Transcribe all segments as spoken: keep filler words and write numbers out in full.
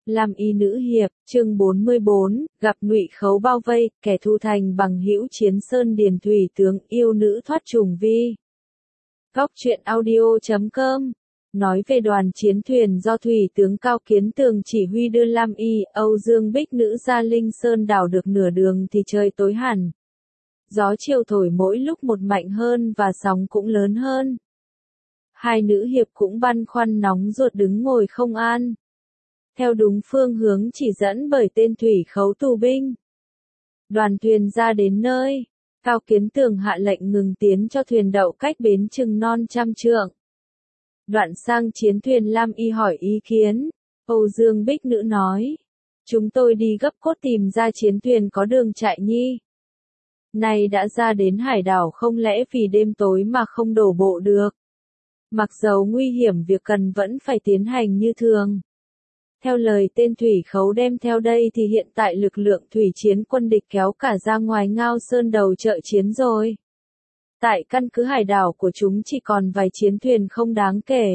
Lam Y nữ hiệp, chương bốn mươi bốn, gặp Ngụy Khấu bao vây, kẻ thù thành bằng hữu chiến sơn điền thủy tướng, yêu nữ thoát trùng vi. Góc truyện audio chấm com nói về đoàn chiến thuyền do thủy tướng Cao Kiến Tường chỉ huy đưa Lam Y, Âu Dương Bích nữ ra Linh Sơn đảo được nửa đường thì trời tối hẳn. Gió chiều thổi mỗi lúc một mạnh hơn và sóng cũng lớn hơn. Hai nữ hiệp cũng băn khoăn nóng ruột đứng ngồi không an. Theo đúng phương hướng chỉ dẫn bởi tên thủy khấu tù binh. Đoàn thuyền ra đến nơi, Cao Kiến Tường hạ lệnh ngừng tiến cho thuyền đậu cách bến chừng non trăm trượng. Đoạn sang chiến thuyền Lam Y hỏi ý kiến, Âu Dương Bích nữ nói, chúng tôi đi gấp cốt tìm ra chiến thuyền có đường chạy nhi. Nay đã ra đến hải đảo không lẽ vì đêm tối mà không đổ bộ được. Mặc dầu nguy hiểm việc cần vẫn phải tiến hành như thường. Theo lời tên thủy khấu đem theo đây thì hiện tại lực lượng thủy chiến quân địch kéo cả ra ngoài Ngao Sơn đầu trợ chiến rồi. Tại căn cứ hải đảo của chúng chỉ còn vài chiến thuyền không đáng kể.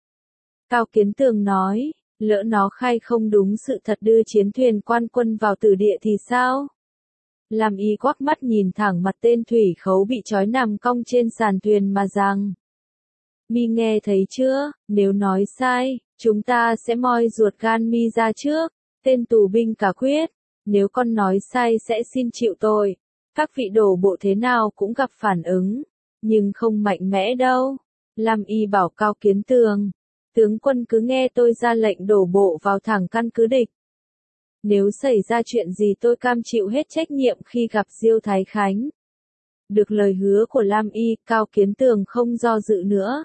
Cao Kiến Tường nói, lỡ nó khai không đúng sự thật đưa chiến thuyền quan quân vào tử địa thì sao? Lam Y quắc mắt nhìn thẳng mặt tên thủy khấu bị trói nằm cong trên sàn thuyền mà rằng. Mi nghe thấy chưa, nếu nói sai, chúng ta sẽ moi ruột gan Mi ra trước, tên tù binh cả quyết, nếu con nói sai sẽ xin chịu tội. Các vị đổ bộ thế nào cũng gặp phản ứng, nhưng không mạnh mẽ đâu. Lam Y bảo Cao Kiến Tường, tướng quân cứ nghe tôi ra lệnh đổ bộ vào thẳng căn cứ địch. Nếu xảy ra chuyện gì tôi cam chịu hết trách nhiệm khi gặp Diêu Thái Khánh. Được lời hứa của Lam Y, Cao Kiến Tường không do dự nữa.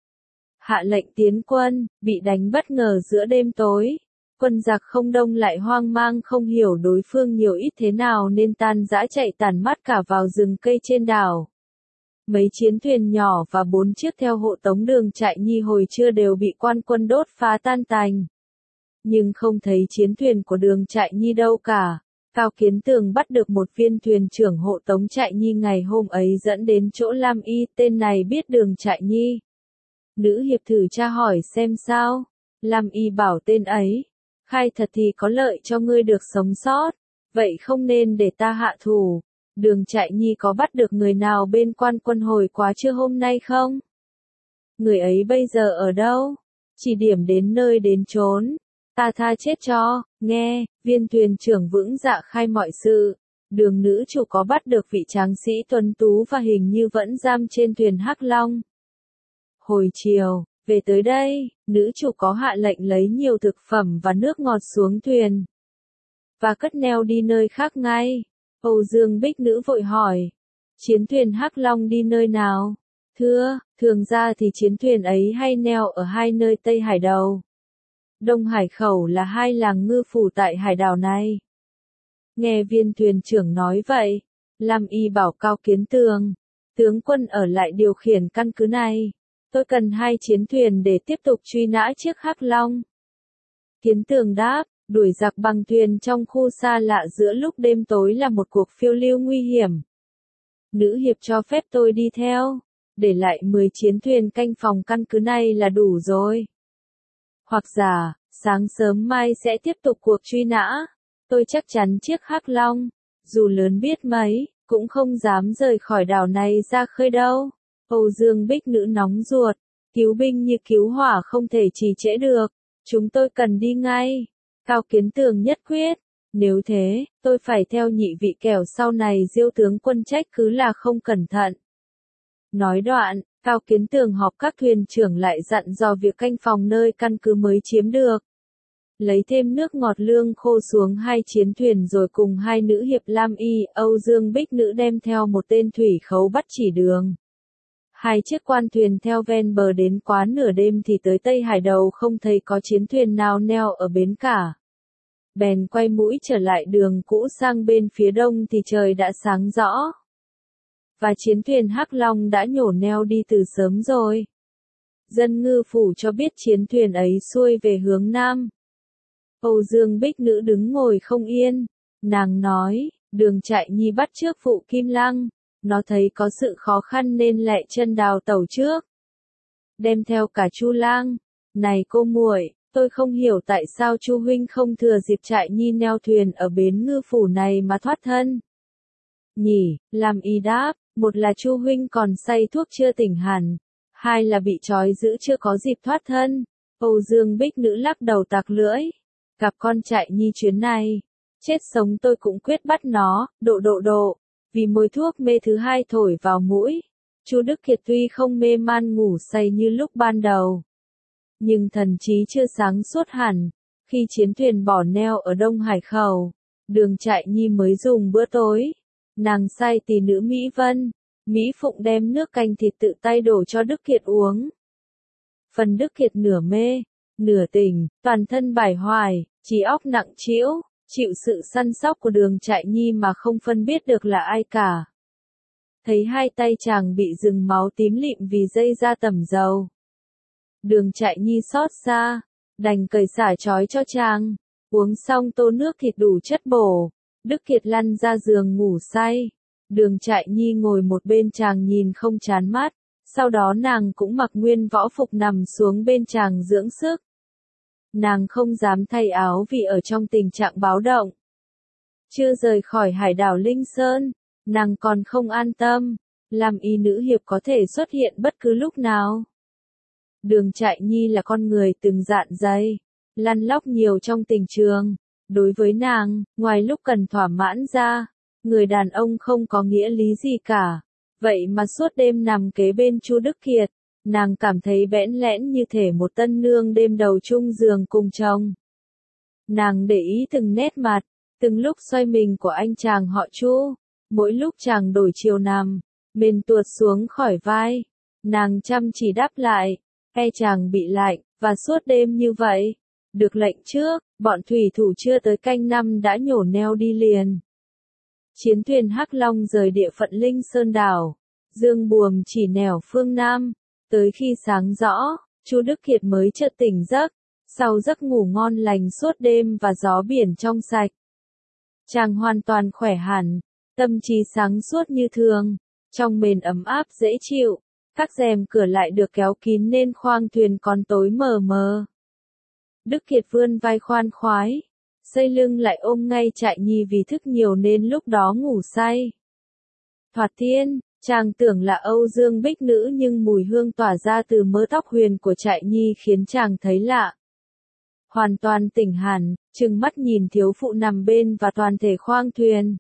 Hạ lệnh tiến quân, bị đánh bất ngờ giữa đêm tối. Quân giặc không đông lại hoang mang không hiểu đối phương nhiều ít thế nào nên tan rã chạy tản mát cả vào rừng cây trên đảo. Mấy chiến thuyền nhỏ và bốn chiếc theo hộ tống đường chạy nhi hồi trưa đều bị quan quân đốt phá tan tành. Nhưng không thấy chiến thuyền của đường chạy nhi đâu cả. Cao Kiến Tường bắt được một viên thuyền trưởng hộ tống chạy nhi ngày hôm ấy dẫn đến chỗ Lam Y, tên này biết đường chạy nhi. Nữ hiệp thử tra hỏi xem sao. Lam Y bảo tên ấy, khai thật thì có lợi cho ngươi được sống sót, vậy không nên để ta hạ thủ. Đường chạy nhi có bắt được người nào bên quan quân hồi quá trưa hôm nay không? Người ấy bây giờ ở đâu? Chỉ điểm đến nơi đến chốn. Ta tha chết cho, nghe, viên thuyền trưởng vững dạ khai mọi sự. Đường nữ chủ có bắt được vị tráng sĩ tuấn tú và hình như vẫn giam trên thuyền Hắc Long. Hồi chiều, về tới đây, nữ chủ có hạ lệnh lấy nhiều thực phẩm và nước ngọt xuống thuyền. Và cất neo đi nơi khác ngay. Âu Dương Bích nữ vội hỏi. Chiến thuyền Hắc Long đi nơi nào? Thưa, thường ra thì chiến thuyền ấy hay neo ở hai nơi Tây Hải Đầu. Đông Hải Khẩu là hai làng ngư phủ tại hải đảo này. Nghe viên thuyền trưởng nói vậy, Lam Y bảo Cao Kiến Tường, tướng quân ở lại điều khiển căn cứ này. Tôi cần hai chiến thuyền để tiếp tục truy nã chiếc Hắc Long. Kiến Tường đáp, đuổi giặc bằng thuyền trong khu xa lạ giữa lúc đêm tối là một cuộc phiêu lưu nguy hiểm. Nữ hiệp cho phép tôi đi theo, để lại mười chiến thuyền canh phòng căn cứ này là đủ rồi. Hoặc giả, sáng sớm mai sẽ tiếp tục cuộc truy nã. Tôi chắc chắn chiếc Hắc Long, dù lớn biết mấy, cũng không dám rời khỏi đảo này ra khơi đâu. Âu Dương Bích nữ nóng ruột, cứu binh như cứu hỏa không thể trì trễ được, chúng tôi cần đi ngay. Cao Kiến Tường nhất quyết, nếu thế, tôi phải theo nhị vị kẻo sau này Diêu tướng quân trách cứ là không cẩn thận. Nói đoạn, Cao Kiến Tường họp các thuyền trưởng lại dặn dò việc canh phòng nơi căn cứ mới chiếm được. Lấy thêm nước ngọt lương khô xuống hai chiến thuyền rồi cùng hai nữ hiệp Lam Y, Âu Dương Bích nữ đem theo một tên thủy khấu bắt chỉ đường. Hai chiếc quan thuyền theo ven bờ đến quá nửa đêm thì tới Tây Hải Đầu không thấy có chiến thuyền nào neo ở bến cả. Bèn quay mũi trở lại đường cũ sang bên phía đông thì trời đã sáng rõ. Và chiến thuyền Hắc Long đã nhổ neo đi từ sớm rồi. Dân ngư phủ cho biết chiến thuyền ấy xuôi về hướng nam. Âu Dương Bích nữ đứng ngồi không yên. Nàng nói, đường chạy nhi bắt trước phụ Kim Lăng. Nó thấy có sự khó khăn nên lẹ chân đào tẩu trước. Đem theo cả Chu Lang. Này cô muội, Tôi không hiểu tại sao Chu huynh không thừa dịp Trại Nhi neo thuyền ở bến ngư phủ này mà thoát thân. Nhỉ, làm y đáp, một là Chu huynh còn say thuốc chưa tỉnh hẳn, hai là bị trói giữ chưa có dịp thoát thân. Âu Dương Bích Nữ lắc đầu tặc lưỡi, gặp con Trại Nhi chuyến này, chết sống tôi cũng quyết bắt nó, độ độ độ, vì mùi thuốc mê thứ hai thổi vào mũi. Chu Đức Kiệt tuy không mê man ngủ say như lúc ban đầu, nhưng thần trí chưa sáng suốt hẳn. Khi chiến thuyền bỏ neo ở Đông Hải khẩu, Đường Trại Nhi mới dùng bữa tối. Nàng sai tỷ nữ Mỹ Vân, Mỹ Phụng đem nước canh thịt tự tay đổ cho Đức Kiệt uống. Phần Đức Kiệt nửa mê, nửa tỉnh, toàn thân bải hoài, trí óc nặng trĩu, chịu sự săn sóc của Đường Trại Nhi mà không phân biết được là ai cả. Thấy hai tay chàng bị rừng máu tím lịm vì dây ra tẩm dầu, Đường Trại Nhi xót xa, đành cởi xả trói cho chàng. Uống xong tô nước thịt đủ chất bổ, Đức Kiệt lăn ra giường ngủ say. Đường Trại Nhi ngồi một bên chàng nhìn không chán mắt, sau đó nàng cũng mặc nguyên võ phục nằm xuống bên chàng dưỡng sức. Nàng không dám thay áo vì ở trong tình trạng báo động. Chưa rời khỏi hải đảo Linh Sơn, nàng còn không an tâm, làm y nữ hiệp có thể xuất hiện bất cứ lúc nào. Đường Trại Nhi là con người từng dạn dày, lăn lóc nhiều trong tình trường. Đối với nàng, ngoài lúc cần thỏa mãn ra, người đàn ông không có nghĩa lý gì cả. Vậy mà suốt đêm nằm kế bên Chu Đức Kiệt, nàng cảm thấy bẽn lẽn như thể một tân nương đêm đầu chung giường cùng chồng. Nàng để ý từng nét mặt, từng lúc xoay mình của anh chàng họ Chu. Mỗi lúc chàng đổi chiều nằm, mền tuột xuống khỏi vai, nàng chăm chỉ đáp lại, e chàng bị lạnh, và suốt đêm như vậy. Được lệnh trước, bọn thủy thủ chưa tới canh năm đã nhổ neo đi liền. Chiến thuyền Hắc Long rời địa phận Linh Sơn đảo, dương buồm chỉ nẻo phương Nam. Tới khi sáng rõ, Chu Đức Kiệt mới chợt tỉnh giấc, sau giấc ngủ ngon lành suốt đêm và gió biển trong sạch. Chàng hoàn toàn khỏe hẳn, tâm trí sáng suốt như thường, trong mền ấm áp dễ chịu, các rèm cửa lại được kéo kín nên khoang thuyền còn tối mờ mờ. Đức Kiệt vươn vai khoan khoái, xây lưng lại ôm ngay Trại Nhi vì thức nhiều nên lúc đó ngủ say. Thoạt tiên, chàng tưởng là Âu Dương Bích Nữ nhưng mùi hương tỏa ra từ mớ tóc huyền của Trại Nhi khiến chàng thấy lạ. Hoàn toàn tỉnh hẳn, trừng mắt nhìn thiếu phụ nằm bên và toàn thể khoang thuyền.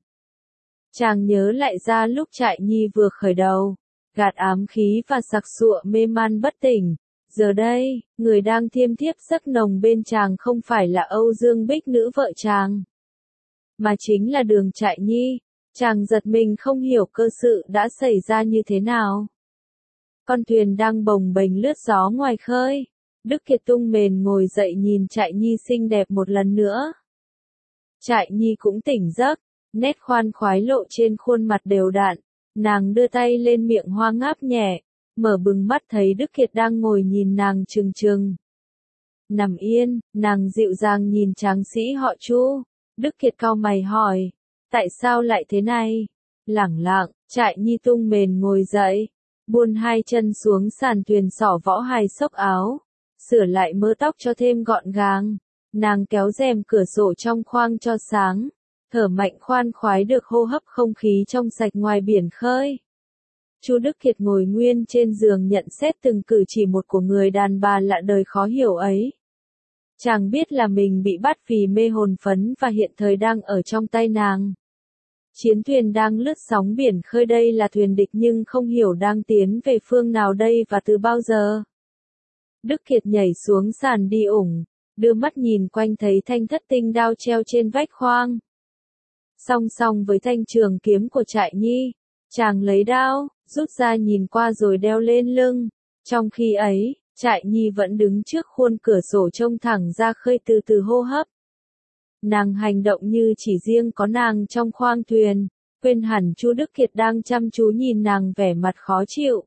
Chàng nhớ lại ra lúc Trại Nhi vừa khởi đầu, gạt ám khí và sặc sụa mê man bất tỉnh. Giờ đây, người đang thiêm thiếp giấc nồng bên chàng không phải là Âu Dương Bích Nữ vợ chàng, mà chính là Đường Trại Nhi. Chàng giật mình không hiểu cơ sự đã xảy ra như thế nào. Con thuyền đang bồng bềnh lướt gió ngoài khơi. Đức Kiệt tung mền ngồi dậy nhìn Trại Nhi xinh đẹp một lần nữa. Trại Nhi cũng tỉnh giấc, nét khoan khoái lộ trên khuôn mặt đều đặn. Nàng đưa tay lên miệng hoa ngáp nhẹ, mở bừng mắt thấy Đức Kiệt đang ngồi nhìn nàng trừng trừng. Nằm yên, nàng dịu dàng nhìn tráng sĩ họ Chu. Đức Kiệt cau mày hỏi, tại sao lại thế này? Lẳng lặng, Trại Nhi tung mền ngồi dậy, buôn hai chân xuống sàn thuyền xỏ võ hài xốc áo, sửa lại mớ tóc cho thêm gọn gàng. Nàng kéo rèm cửa sổ trong khoang cho sáng, thở mạnh khoan khoái được hô hấp không khí trong sạch ngoài biển khơi. Chu Đức Kiệt ngồi nguyên trên giường nhận xét từng cử chỉ một của người đàn bà lạ đời khó hiểu ấy. Chàng biết là mình bị bắt vì mê hồn phấn và hiện thời đang ở trong tay nàng. Chiến thuyền đang lướt sóng biển khơi đây là thuyền địch nhưng không hiểu đang tiến về phương nào đây và từ bao giờ. Đức Kiệt nhảy xuống sàn đi ủng, đưa mắt nhìn quanh thấy thanh thất tinh đao treo trên vách khoang. Song song với thanh trường kiếm của Trại Nhi, chàng lấy đao, rút ra nhìn qua rồi đeo lên lưng. Trong khi ấy, Trại Nhi vẫn đứng trước khuôn cửa sổ trông thẳng ra khơi từ từ hô hấp. Nàng hành động như chỉ riêng có nàng trong khoang thuyền, quên hẳn Chu Đức Kiệt đang chăm chú nhìn nàng vẻ mặt khó chịu.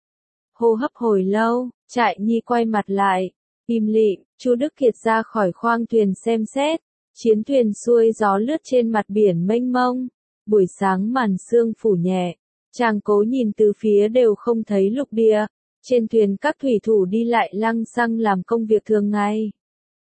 Hô hấp hồi lâu, Trại Nhi quay mặt lại, im lìm. Chu Đức Kiệt ra khỏi khoang thuyền xem xét, chiến thuyền xuôi gió lướt trên mặt biển mênh mông. Buổi sáng màn sương phủ nhẹ, chàng cố nhìn từ phía đều không thấy lục địa. Trên thuyền các thủy thủ đi lại lăng xăng làm công việc thường ngày.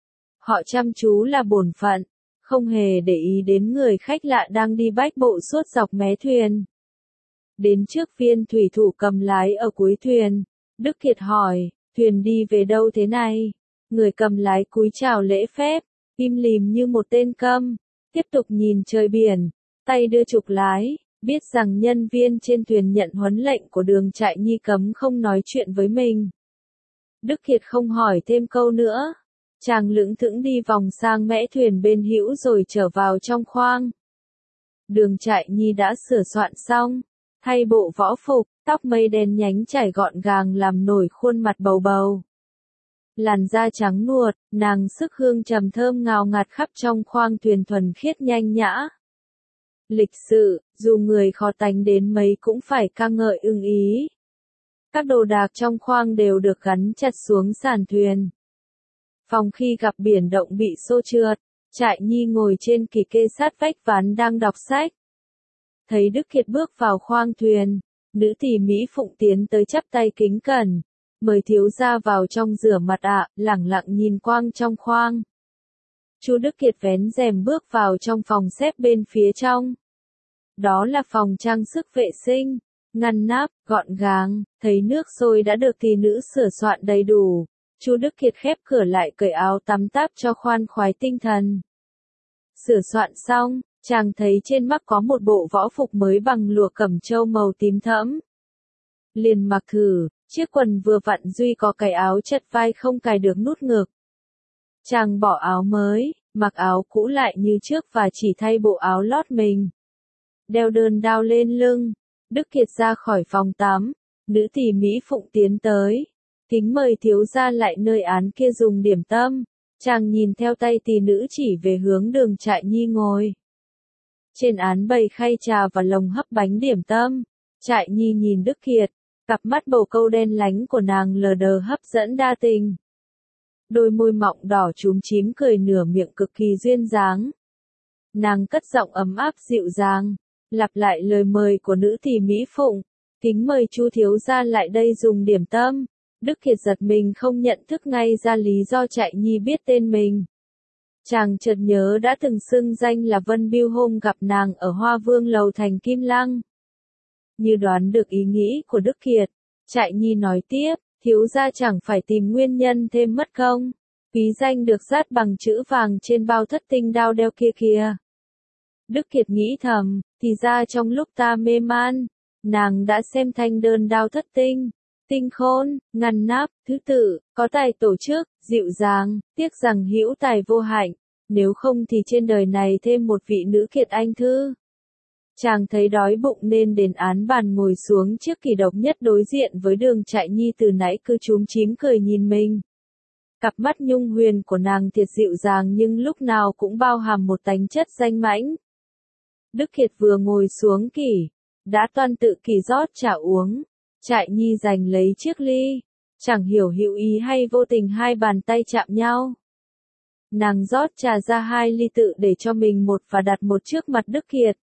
Họ chăm chú là bổn phận, không hề để ý đến người khách lạ đang đi bách bộ suốt dọc mé thuyền. Đến trước viên thủy thủ cầm lái ở cuối thuyền, Đức Kiệt hỏi, thuyền đi về đâu thế này? Người cầm lái cúi chào lễ phép, im lìm như một tên câm, tiếp tục nhìn trời biển, tay đưa trục lái, biết rằng nhân viên trên thuyền nhận huấn lệnh của Đường Trại Nhi cấm không nói chuyện với mình. Đức Kiệt không hỏi thêm câu nữa. Chàng lững thững đi vòng sang mẽ thuyền bên hữu rồi trở vào trong khoang. Đường Trại Nhi đã sửa soạn xong, thay bộ võ phục, tóc mây đen nhánh chải gọn gàng làm nổi khuôn mặt bầu bầu. Làn da trắng nuột, nàng sức hương trầm thơm ngào ngạt khắp trong khoang thuyền thuần khiết nhanh nhã. Lịch sự, dù người khó tánh đến mấy cũng phải ca ngợi ưng ý. Các đồ đạc trong khoang đều được gắn chặt xuống sàn thuyền. Phòng khi gặp biển động bị xô trượt, Trại Nhi ngồi trên kỳ kê sát vách ván đang đọc sách. Thấy Đức Kiệt bước vào khoang thuyền, nữ tỳ Mỹ Phụng tiến tới chắp tay kính cẩn, mời thiếu gia vào trong rửa mặt ạ, lẳng lặng nhìn quang trong khoang. Chu Đức Kiệt vén rèm bước vào trong phòng xếp bên phía trong. Đó là phòng trang sức vệ sinh, ngăn nắp, gọn gàng, thấy nước sôi đã được tỷ nữ sửa soạn đầy đủ. Chu Đức Kiệt khép cửa lại cởi áo tắm táp cho khoan khoái tinh thần. Sửa soạn xong, chàng thấy trên mắt có một bộ võ phục mới bằng lụa cẩm châu màu tím thẫm. Liền mặc thử, chiếc quần vừa vặn duy có cái áo chật vai không cài được nút ngực. Chàng bỏ áo mới, mặc áo cũ lại như trước và chỉ thay bộ áo lót mình. Đeo đơn đao lên lưng, Đức Kiệt ra khỏi phòng tắm, nữ tỳ Mỹ Phụng tiến tới. Kính mời thiếu gia lại nơi án kia dùng điểm tâm. Chàng nhìn theo tay tỷ nữ chỉ về hướng Đường Trại Nhi ngồi. Trên án bày khay trà và lồng hấp bánh điểm tâm. Trại Nhi nhìn Đức Kiệt, cặp mắt bầu câu đen lánh của nàng lờ đờ hấp dẫn đa tình. Đôi môi mọng đỏ chúm chím cười nửa miệng cực kỳ duyên dáng. Nàng cất giọng ấm áp dịu dàng, lặp lại lời mời của nữ tỳ Mỹ Phụng, kính mời Chu thiếu gia lại đây dùng điểm tâm. Đức Kiệt giật mình không nhận thức ngay ra lý do Trại Nhi biết tên mình. Chàng chợt nhớ đã từng xưng danh là Vân Bưu hôm gặp nàng ở Hoa Vương lầu thành Kim Lăng. Như đoán được ý nghĩ của Đức Kiệt, Trại Nhi nói tiếp, thiếu gia chẳng phải tìm nguyên nhân thêm mất công. Ký danh được dát bằng chữ vàng trên bao thất tinh đao đeo kia kìa. Đức Kiệt nghĩ thầm, thì ra trong lúc ta mê man, nàng đã xem thanh đơn đao thất tinh. Tinh khôn, ngăn nắp, thứ tự, có tài tổ chức, dịu dàng, tiếc rằng hữu tài vô hạnh, nếu không thì trên đời này thêm một vị nữ kiệt anh thư. Chàng thấy đói bụng nên đến án bàn ngồi xuống trước kỳ độc nhất đối diện với Đường Trại Nhi từ nãy cứ chúm chím cười nhìn mình. Cặp mắt nhung huyền của nàng thiệt dịu dàng nhưng lúc nào cũng bao hàm một tánh chất danh mãnh. Đức Kiệt vừa ngồi xuống kỷ, đã toan tự kỷ rót trà uống. Trại Nhi giành lấy chiếc ly, chẳng hiểu hữu ý hay vô tình hai bàn tay chạm nhau. Nàng rót trà ra hai ly tự để cho mình một và đặt một trước mặt Đức Kiệt.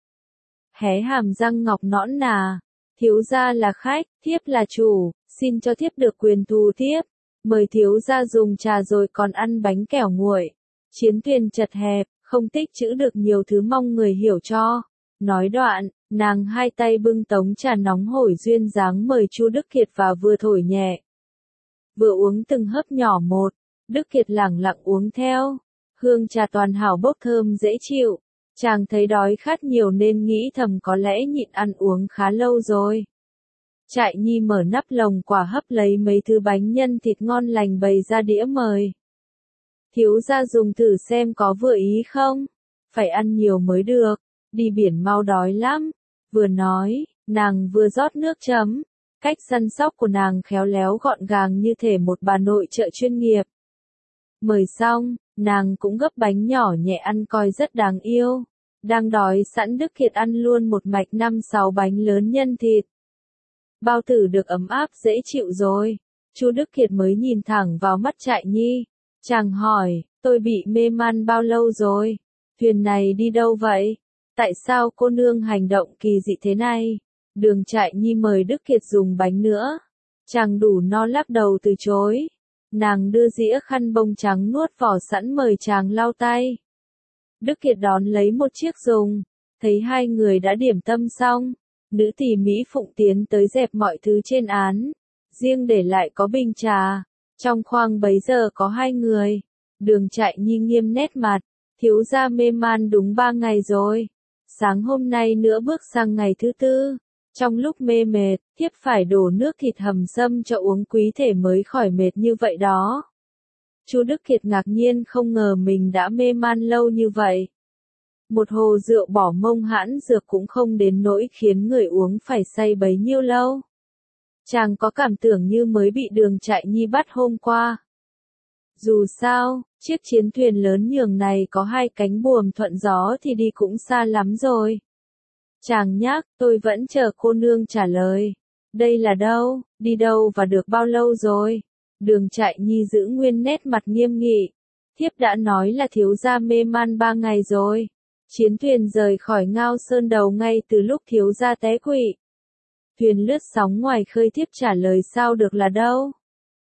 Hé hàm răng ngọc nõn nà, thiếu gia là khách, thiếp là chủ, xin cho thiếp được quyền thù thiếp. Mời thiếu gia dùng trà rồi còn ăn bánh kẹo nguội. Chiến thuyền chật hẹp, không tích trữ được nhiều thứ mong người hiểu cho. Nói đoạn, nàng hai tay bưng tống trà nóng hổi duyên dáng mời Chu Đức Kiệt và vừa thổi nhẹ. Vừa uống từng hớp nhỏ một, Đức Kiệt lẳng lặng uống theo. Hương trà toàn hảo bốc thơm dễ chịu. Chàng thấy đói khát nhiều nên nghĩ thầm có lẽ nhịn ăn uống khá lâu rồi. Trại Nhi mở nắp lồng quả hấp lấy mấy thứ bánh nhân thịt ngon lành bày ra đĩa mời. Thiếu gia dùng thử xem có vừa ý không? Phải ăn nhiều mới được. Đi biển mau đói lắm. Vừa nói, nàng vừa rót nước chấm. Cách săn sóc của nàng khéo léo gọn gàng như thể một bà nội trợ chuyên nghiệp. Mời xong, nàng cũng gấp bánh nhỏ nhẹ ăn coi rất đáng yêu. Đang đói sẵn Đức Kiệt ăn luôn một mạch năm sáu bánh lớn nhân thịt. Bao tử được ấm áp dễ chịu rồi. Chu Đức Kiệt mới nhìn thẳng vào mắt Trại Nhi. Chàng hỏi, tôi bị mê man bao lâu rồi? Thuyền này đi đâu vậy? Tại sao cô nương hành động kỳ dị thế này? Đường Trại Nhi mời Đức Kiệt dùng bánh nữa. Chàng đủ no lắc đầu từ chối. Nàng đưa dĩa khăn bông trắng nuốt vỏ sẵn mời chàng lau tay. Đức Kiệt đón lấy một chiếc dùng, thấy hai người đã điểm tâm xong, nữ tỳ Mỹ Phụng tiến tới dẹp mọi thứ trên án, riêng để lại có bình trà. Trong khoang bấy giờ có hai người. Đường Trại Nhi nghiêm nét mặt, thiếu gia mê man đúng ba ngày rồi. Sáng hôm nay nữa bước sang ngày thứ tư. Trong lúc mê mệt, thiếp phải đổ nước thịt hầm sâm cho uống quý thể mới khỏi mệt như vậy đó. Chu Đức Kiệt ngạc nhiên không ngờ mình đã mê man lâu như vậy. Một hồ rượu bỏ mông hãn dược cũng không đến nỗi khiến người uống phải say bấy nhiêu lâu. Chàng có cảm tưởng như mới bị Đường Trại Nhi bắt hôm qua. Dù sao, chiếc chiến thuyền lớn nhường này có hai cánh buồm thuận gió thì đi cũng xa lắm rồi. Chàng nhắc, tôi vẫn chờ cô nương trả lời. Đây là đâu, đi đâu và được bao lâu rồi? Đường Trại Nhi giữ nguyên nét mặt nghiêm nghị. Thiếp đã nói là thiếu gia mê man ba ngày rồi. Chiến thuyền rời khỏi Ngao Sơn Đầu ngay từ lúc thiếu gia té quỵ. Thuyền lướt sóng ngoài khơi, thiếp trả lời sao được là đâu.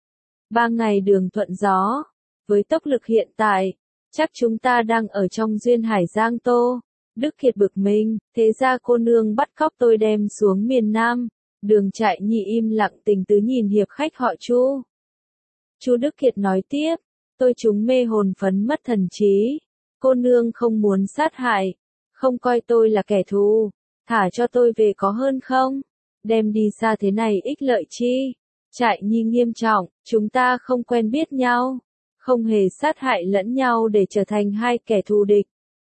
Ba ngày đường thuận gió. Với tốc lực hiện tại, chắc chúng ta đang ở trong duyên hải Giang Tô. Đức Kiệt bực mình, thế ra cô nương bắt cóc tôi đem xuống miền Nam. Đường Trại Nhi im lặng tình tứ nhìn hiệp khách họ Chu. Chu Đức Kiệt nói tiếp, tôi chúng mê hồn phấn mất thần trí. Cô nương không muốn sát hại, không coi tôi là kẻ thù, thả cho tôi về có hơn không? Đem đi xa thế này ích lợi chi? Trại Nhi nghiêm trọng, chúng ta không quen biết nhau, không hề sát hại lẫn nhau để trở thành hai kẻ thù địch.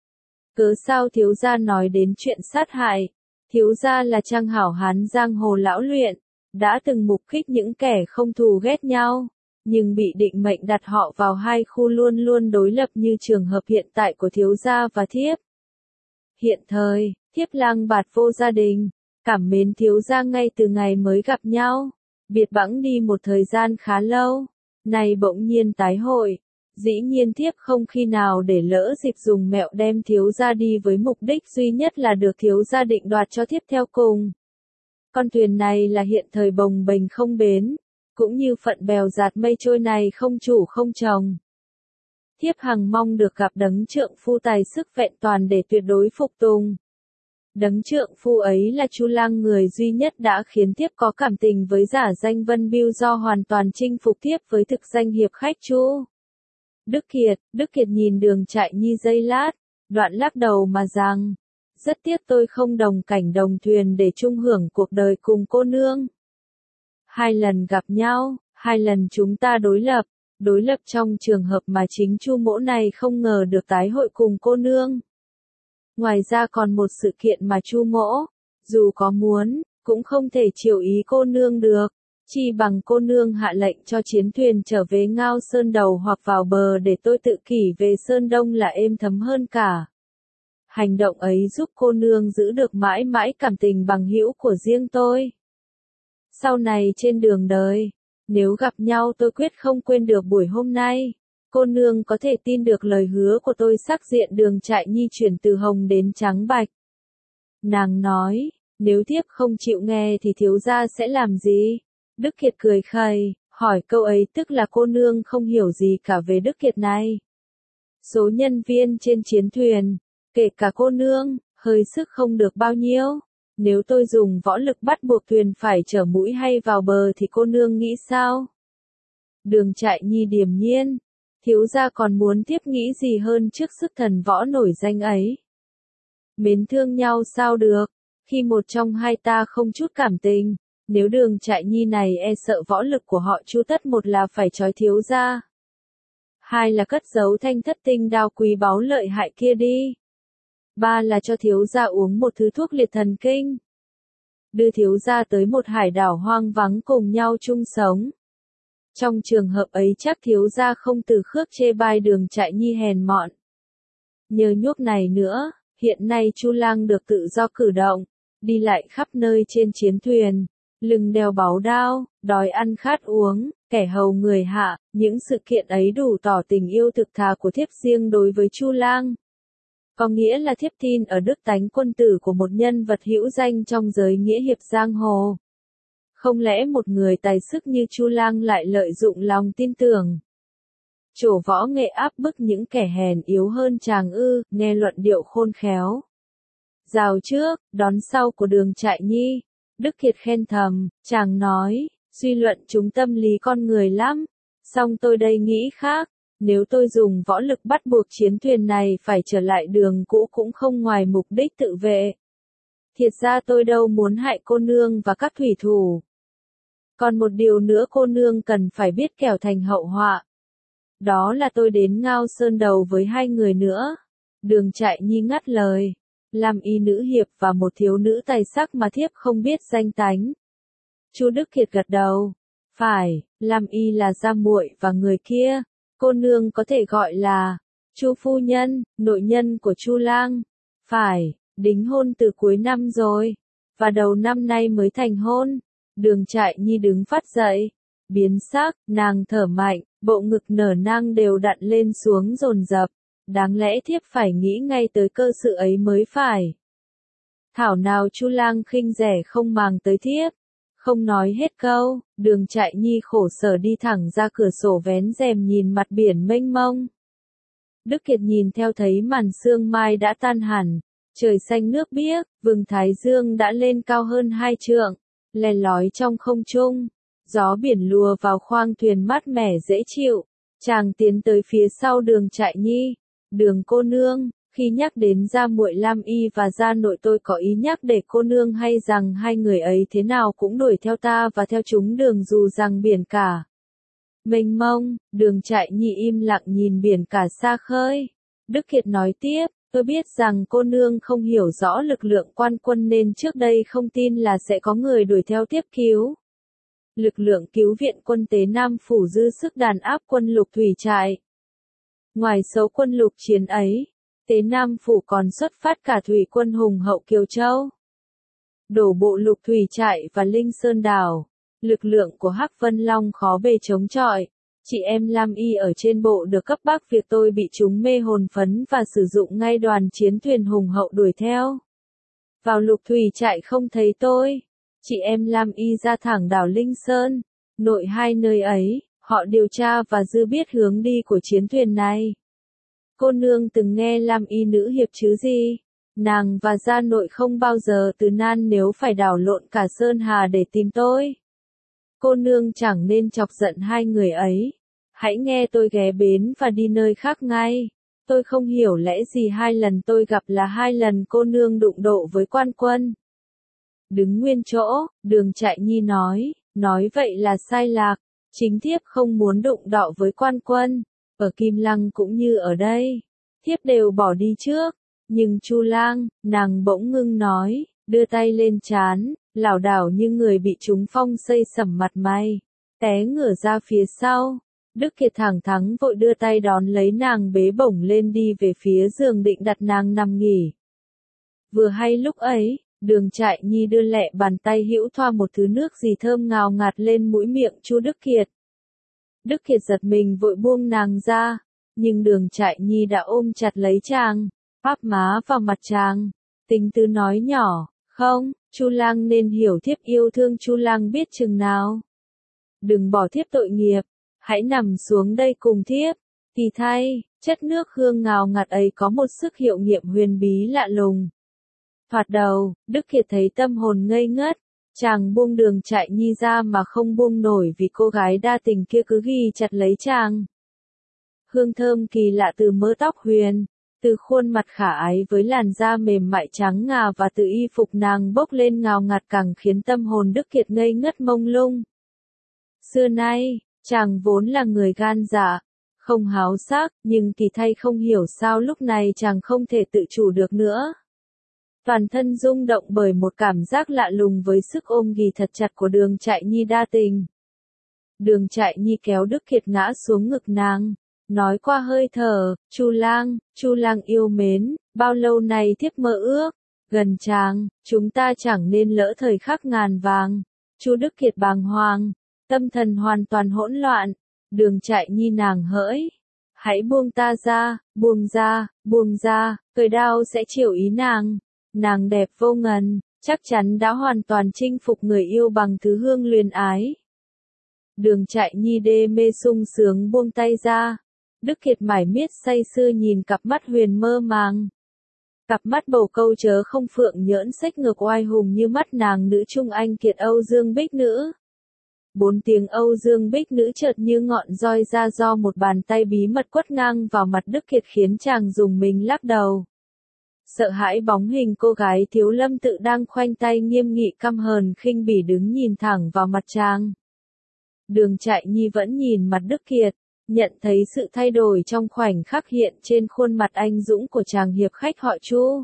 Cớ sao thiếu gia nói đến chuyện sát hại? Thiếu gia là trang hảo hán giang hồ lão luyện, đã từng mục kích những kẻ không thù ghét nhau, nhưng bị định mệnh đặt họ vào hai khu luôn luôn đối lập như trường hợp hiện tại của thiếu gia và thiếp. Hiện thời, thiếp lang bạt vô gia đình, cảm mến thiếu gia ngay từ ngày mới gặp nhau, biệt bẵng đi một thời gian khá lâu, nay bỗng nhiên tái hội. Dĩ nhiên thiếp không khi nào để lỡ dịp dùng mẹo đem thiếu gia đi với mục đích duy nhất là được thiếu gia định đoạt cho thiếp theo cùng. Con thuyền này là hiện thời bồng bềnh không bến, cũng như phận bèo dạt mây trôi này không chủ không chồng. Thiếp hằng mong được gặp đấng trượng phu tài sức vẹn toàn để tuyệt đối phục tùng. Đấng trượng phu ấy là Chu Lang, người duy nhất đã khiến thiếp có cảm tình với giả danh Vân Bưu, do hoàn toàn chinh phục thiếp với thực danh hiệp khách Chu. Đức Kiệt, Đức Kiệt nhìn Đường Trại Nhi giây lát, đoạn lắc đầu mà rằng, rất tiếc tôi không đồng cảnh đồng thuyền để chung hưởng cuộc đời cùng cô nương. Hai lần gặp nhau, hai lần chúng ta đối lập, đối lập trong trường hợp mà chính Chu mỗ này không ngờ được tái hội cùng cô nương. Ngoài ra còn một sự kiện mà Chu mỗ, dù có muốn, cũng không thể chiều ý cô nương được. Chi bằng cô nương hạ lệnh cho chiến thuyền trở về Ngao Sơn Đầu hoặc vào bờ để tôi tự kỷ về Sơn Đông là êm thấm hơn cả. Hành động ấy giúp cô nương giữ được mãi mãi cảm tình bằng hữu của riêng tôi. Sau này trên đường đời, nếu gặp nhau tôi quyết không quên được buổi hôm nay. Cô nương có thể tin được lời hứa của tôi. Sắc diện Đường Trại Nhi chuyển từ hồng đến trắng bạch. Nàng nói, nếu thiếp không chịu nghe thì thiếu gia sẽ làm gì? Đức Kiệt cười khẩy, hỏi câu ấy tức là cô nương không hiểu gì cả về Đức Kiệt này. Số nhân viên trên chiến thuyền, kể cả cô nương, hơi sức không được bao nhiêu. Nếu tôi dùng võ lực bắt buộc thuyền phải chở mũi hay vào bờ thì cô nương nghĩ sao? Đường Trại Nhi điềm nhiên, thiếu gia còn muốn tiếp nghĩ gì hơn trước sức thần võ nổi danh ấy? Mến thương nhau sao được, khi một trong hai ta không chút cảm tình. Nếu Đường Trại Nhi này e sợ võ lực của họ Chu, tất một là phải trói thiếu gia, hai là cất giấu thanh thất tinh đao quý báu lợi hại kia đi, ba là cho thiếu gia uống một thứ thuốc liệt thần kinh, đưa thiếu gia tới một hải đảo hoang vắng cùng nhau chung sống. Trong trường hợp ấy chắc thiếu gia không từ khước chê bai Đường Trại Nhi hèn mọn. Nhờ nhuốc này nữa, hiện nay Chu Lang được tự do cử động, đi lại khắp nơi trên chiến thuyền. Lưng đeo báu đao, đói ăn khát uống, kẻ hầu người hạ, những sự kiện ấy đủ tỏ tình yêu thực thà của thiếp riêng đối với Chu Lang. Có nghĩa là thiếp tin ở đức tánh quân tử của một nhân vật hữu danh trong giới nghĩa hiệp giang hồ. Không lẽ một người tài sức như Chu Lang lại lợi dụng lòng tin tưởng, trổ võ nghệ áp bức những kẻ hèn yếu hơn chàng ư? Nghe luận điệu khôn khéo, rào trước, đón sau của Đường Trại Nhi, Đức Kiệt khen thầm, chàng nói, suy luận chúng tâm lý con người lắm, song tôi đây nghĩ khác, nếu tôi dùng võ lực bắt buộc chiến thuyền này phải trở lại đường cũ cũng không ngoài mục đích tự vệ. Thiệt ra tôi đâu muốn hại cô nương và các thủy thủ. Còn một điều nữa cô nương cần phải biết kẻo thành hậu họa. Đó là tôi đến Ngao Sơn Đầu với hai người nữa. Đường Trại Nhi ngắt lời. Làm y nữ hiệp và một thiếu nữ tài sắc mà thiếp không biết danh tánh. Chu Đức Kiệt gật đầu. Phải, Làm y là gia muội và người kia. Cô nương có thể gọi là Chu phu nhân, nội nhân của Chu Lang. Phải, đính hôn từ cuối năm rồi. Và đầu năm nay mới thành hôn. Đường Trại Nhi đứng phát dậy. Biến sắc, nàng thở mạnh, bộ ngực nở nang đều đặn lên xuống dồn dập. Đáng lẽ thiếp phải nghĩ ngay tới cơ sự ấy mới phải. Thảo nào Chu Lang khinh rẻ không màng tới thiếp. Không nói hết câu, Đường Trại Nhi khổ sở đi thẳng ra cửa sổ vén rèm nhìn mặt biển mênh mông. Đức Kiệt nhìn theo thấy màn sương mai đã tan hẳn, trời xanh nước biếc, vầng thái dương đã lên cao hơn hai trượng, lè lói trong không trung, gió biển lùa vào khoang thuyền mát mẻ dễ chịu. Chàng tiến tới phía sau Đường Trại Nhi, Đường cô nương. Khi nhắc đến gia muội Lam Y và gia nội tôi có ý nhắc để cô nương hay rằng hai người ấy thế nào cũng đuổi theo ta và theo chúng đường dù rằng biển cả mênh mông. Đường Trại Nhi im lặng nhìn biển cả xa khơi. Đức Kiệt nói tiếp, tôi biết rằng cô nương không hiểu rõ lực lượng quan quân nên trước đây không tin là sẽ có người đuổi theo tiếp cứu. Lực lượng cứu viện quân Tế Nam Phủ dư sức đàn áp quân Lục Thủy Trại. Ngoài số quân lục chiến ấy, Tế Nam Phủ còn xuất phát cả thủy quân hùng hậu Kiều Châu, đổ bộ Lục Thủy Trại và Linh Sơn Đảo. Lực lượng của Hắc Vân Long khó bề chống chọi. Chị em Lam Y ở trên bộ được cấp bác việc tôi bị chúng mê hồn phấn và sử dụng ngay đoàn chiến thuyền hùng hậu đuổi theo. Vào Lục Thủy Trại không thấy tôi. Chị em Lam Y ra thẳng đảo Linh Sơn, nội hai nơi ấy, họ điều tra và dư biết hướng đi của chiến thuyền này. Cô nương từng nghe Lam Y nữ hiệp chứ gì? Nàng và gia nội không bao giờ từ nan nếu phải đảo lộn cả Sơn Hà để tìm tôi. Cô nương chẳng nên chọc giận hai người ấy. Hãy nghe tôi ghé bến và đi nơi khác ngay. Tôi không hiểu lẽ gì hai lần tôi gặp là hai lần cô nương đụng độ với quan quân. Đứng nguyên chỗ, Đường Trại Nhi nói, nói vậy là sai lạc. Chính thiếp không muốn đụng độ với quan quân. Ở Kim Lăng cũng như ở đây, thiếp đều bỏ đi trước. Nhưng Chu Lang, nàng bỗng ngưng nói, đưa tay lên trán, lảo đảo như người bị trúng phong xây sẩm mặt mày, té ngửa ra phía sau. Đức Kiệt thẳng thắn vội đưa tay đón lấy nàng bế bổng lên đi về phía giường định đặt nàng nằm nghỉ. Vừa hay lúc ấy, Đường Trại Nhi đưa lẹ bàn tay hữu thoa một thứ nước gì thơm ngào ngạt lên mũi miệng Chu Đức Kiệt. Đức Kiệt giật mình vội buông nàng ra, nhưng Đường Trại Nhi đã ôm chặt lấy chàng, áp má vào mặt chàng, tình tứ nói nhỏ, không, Chu Lang nên hiểu thiếp yêu thương Chu Lang biết chừng nào. Đừng bỏ thiếp tội nghiệp, hãy nằm xuống đây cùng thiếp. Kỳ thay, chất nước hương ngào ngạt ấy có một sức hiệu nghiệm huyền bí lạ lùng. Thoạt đầu, Đức Kiệt thấy tâm hồn ngây ngất. Chàng buông Đường Trại Nhi ra mà không buông nổi vì cô gái đa tình kia cứ ghi chặt lấy chàng. Hương thơm kỳ lạ từ mớ tóc huyền, từ khuôn mặt khả ái với làn da mềm mại trắng ngà và từ y phục nàng bốc lên ngào ngạt càng khiến tâm hồn Đức Kiệt ngây ngất mông lung. Xưa nay, chàng vốn là người gan dạ, không háo sắc, nhưng kỳ thay không hiểu sao lúc này chàng không thể tự chủ được nữa. Toàn thân rung động bởi một cảm giác lạ lùng với sức ôm ghì thật chặt của Đường Trại Nhi đa tình. Đường Trại Nhi kéo Đức Kiệt ngã xuống ngực nàng, nói qua hơi thở, Chu Lang, Chu Lang yêu mến, bao lâu nay thiếp mơ ước, gần chàng, chúng ta chẳng nên lỡ thời khắc ngàn vàng. Chu Đức Kiệt bàng hoàng, tâm thần hoàn toàn hỗn loạn. Đường Trại Nhi nàng hỡi, hãy buông ta ra, buông ra, buông ra, cởi đao sẽ chiều ý nàng. Nàng đẹp vô ngần, chắc chắn đã hoàn toàn chinh phục người yêu bằng thứ hương luyến ái. Đường Trại Nhi đê mê sung sướng buông tay ra. Đức Kiệt mải miết say sưa nhìn cặp mắt huyền mơ màng. Cặp mắt bầu câu chớ không phượng nhỡn xếch ngược oai hùng như mắt nàng nữ trung anh kiệt Âu Dương Bích Nữ. Bốn tiếng Âu Dương Bích Nữ chợt như ngọn roi ra do một bàn tay bí mật quất ngang vào mặt Đức Kiệt khiến chàng dùng mình lắc đầu. Sợ hãi bóng hình cô gái Thiếu Lâm Tự đang khoanh tay nghiêm nghị căm hờn khinh bỉ đứng nhìn thẳng vào mặt chàng. Đường Trại Nhi vẫn nhìn mặt Đức Kiệt, nhận thấy sự thay đổi trong khoảnh khắc hiện trên khuôn mặt anh dũng của chàng hiệp khách họ Chu.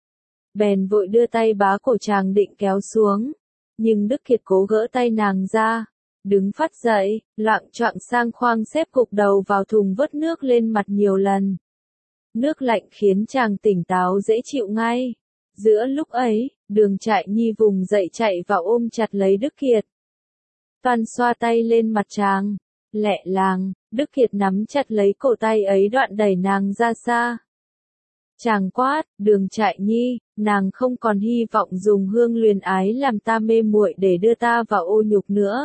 Bèn vội đưa tay bá cổ chàng định kéo xuống, nhưng Đức Kiệt cố gỡ tay nàng ra, đứng phát dậy, loạng choạng sang khoang xếp cục đầu vào thùng vớt nước lên mặt nhiều lần. Nước lạnh khiến chàng tỉnh táo dễ chịu ngay. Giữa lúc ấy, Đường Trại Nhi vùng dậy chạy vào ôm chặt lấy Đức Kiệt. Toàn xoa tay lên mặt chàng, lẹ làng, Đức Kiệt nắm chặt lấy cổ tay ấy đoạn đẩy nàng ra xa. Chàng quát, Đường Trại Nhi, nàng không còn hy vọng dùng hương luyến ái làm ta mê muội để đưa ta vào ô nhục nữa.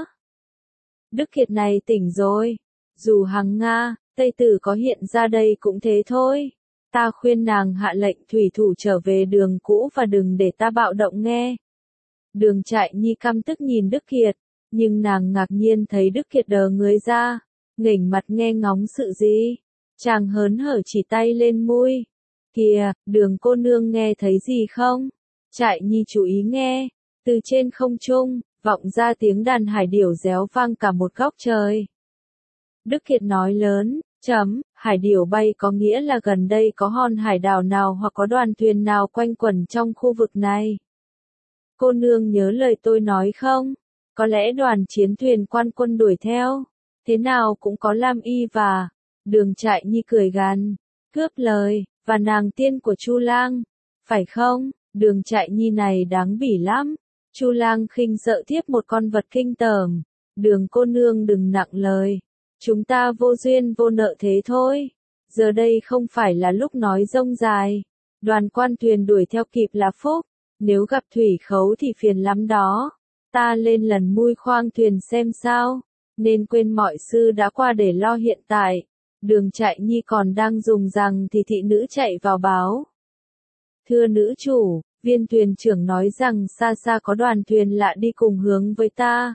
Đức Kiệt này tỉnh rồi, dù Hằng Nga, Tây Tử có hiện ra đây cũng thế thôi. Ta khuyên nàng hạ lệnh thủy thủ trở về đường cũ và đừng để ta bạo động nghe. Đường Trại Nhi căm tức nhìn Đức Kiệt, nhưng nàng ngạc nhiên thấy Đức Kiệt đờ người ra, nghển mặt nghe ngóng sự gì. Chàng hớn hở chỉ tay lên mui. Kìa, Đường cô nương nghe thấy gì không? Trại Nhi chú ý nghe. Từ trên không trung, vọng ra tiếng đàn hải điểu réo vang cả một góc trời. Đức Kiệt nói lớn, chấm, hải điểu bay có nghĩa là gần đây có hòn hải đảo nào hoặc có đoàn thuyền nào quanh quẩn trong khu vực này. Cô nương nhớ lời tôi nói không? Có lẽ đoàn chiến thuyền quan quân đuổi theo. Thế nào cũng có Lam Y và Đường Trại Nhi cười gằn, cướp lời, và nàng tiên của Chu Lang. Phải không? Đường Trại Nhi này đáng bỉ lắm. Chu Lang khinh sợ tiếp một con vật kinh tởm. Đường cô nương đừng nặng lời. Chúng ta vô duyên vô nợ thế thôi. Giờ đây không phải là lúc nói rông dài. Đoàn quan thuyền đuổi theo kịp là phúc. Nếu gặp thủy khấu thì phiền lắm đó. Ta lên lần mui khoang thuyền xem sao. Nên quên mọi sư đã qua để lo hiện tại. Đường Trại Nhi còn đang dùng rằng thì thị nữ chạy vào báo. Thưa nữ chủ, viên thuyền trưởng nói rằng xa xa có đoàn thuyền lạ đi cùng hướng với ta.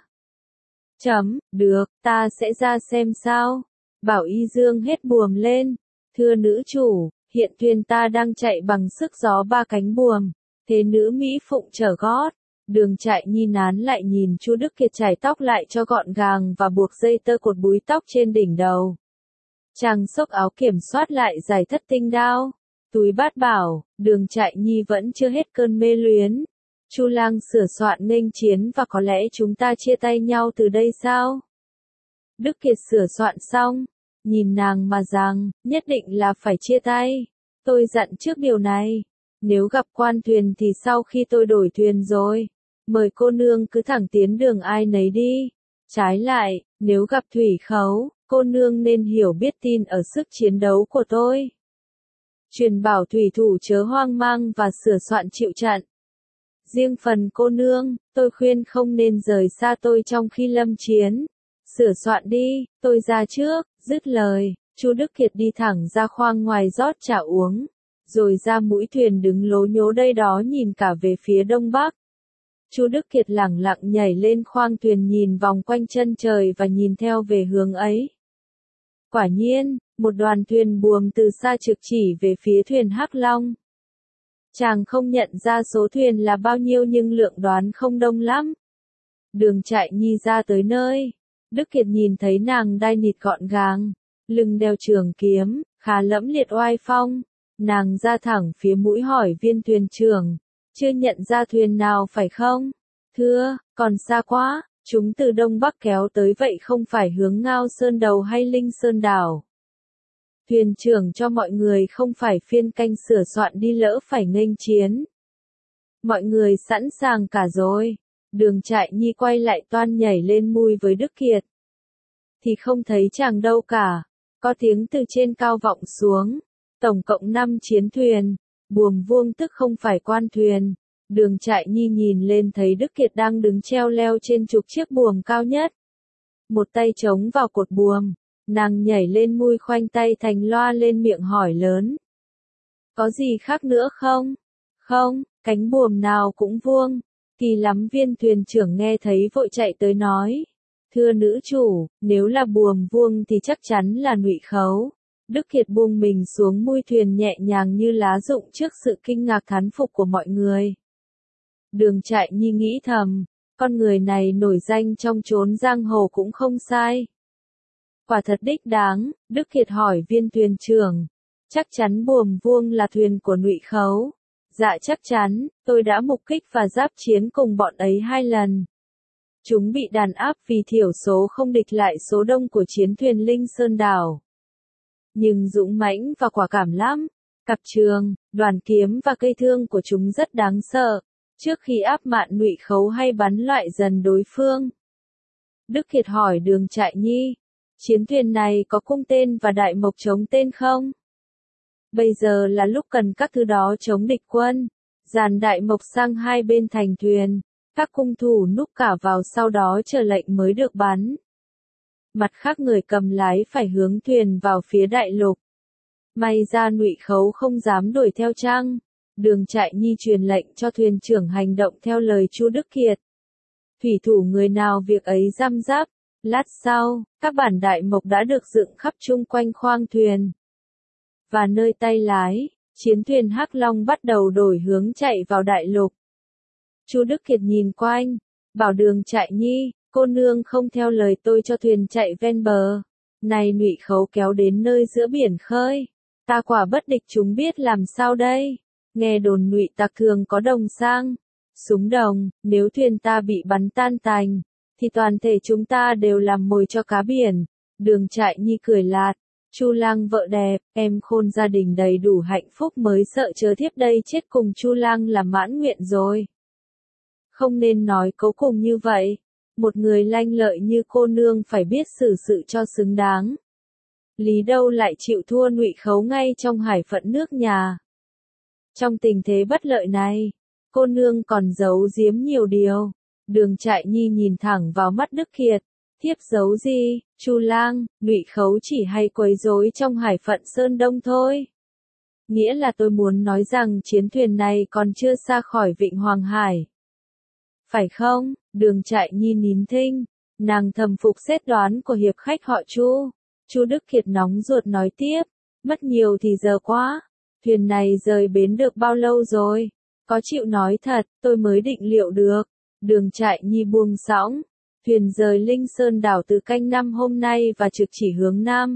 Chấm, được, ta sẽ ra xem sao. Bảo Y Dương hết buồm lên. Thưa nữ chủ, hiện thuyền ta đang chạy bằng sức gió ba cánh buồm. Thế nữ Mỹ Phụng trở gót. Đường Trại Nhi nán lại nhìn Chu Đức Kiệt chải tóc lại cho gọn gàng và buộc dây tơ cột búi tóc trên đỉnh đầu. Chàng xốc áo kiểm soát lại giải thất tinh đao. Túi bát bảo, Đường Trại Nhi vẫn chưa hết cơn mê luyến. Chu Lang sửa soạn nghênh chiến và có lẽ chúng ta chia tay nhau từ đây sao? Đức Kiệt sửa soạn xong, nhìn nàng mà rằng, nhất định là phải chia tay. Tôi dặn trước điều này. Nếu gặp quan thuyền thì sau khi tôi đổi thuyền rồi, mời cô nương cứ thẳng tiến đường ai nấy đi. Trái lại, nếu gặp thủy khấu, cô nương nên hiểu biết tin ở sức chiến đấu của tôi. Truyền bảo thủy thủ chớ hoang mang và sửa soạn chịu trận. Riêng phần cô nương, tôi khuyên không nên rời xa tôi trong khi lâm chiến. Sửa soạn đi, tôi ra trước. Dứt lời, Chu Đức Kiệt đi thẳng ra khoang ngoài rót trà uống. Rồi ra mũi thuyền đứng lố nhố đây đó nhìn cả về phía đông bắc. Chu Đức Kiệt lẳng lặng nhảy lên khoang thuyền nhìn vòng quanh chân trời và nhìn theo về hướng ấy. Quả nhiên, một đoàn thuyền buồm từ xa trực chỉ về phía thuyền Hắc Long. Chàng không nhận ra số thuyền là bao nhiêu nhưng lượng đoán không đông lắm. Đường Trại Nhi ra tới nơi. Đức Kiệt nhìn thấy nàng đai nịt gọn gàng, lưng đeo trường kiếm, khá lẫm liệt oai phong. Nàng ra thẳng phía mũi hỏi viên thuyền trưởng, chưa nhận ra thuyền nào phải không? Thưa, còn xa quá, chúng từ đông bắc kéo tới vậy không phải hướng Ngao Sơn Đầu hay Linh Sơn Đảo. Thuyền trưởng cho mọi người không phải phiên canh sửa soạn đi lỡ phải nghênh chiến. Mọi người sẵn sàng cả rồi. Đường Trại Nhi quay lại toan nhảy lên mui với Đức Kiệt. Thì không thấy chàng đâu cả. Có tiếng từ trên cao vọng xuống. Tổng cộng năm chiến thuyền. Buồm vuông tức không phải quan thuyền. Đường Trại Nhi nhìn lên thấy Đức Kiệt đang đứng treo leo trên trục chiếc buồm cao nhất. Một tay chống vào cột buồm, nàng nhảy lên mui khoanh tay thành loa lên miệng hỏi lớn. Có gì khác nữa không? Không, cánh buồm nào cũng vuông. Kỳ lắm, viên thuyền trưởng nghe thấy vội chạy tới nói. Thưa nữ chủ, nếu là buồm vuông thì chắc chắn là Ngụy Khấu. Đức Kiệt buông mình xuống mui thuyền nhẹ nhàng như lá rụng trước sự kinh ngạc thán phục của mọi người. Đường Trại Nhi nghĩ thầm, con người này nổi danh trong chốn giang hồ cũng không sai. Quả thật đích đáng. Đức Kiệt hỏi viên thuyền trưởng, chắc chắn buồm vuông là thuyền của Ngụy Khấu. Dạ chắc chắn, tôi đã mục kích và giáp chiến cùng bọn ấy hai lần. Chúng bị đàn áp vì thiểu số không địch lại số đông của chiến thuyền Linh Sơn đảo. Nhưng dũng mãnh và quả cảm lắm. Cặp trường, đoàn kiếm và cây thương của chúng rất đáng sợ. Trước khi áp mạn Ngụy Khấu hay bắn loại dần đối phương. Đức Kiệt hỏi Đường Trại Nhi, chiến thuyền này có cung tên và đại mộc chống tên không? Bây giờ là lúc cần các thứ đó chống địch quân. Dàn đại mộc sang hai bên thành thuyền. Các cung thủ núp cả vào sau đó chờ lệnh mới được bắn. Mặt khác người cầm lái phải hướng thuyền vào phía đại lục. May ra Ngụy Khấu không dám đuổi theo chăng. Đường Trại Nhi truyền lệnh cho thuyền trưởng hành động theo lời Chu Đức Kiệt. Thủy thủ người nào việc ấy răm rắp. Lát sau, các bản đại mộc đã được dựng khắp chung quanh khoang thuyền. Và nơi tay lái, chiến thuyền Hắc Long bắt đầu đổi hướng chạy vào đại lục. Chu Đức Kiệt nhìn quanh, bảo Đường Trại Nhi, cô nương không theo lời tôi cho thuyền chạy ven bờ. Này Ngụy Khấu kéo đến nơi giữa biển khơi. Ta quả bất địch chúng biết làm sao đây. Nghe đồn Ngụy tặc thường có đồng sang, súng đồng, nếu thuyền ta bị bắn tan tành, thì toàn thể chúng ta đều làm mồi cho cá biển. Đường Trại Nhi cười lạt. Chu Lang vợ đẹp, em khôn gia đình đầy đủ hạnh phúc mới sợ chớ thiếp đây chết cùng Chu Lang là mãn nguyện rồi. Không nên nói cấu cùng như vậy. Một người lanh lợi như cô nương phải biết xử sự cho xứng đáng. Lý đâu lại chịu thua Ngụy Khấu ngay trong hải phận nước nhà. Trong tình thế bất lợi này, cô nương còn giấu giếm nhiều điều. Đường Trại Nhi nhìn thẳng vào mắt Đức Kiệt. Thiếp giấu gì, Chu Lang, Ngụy Khấu chỉ hay quấy rối trong hải phận Sơn Đông thôi. Nghĩa là tôi muốn nói rằng chiến thuyền này còn chưa xa khỏi vịnh Hoàng Hải. Phải không? Đường Trại Nhi nín thinh, nàng thầm phục xét đoán của hiệp khách họ Chu. Chu Đức Kiệt nóng ruột nói tiếp, mất nhiều thì giờ quá. Thuyền này rời bến được bao lâu rồi? Có chịu nói thật, tôi mới định liệu được. Đường Trại Nhi buông sõng. Thuyền rời Linh Sơn đảo từ canh năm hôm nay và trực chỉ hướng nam.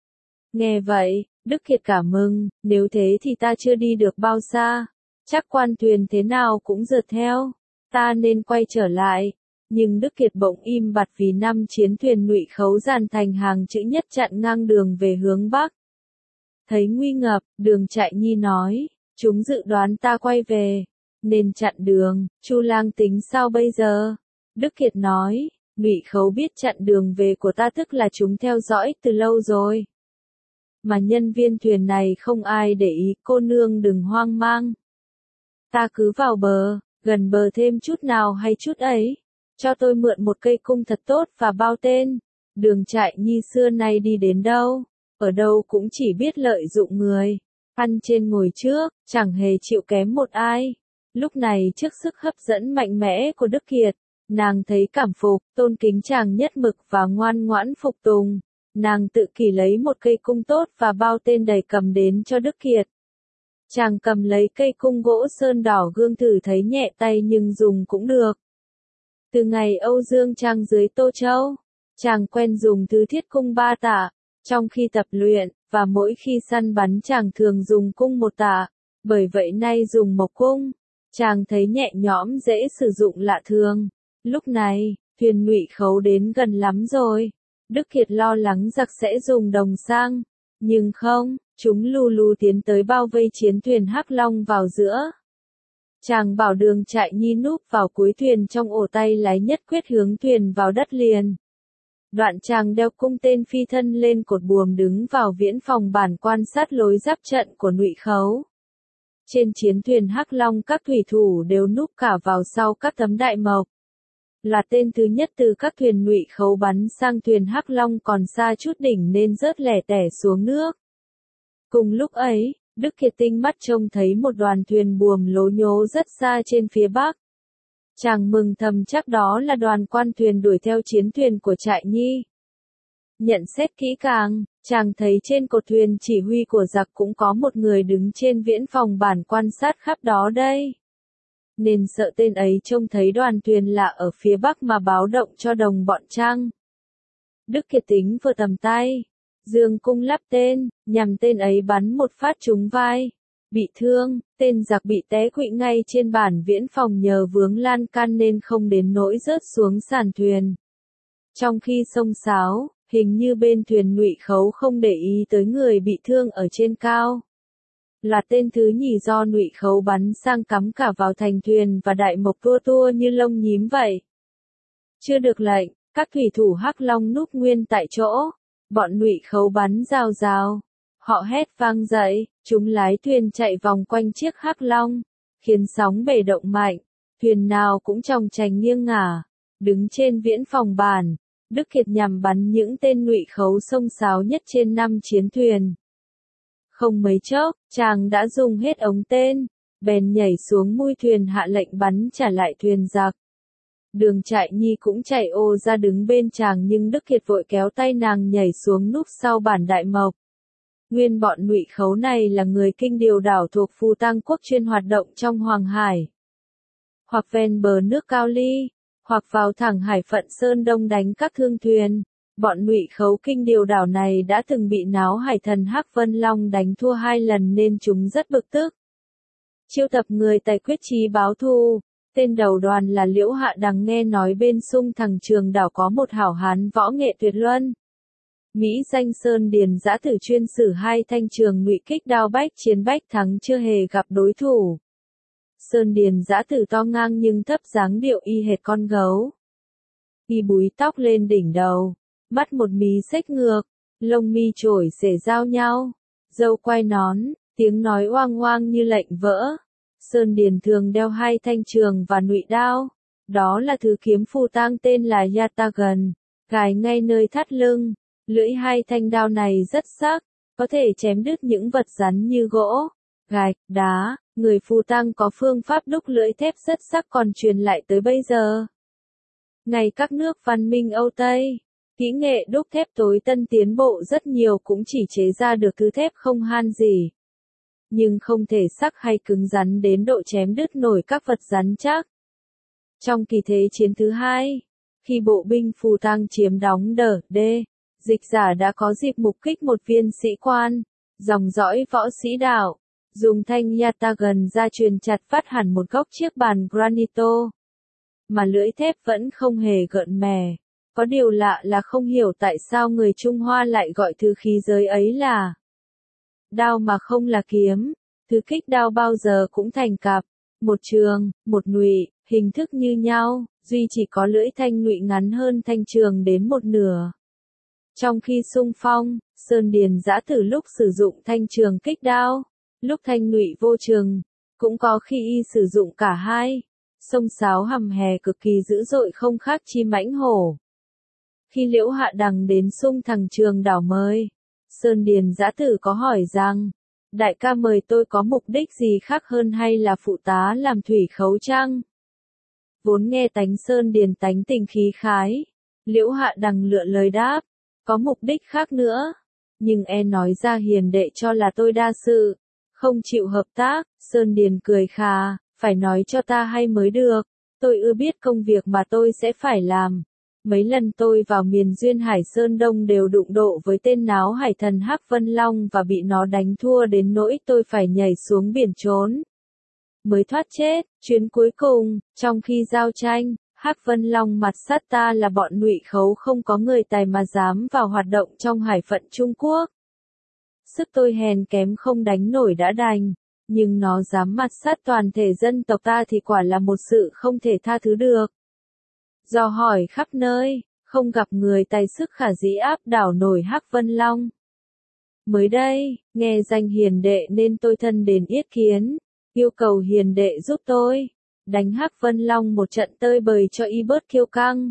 Nghe vậy, Đức Kiệt cảm mừng, nếu thế thì ta chưa đi được bao xa. Chắc quan thuyền thế nào cũng rượt theo. Ta nên quay trở lại. Nhưng Đức Kiệt bỗng im bặt vì năm chiến thuyền Ngụy Khấu dàn thành hàng chữ nhất chặn ngang đường về hướng Bắc. Thấy nguy ngập, Đường Trại Nhi nói, chúng dự đoán ta quay về, nên chặn đường. Chu Lang tính sao bây giờ? Đức Kiệt nói, Ngụy Khấu biết chặn đường về của ta tức là chúng theo dõi từ lâu rồi. Mà nhân viên thuyền này không ai để ý, cô nương đừng hoang mang. Ta cứ vào bờ, gần bờ thêm chút nào hay chút ấy. Cho tôi mượn một cây cung thật tốt và bao tên. Đường Trại Nhi xưa nay đi đến đâu, ở đâu cũng chỉ biết lợi dụng người. Ăn trên ngồi trước, chẳng hề chịu kém một ai. Lúc này trước sức hấp dẫn mạnh mẽ của Đức Kiệt, nàng thấy cảm phục, tôn kính chàng nhất mực và ngoan ngoãn phục tùng. Nàng tự kỷ lấy một cây cung tốt và bao tên đầy cầm đến cho Đức Kiệt. Chàng cầm lấy cây cung gỗ sơn đỏ gương thử thấy nhẹ tay nhưng dùng cũng được. Từ ngày Âu Dương chàng dưới Tô Châu, chàng quen dùng thứ thiết cung ba tạ, trong khi tập luyện, và mỗi khi săn bắn chàng thường dùng cung một tạ, bởi vậy nay dùng mộc cung. Chàng thấy nhẹ nhõm dễ sử dụng lạ thường. Lúc này, thuyền Ngụy Khấu đến gần lắm rồi. Đức Kiệt lo lắng giặc sẽ dùng đồng sang. Nhưng không, chúng lù lù tiến tới bao vây chiến thuyền Hắc Long vào giữa. Chàng bảo Đường Trại Nhi núp vào cuối thuyền trong ổ tay lái nhất quyết hướng thuyền vào đất liền. Đoạn chàng đeo cung tên phi thân lên cột buồm đứng vào viễn phòng bản quan sát lối giáp trận của Ngụy Khấu. Trên chiến thuyền Hắc Long các thủy thủ đều núp cả vào sau các tấm đại mộc. Là tên thứ nhất từ các thuyền Ngụy Khấu bắn sang thuyền Hắc Long còn xa chút đỉnh nên rớt lẻ tẻ xuống nước. Cùng lúc ấy, Đức Kiệt tinh mắt trông thấy một đoàn thuyền buồm lố nhố rất xa trên phía bắc. Chàng mừng thầm chắc đó là đoàn quan thuyền đuổi theo chiến thuyền của Trại Nhi. Nhận xét kỹ càng, chàng thấy trên cột thuyền chỉ huy của giặc cũng có một người đứng trên viễn phòng bản quan sát khắp đó đây. Nên sợ tên ấy trông thấy đoàn thuyền lạ ở phía bắc mà báo động cho đồng bọn chăng. Đức Kiệt tính vừa tầm tay, dương cung lắp tên, nhằm tên ấy bắn một phát trúng vai. Bị thương, tên giặc bị té quỵ ngay trên bản viễn phòng nhờ vướng lan can nên không đến nỗi rớt xuống sàn thuyền. Trong khi xông xáo, hình như bên thuyền Ngụy Khấu không để ý tới người bị thương ở trên cao. Là tên thứ nhì do Ngụy Khấu bắn sang cắm cả vào thành thuyền và đại mộc tua tua như lông nhím vậy. Chưa được lệnh, các thủy thủ Hắc Long núp nguyên tại chỗ, bọn Ngụy Khấu bắn rào rào. Họ hét vang dậy, chúng lái thuyền chạy vòng quanh chiếc Hắc Long, khiến sóng bể động mạnh, thuyền nào cũng chòng chành nghiêng ngả. Đứng trên viễn phòng bản, Đức Kiệt nhằm bắn những tên Ngụy Khấu xông xáo nhất trên năm chiến thuyền. Không mấy chốc, chàng đã dùng hết ống tên, bèn nhảy xuống mui thuyền hạ lệnh bắn trả lại thuyền giặc. Đường Trại Nhi cũng chạy ô ra đứng bên chàng nhưng Đức Kiệt vội kéo tay nàng nhảy xuống núp sau bản đại mộc. Nguyên bọn Ngụy Khấu này là người Kinh Điều đảo thuộc Phù Tang quốc chuyên hoạt động trong Hoàng Hải. Hoặc ven bờ nước Cao Ly, hoặc vào thẳng hải phận Sơn Đông đánh các thương thuyền. Bọn Ngụy Khấu Kinh Điều đảo này đã từng bị náo hải thần Hắc Vân Long đánh thua hai lần nên chúng rất bực tức. Chiêu tập người tài quyết chí báo thù, tên đầu đoàn là Liễu Hạ Đằng nghe nói bên sung thẳng Trường đảo có một hảo hán võ nghệ tuyệt luân. Mỹ danh Sơn Điền Dã Tử chuyên sử hai thanh trường ngụy kích đao bách chiến bách thắng chưa hề gặp đối thủ. Sơn Điền Dã Tử to ngang nhưng thấp dáng điệu y hệt con gấu. Y búi tóc lên đỉnh đầu, mắt một mí xếch ngược, lông mi chổi xể giao nhau, râu quai nón, tiếng nói oang oang như lệnh vỡ. Sơn Điền thường đeo hai thanh trường và ngụy đao, đó là thứ kiếm Phù Tang tên là Yatagan, gài ngay nơi thắt lưng. Lưỡi hai thanh đao này rất sắc, có thể chém đứt những vật rắn như gỗ, gạch, đá. Người Phù Tang có phương pháp đúc lưỡi thép rất sắc còn truyền lại tới bây giờ. Ngày các nước văn minh Âu Tây, kỹ nghệ đúc thép tối tân tiến bộ rất nhiều cũng chỉ chế ra được thứ thép không han gì. Nhưng không thể sắc hay cứng rắn đến độ chém đứt nổi các vật rắn chắc. Trong kỳ thế chiến thứ hai, khi bộ binh Phù Tang chiếm đóng Đờ Đê, Dịch Giả đã có dịp mục kích một viên sĩ quan, dòng dõi võ sĩ đạo, dùng thanh Yatagan ra truyền chặt phát hẳn một góc chiếc bàn granito. Mà lưỡi thép vẫn không hề gợn mè. Có điều lạ là không hiểu tại sao người Trung Hoa lại gọi thứ khí giới ấy là đao mà không là kiếm. Thứ kích đao bao giờ cũng thành cặp, một trường, một ngụy, hình thức như nhau, duy chỉ có lưỡi thanh ngụy ngắn hơn thanh trường đến một nửa. Trong khi xung phong, Sơn Điền Dã Tử lúc sử dụng thanh trường kích đao, lúc thanh ngụy vô trường, cũng có khi y sử dụng cả hai. Sông sáo hầm hè cực kỳ dữ dội không khác chi mãnh hổ. Khi Liễu Hạ Đằng đến sung thẳng Trường đảo mời, Sơn Điền Dã Tử có hỏi rằng, đại ca mời tôi có mục đích gì khác hơn hay là phụ tá làm thủy khấu chăng? Vốn nghe tánh Sơn Điền tánh tình khí khái, Liễu Hạ Đằng lựa lời đáp, có mục đích khác nữa, nhưng e nói ra hiền đệ cho là tôi đa sự, không chịu hợp tác. Sơn Điền cười khà, phải nói cho ta hay mới được, tôi ưa biết công việc mà tôi sẽ phải làm. Mấy lần tôi vào miền Duyên Hải Sơn Đông đều đụng độ với tên náo hải thần Hắc Vân Long và bị nó đánh thua đến nỗi tôi phải nhảy xuống biển trốn. Mới thoát chết, chuyến cuối cùng, trong khi giao tranh, Hắc Vân Long mặt sát ta là bọn Ngụy Khấu không có người tài mà dám vào hoạt động trong hải phận Trung Quốc. Sức tôi hèn kém không đánh nổi đã đành, nhưng nó dám mặt sát toàn thể dân tộc ta thì quả là một sự không thể tha thứ được. Dò hỏi khắp nơi, không gặp người tài sức khả dĩ áp đảo nổi Hắc Vân Long. Mới đây, nghe danh hiền đệ nên tôi thân đến yết kiến, yêu cầu hiền đệ giúp tôi, đánh Hắc Vân Long một trận tơi bời cho y bớt kiêu căng.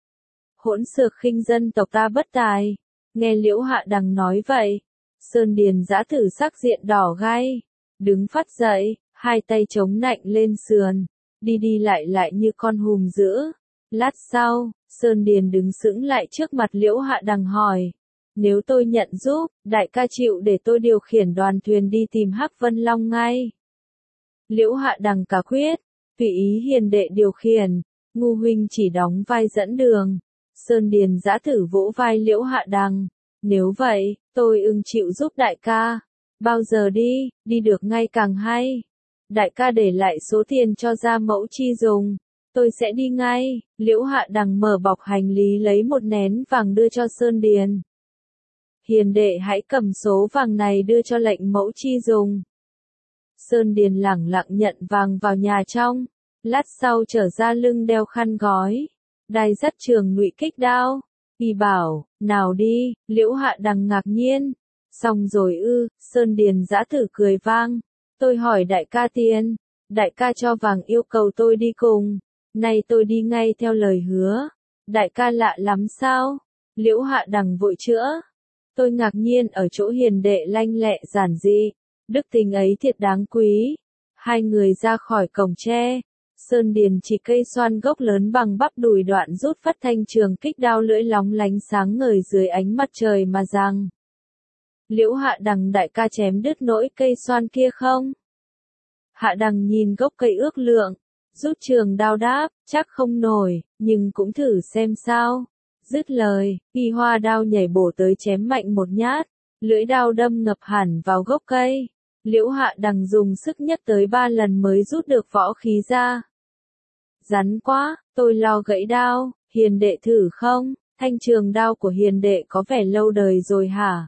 Hỗn xược khinh dân tộc ta bất tài, nghe Liễu Hạ Đằng nói vậy, Sơn Điền Dã Tử sắc diện đỏ gai, đứng phắt dậy, hai tay chống nạnh lên sườn, đi đi lại lại như con hùm dữ. Lát sau, Sơn Điền đứng sững lại trước mặt Liễu Hạ Đằng hỏi, nếu tôi nhận giúp, đại ca chịu để tôi điều khiển đoàn thuyền đi tìm Hắc Vân Long ngay. Liễu Hạ Đằng cả quyết, tùy ý hiền đệ điều khiển, ngu huynh chỉ đóng vai dẫn đường. Sơn Điền Dã Tử vỗ vai Liễu Hạ Đằng, nếu vậy, tôi ưng chịu giúp đại ca. Bao giờ đi, đi được ngay càng hay. Đại ca để lại số tiền cho gia mẫu chi dùng, tôi sẽ đi ngay. Liễu Hạ Đằng mở bọc hành lý lấy một nén vàng đưa cho Sơn Điền. Hiền đệ hãy cầm số vàng này đưa cho lệnh mẫu chi dùng. Sơn Điền lẳng lặng nhận vàng vào nhà trong, lát sau trở ra lưng đeo khăn gói, đai dắt trường ngụy kích đao. Y bảo, nào đi. Liễu Hạ Đằng ngạc nhiên, xong rồi ư? Sơn Điền Dã Tử cười vang, tôi hỏi đại ca tiền, đại ca cho vàng yêu cầu tôi đi cùng, nay tôi đi ngay theo lời hứa, đại ca lạ lắm sao? Liễu Hạ Đằng vội chữa, tôi ngạc nhiên ở chỗ hiền đệ lanh lẹ giản dị, đức tình ấy thiệt đáng quý. Hai người ra khỏi cổng tre, Sơn Điền chỉ cây xoan gốc lớn bằng bắp đùi đoạn rút phát thanh trường kích đao lưỡi lóng lánh sáng ngời dưới ánh mặt trời mà rằng, Liễu Hạ Đằng đại ca chém đứt nỗi cây xoan kia không? Hạ Đằng nhìn gốc cây ước lượng, rút trường đao đáp, chắc không nổi, nhưng cũng thử xem sao. Dứt lời, y hoa đao nhảy bổ tới chém mạnh một nhát, lưỡi đao đâm ngập hẳn vào gốc cây. Liễu Hạ Đằng dùng sức nhất tới ba lần mới rút được võ khí ra. Rắn quá, tôi lo gãy đao, hiền đệ thử không? Thanh trường đao của hiền đệ có vẻ lâu đời rồi hả?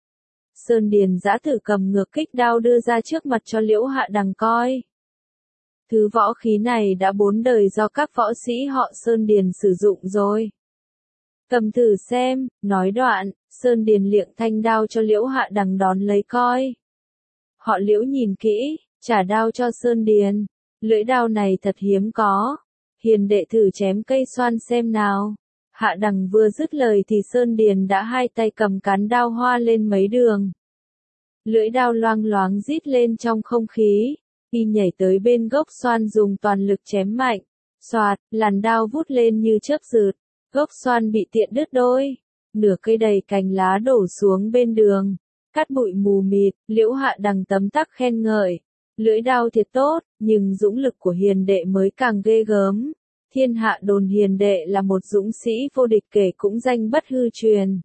Sơn Điền Dã Tử cầm ngược kích đao đưa ra trước mặt cho Liễu Hạ Đằng coi. Thứ võ khí này đã bốn đời do các võ sĩ họ Sơn Điền sử dụng rồi. Cầm thử xem, nói đoạn, Sơn Điền liệng thanh đao cho Liễu Hạ Đằng đón lấy coi. Họ Liễu nhìn kỹ, trả đao cho Sơn Điền. Lưỡi đao này thật hiếm có. Hiền đệ thử chém cây xoan xem nào. Hạ Đằng vừa dứt lời thì Sơn Điền đã hai tay cầm cán đao hoa lên mấy đường. Lưỡi đao loang loáng rít lên trong không khí. Y nhảy tới bên gốc xoan dùng toàn lực chém mạnh. Xoạt, làn đao vút lên như chớp rượt. Gốc xoan bị tiện đứt đôi. Nửa cây đầy cành lá đổ xuống bên đường. Cát bụi mù mịt, Liễu Hạ Đằng tấm tắc khen ngợi. Lưỡi đao thiệt tốt, nhưng dũng lực của hiền đệ mới càng ghê gớm. Thiên hạ đồn hiền đệ là một dũng sĩ vô địch kể cũng danh bất hư truyền.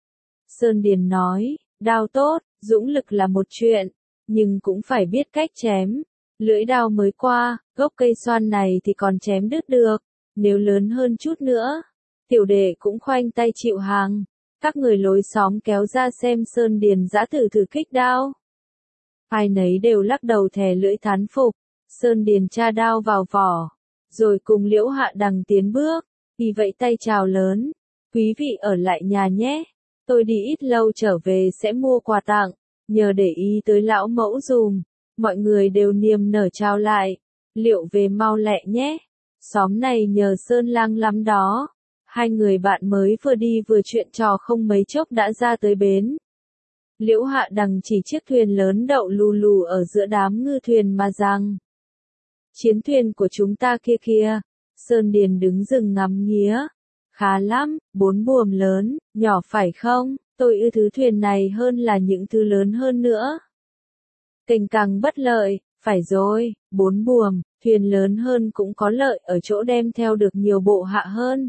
Sơn Điền nói, đao tốt, dũng lực là một chuyện, nhưng cũng phải biết cách chém. Lưỡi đao mới qua, gốc cây xoan này thì còn chém đứt được, nếu lớn hơn chút nữa, tiểu đệ cũng khoanh tay chịu hàng. Các người lối xóm kéo ra xem Sơn Điền Dã Tử thử kích đao. Ai nấy đều lắc đầu thè lưỡi thán phục. Sơn Điền tra đao vào vỏ, rồi cùng Liễu Hạ Đằng tiến bước, y vẫy tay chào lớn, quý vị ở lại nhà nhé, tôi đi ít lâu trở về sẽ mua quà tặng, nhờ để ý tới lão mẫu dùm. Mọi người đều niềm nở chào lại, liệu về mau lẹ nhé, xóm này nhờ Sơn Lang lắm đó. Hai người bạn mới vừa đi vừa chuyện trò không mấy chốc đã ra tới bến. Liễu Hạ Đằng chỉ chiếc thuyền lớn đậu lù lù ở giữa đám ngư thuyền mà rằng, chiến thuyền của chúng ta kia kia. Sơn Điền đứng rừng ngắm nghía, khá lắm, bốn buồm lớn, nhỏ phải không? Tôi ưa thứ thuyền này hơn là những thứ lớn hơn nữa. Kênh càng bất lợi, phải rồi, bốn buồm, thuyền lớn hơn cũng có lợi ở chỗ đem theo được nhiều bộ hạ hơn.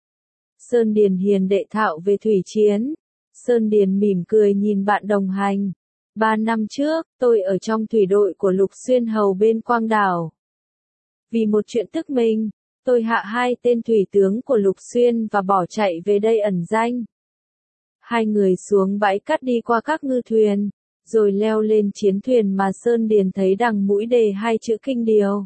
Sơn Điền hiền đệ thạo về thủy chiến. Sơn Điền mỉm cười nhìn bạn đồng hành. Ba năm trước, tôi ở trong thủy đội của Lục Xuyên Hầu bên Quang Đảo. Vì một chuyện tức mình, tôi hạ hai tên thủy tướng của Lục Xuyên và bỏ chạy về đây ẩn danh. Hai người xuống bãi cát đi qua các ngư thuyền, rồi leo lên chiến thuyền mà Sơn Điền thấy đằng mũi đề hai chữ kinh điều.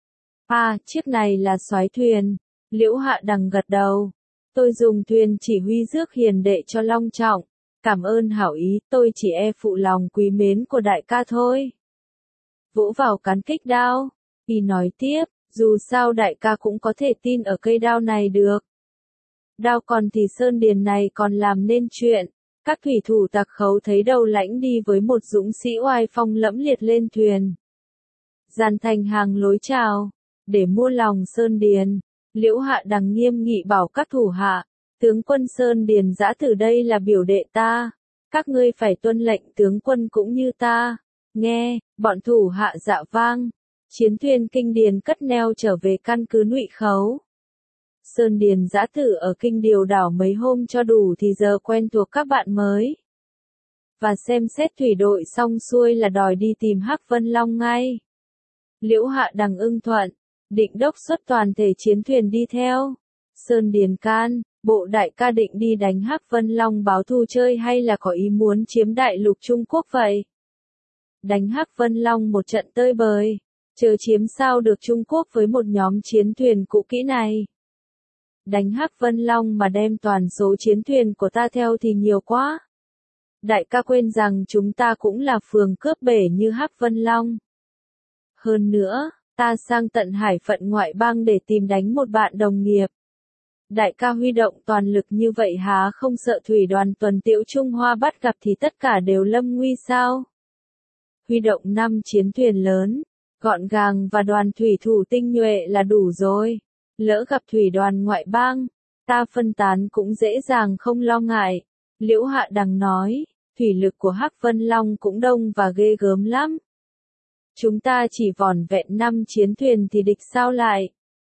À, chiếc này là soái thuyền. Liễu Hạ Đằng gật đầu. Tôi dùng thuyền chỉ huy rước hiền đệ cho long trọng. Cảm ơn hảo ý, tôi chỉ e phụ lòng quý mến của đại ca thôi. vỗ vào cán kích đao. Y nói tiếp, dù sao đại ca cũng có thể tin ở cây đao này được. Đao còn thì Sơn Điền này còn làm nên chuyện. Các thủy thủ Tặc Khấu thấy Đầu Lãnh đi với một dũng sĩ oai phong lẫm liệt lên thuyền. Dàn thành hàng lối chào, để mua lòng Sơn Điền. Liễu Hạ Đằng nghiêm nghị bảo các thủ hạ, tướng quân Sơn Điền Dã Tử đây là biểu đệ ta. Các ngươi phải tuân lệnh tướng quân cũng như ta. Nghe, bọn thủ hạ dạ vang. Chiến thuyền Kinh Điền cất neo trở về căn cứ Ngụy Khấu. Sơn Điền Dã Tử ở Kinh Điều đảo mấy hôm cho đủ thì giờ quen thuộc các bạn mới. Và xem xét thủy đội xong xuôi là đòi đi tìm Hắc Vân Long ngay. Liễu Hạ Đằng ưng thuận, định đốc xuất toàn thể chiến thuyền đi theo. Sơn Điền can, bộ đại ca định đi đánh Hắc Vân Long báo thù chơi hay là có ý muốn chiếm đại lục Trung Quốc vậy? Đánh Hắc Vân Long một trận tơi bời, chờ chiếm sao được Trung Quốc với một nhóm chiến thuyền cũ kỹ này. Đánh Hắc Vân Long mà đem toàn số chiến thuyền của ta theo thì nhiều quá. Đại ca quên rằng chúng ta cũng là phường cướp bể như Hắc Vân Long. Hơn nữa, ta sang tận hải phận ngoại bang để tìm đánh một bạn đồng nghiệp. Đại ca huy động toàn lực như vậy há không sợ thủy đoàn tuần tiễu Trung Hoa bắt gặp thì tất cả đều lâm nguy sao? Huy động năm chiến thuyền lớn, gọn gàng và đoàn thủy thủ tinh nhuệ là đủ rồi. Lỡ gặp thủy đoàn ngoại bang, ta phân tán cũng dễ dàng không lo ngại. Liễu Hạ Đằng nói, thủy lực của Hắc Vân Long cũng đông và ghê gớm lắm. Chúng ta chỉ vỏn vẹn năm chiến thuyền thì địch sao lại?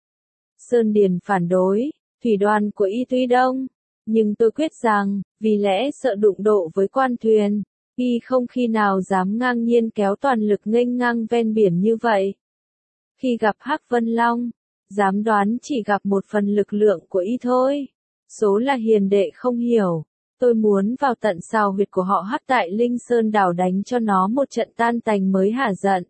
Sơn Điền phản đối, thủy đoàn của y tuy đông, nhưng tôi quyết rằng, vì lẽ sợ đụng độ với quan thuyền, y không khi nào dám ngang nhiên kéo toàn lực nghênh ngang ven biển như vậy. Khi gặp Hắc Vân Long, dám đoán chỉ gặp một phần lực lượng của y thôi. Số là hiền đệ không hiểu. Tôi muốn vào tận sào huyệt của họ Hắc tại Linh Sơn đảo đánh cho nó một trận tan tành mới hả giận.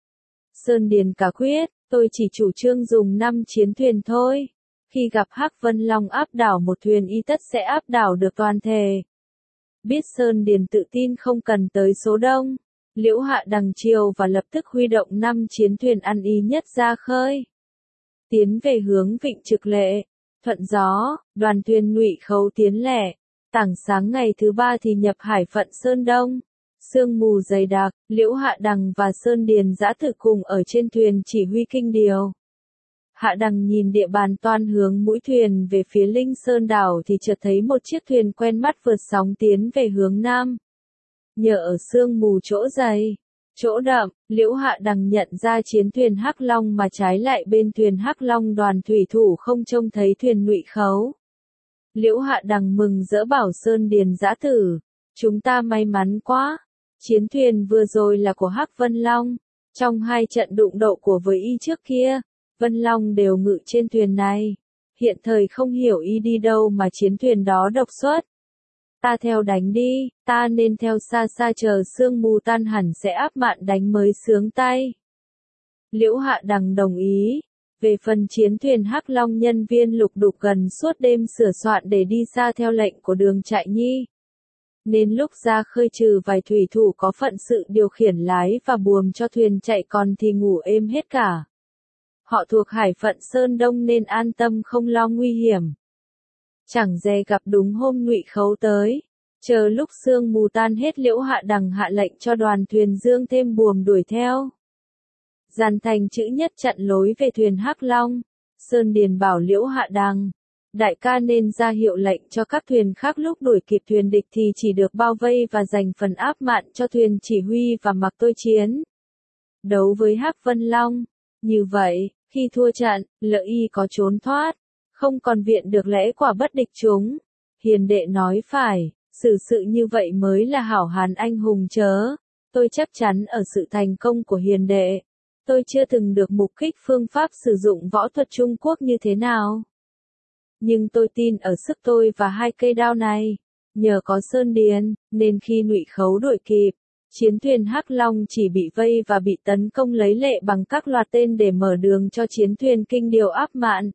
Sơn Điền cả quyết, tôi chỉ chủ trương dùng năm chiến thuyền thôi. Khi gặp Hắc Vân Long áp đảo một thuyền y tất sẽ áp đảo được toàn thể. Biết Sơn Điền tự tin không cần tới số đông. Liễu Hạ Đằng chiều và lập tức huy động năm chiến thuyền ăn ý nhất ra khơi. Tiến về hướng Vịnh Trực Lệ, thuận gió, đoàn thuyền Ngụy Khấu tiến lẻ. Tảng sáng ngày thứ ba thì nhập hải phận Sơn Đông. Sương mù dày đặc, Liễu Hạ Đằng và Sơn Điền Dã Tử cùng ở trên thuyền chỉ huy kinh điều. Hạ Đằng nhìn địa bàn toan hướng mũi thuyền về phía Linh Sơn đảo thì chợt thấy một chiếc thuyền quen mắt vượt sóng tiến về hướng nam. Nhờ ở sương mù chỗ dày, chỗ đậm, Liễu Hạ Đằng nhận ra chiến thuyền Hắc Long mà trái lại bên thuyền Hắc Long đoàn thủy thủ không trông thấy thuyền Ngụy Khấu. Liễu Hạ Đằng mừng rỡ bảo Sơn Điền Dã Tử, chúng ta may mắn quá. Chiến thuyền vừa rồi là của Hắc Vân Long. Trong hai trận đụng độ của với y trước kia, Vân Long đều ngự trên thuyền này. Hiện thời không hiểu y đi đâu mà chiến thuyền đó độc xuất. Ta theo đánh đi, ta nên theo xa xa chờ sương mù tan hẳn sẽ áp mạn đánh mới sướng tay. Liễu Hạ Đằng đồng ý. Về phần chiến thuyền Hắc Long nhân viên lục đục gần suốt đêm sửa soạn để đi xa theo lệnh của Đường Trại Nhi. Nên lúc ra khơi trừ vài thủy thủ có phận sự điều khiển lái và buồm cho thuyền chạy còn thì ngủ êm hết cả. Họ thuộc hải phận Sơn Đông nên an tâm không lo nguy hiểm. Chẳng dè gặp đúng hôm Ngụy Khấu tới. Chờ lúc sương mù tan hết Liễu Hạ Đằng hạ lệnh cho đoàn thuyền dương thêm buồm đuổi theo. Dàn thành chữ nhất chặn lối về thuyền Hắc Long. Sơn Điền bảo Liễu Hạ Đằng, đại ca nên ra hiệu lệnh cho các thuyền khác lúc đuổi kịp thuyền địch thì chỉ được bao vây và dành phần áp mạn cho thuyền chỉ huy và mặc tôi chiến. Đấu với Hắc Vân Long. Như vậy, khi thua trận, Lợi Y có trốn thoát, không còn viện được lẽ quả bất địch chúng. Hiền đệ nói phải, xử sự như vậy mới là hảo hán anh hùng chớ. Tôi chấp chắn ở sự thành công của hiền đệ. Tôi chưa từng được mục kích phương pháp sử dụng võ thuật Trung Quốc như thế nào. Nhưng tôi tin ở sức tôi và hai cây đao này. Nhờ có Sơn Điền, nên khi Ngụy Khấu đuổi kịp, chiến thuyền Hắc Long chỉ bị vây và bị tấn công lấy lệ bằng các loạt tên để mở đường cho chiến thuyền kinh điều áp mạn.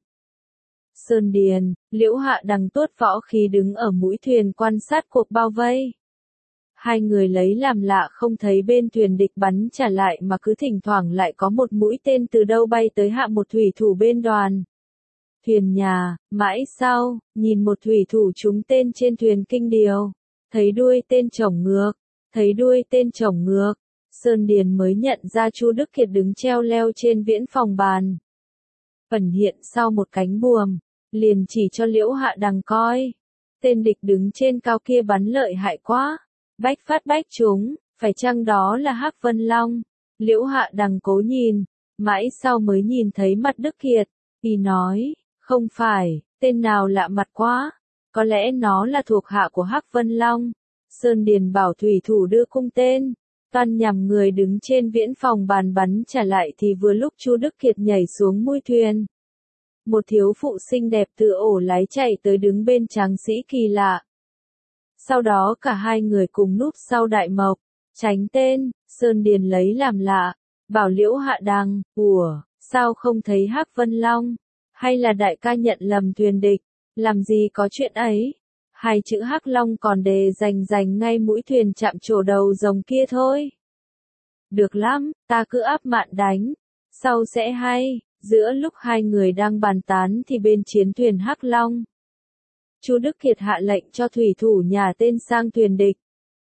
Sơn Điền, Liễu Hạ Đằng tuốt võ khí đứng ở mũi thuyền quan sát cuộc bao vây. Hai người lấy làm lạ không thấy bên thuyền địch bắn trả lại mà cứ thỉnh thoảng lại có một mũi tên từ đâu bay tới hạ một thủy thủ bên đoàn. Thuyền nhà, mãi sau, nhìn một thủy thủ trúng tên trên thuyền kinh điều, thấy đuôi tên chổng ngược, thấy đuôi tên chổng ngược, Sơn Điền mới nhận ra Chu Đức Kiệt đứng treo leo trên viễn phòng bàn. Ẩn hiện sau một cánh buồm, liền chỉ cho Liễu Hạ Đằng coi. Tên địch đứng trên cao kia bắn lợi hại quá, bách phát bách trúng, phải chăng đó là Hắc Vân Long? Liễu Hạ Đằng cố nhìn, mãi sau mới nhìn thấy mặt Đức Kiệt, y nói, không phải, tên nào lạ mặt quá, có lẽ nó là thuộc hạ của Hắc Vân Long. Sơn Điền bảo thủy thủ đưa cung tên, toan nhằm người đứng trên viễn phòng bàn bắn trả lại thì vừa lúc Chu Đức Kiệt nhảy xuống mui thuyền. Một thiếu phụ xinh đẹp từ ổ lái chạy tới đứng bên tráng sĩ kỳ lạ. Sau đó cả hai người cùng núp sau đại mộc, tránh tên. Sơn Điền lấy làm lạ, bảo Liễu Hạ Đằng, ủa, sao không thấy Hắc Vân Long? Hay là đại ca nhận lầm thuyền địch? Làm gì có chuyện ấy? Hai chữ Hắc Long còn đề rành rành ngay mũi thuyền chạm trổ đầu rồng kia thôi. Được lắm, ta cứ áp mạn đánh, sau sẽ hay. Giữa lúc hai người đang bàn tán thì bên chiến thuyền Hắc Long, Chu Đức Kiệt hạ lệnh cho thủy thủ nhà tên sang thuyền địch.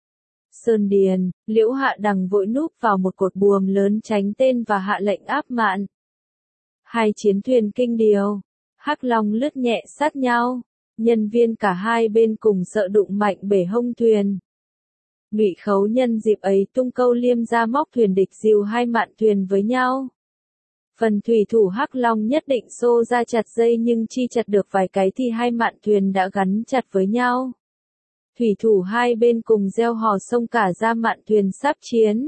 Sơn Điền, Liễu Hạ Đằng vội núp vào một cột buồm lớn tránh tên và hạ lệnh áp mạn. Hai chiến thuyền kinh điều, Hắc Long lướt nhẹ sát nhau, nhân viên cả hai bên cùng sợ đụng mạnh bể hông thuyền. Ngụy Khấu nhân dịp ấy tung câu liêm ra móc thuyền địch dìu hai mạn thuyền với nhau. Phần thủy thủ Hắc Long nhất định xô ra chặt dây nhưng chi chặt được vài cái thì hai mạn thuyền đã gắn chặt với nhau. Thủy thủ hai bên cùng reo hò xông cả ra mạn thuyền sắp chiến.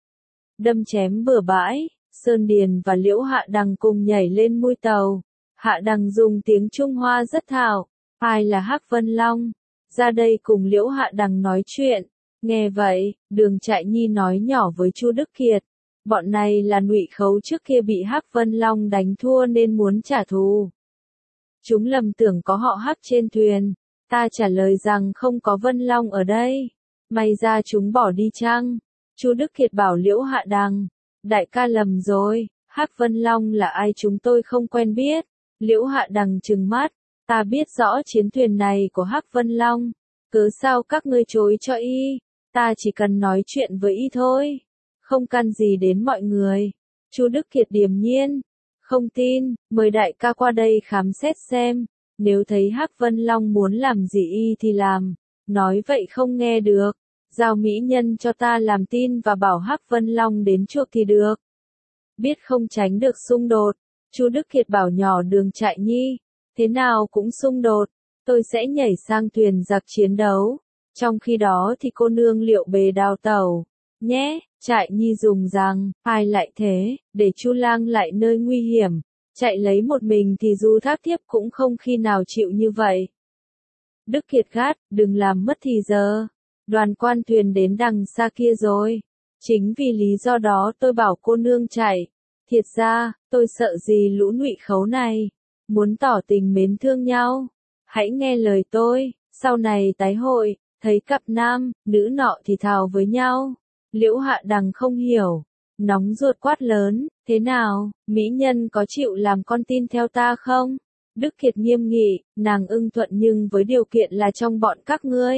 Đâm chém bừa bãi, Sơn Điền và Liễu Hạ Đằng cùng nhảy lên mui tàu. Hạ Đằng dùng tiếng Trung Hoa rất thạo, ai là Hắc Vân Long? Ra đây cùng Liễu Hạ Đằng nói chuyện. Nghe vậy, Đường Trại Nhi nói nhỏ với Chu Đức Kiệt. Bọn này là Ngụy Khấu trước kia bị Hắc Vân Long đánh thua nên muốn trả thù. Chúng lầm tưởng có họ Hắc trên thuyền. Ta trả lời rằng không có Vân Long ở đây. May ra chúng bỏ đi chăng? Chu Đức Kiệt bảo Liễu Hạ Đằng. Đại ca lầm rồi, Hắc Vân Long là ai chúng tôi không quen biết. Liễu Hạ Đằng trừng mắt. Ta biết rõ chiến thuyền này của Hắc Vân Long. Cớ sao các ngươi chối cho y? Ta chỉ cần nói chuyện với y thôi. Không can gì đến mọi người. Chu Đức Kiệt điềm nhiên. Không tin, mời đại ca qua đây khám xét xem. Nếu thấy Hắc Vân Long muốn làm gì y thì làm. Nói vậy không nghe được. Giao mỹ nhân cho ta làm tin và bảo Hắc Vân Long đến chuộc thì được. Biết không tránh được xung đột. Chu Đức Kiệt bảo nhỏ Đường Trại Nhi. Thế nào cũng xung đột. Tôi sẽ nhảy sang thuyền giặc chiến đấu. Trong khi đó thì cô nương liệu bề đào tàu. Nhé, Trại Nhi dùng rằng, ai lại thế, để Chu Lang lại nơi nguy hiểm. Chạy lấy một mình thì dù thác thiếp cũng không khi nào chịu như vậy. Đức Kiệt gắt, đừng làm mất thì giờ. Đoàn quan thuyền đến đằng xa kia rồi. Chính vì lý do đó tôi bảo cô nương chạy. Thiệt ra, tôi sợ gì lũ Ngụy Khấu này. Muốn tỏ tình mến thương nhau. Hãy nghe lời tôi, sau này tái hội, thấy cặp nam, nữ nọ thì thào với nhau. Liễu Hạ Đằng không hiểu. Nóng ruột quát lớn, thế nào, mỹ nhân có chịu làm con tin theo ta không? Đức Kiệt nghiêm nghị, nàng ưng thuận nhưng với điều kiện là trong bọn các ngươi.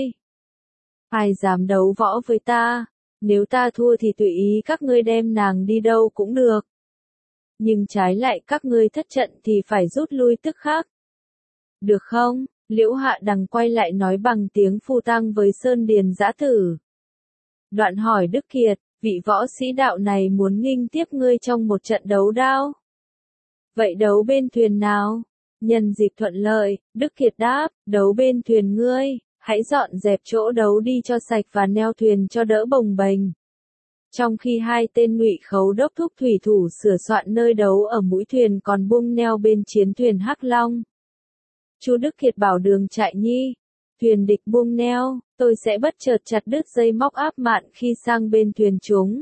Ai dám đấu võ với ta? Nếu ta thua thì tùy ý các ngươi đem nàng đi đâu cũng được. Nhưng trái lại các ngươi thất trận thì phải rút lui tức khắc. Được không? Liễu Hạ Đằng quay lại nói bằng tiếng phù tang với Sơn Điền Dã Tử. Đoạn hỏi Đức Kiệt, vị võ sĩ đạo này muốn nghinh tiếp ngươi trong một trận đấu đao. Vậy đấu bên thuyền nào? Nhân dịp thuận lợi, Đức Kiệt đáp, đấu bên thuyền ngươi, hãy dọn dẹp chỗ đấu đi cho sạch và neo thuyền cho đỡ bồng bềnh. Trong khi hai tên Ngụy Khấu đốc thúc thủy thủ sửa soạn nơi đấu ở mũi thuyền còn bung neo bên chiến thuyền Hắc Long. Chu Đức Kiệt bảo Đường Trại Nhi, thuyền địch buông neo, tôi sẽ bất chợt chặt đứt dây móc áp mạn khi sang bên thuyền chúng.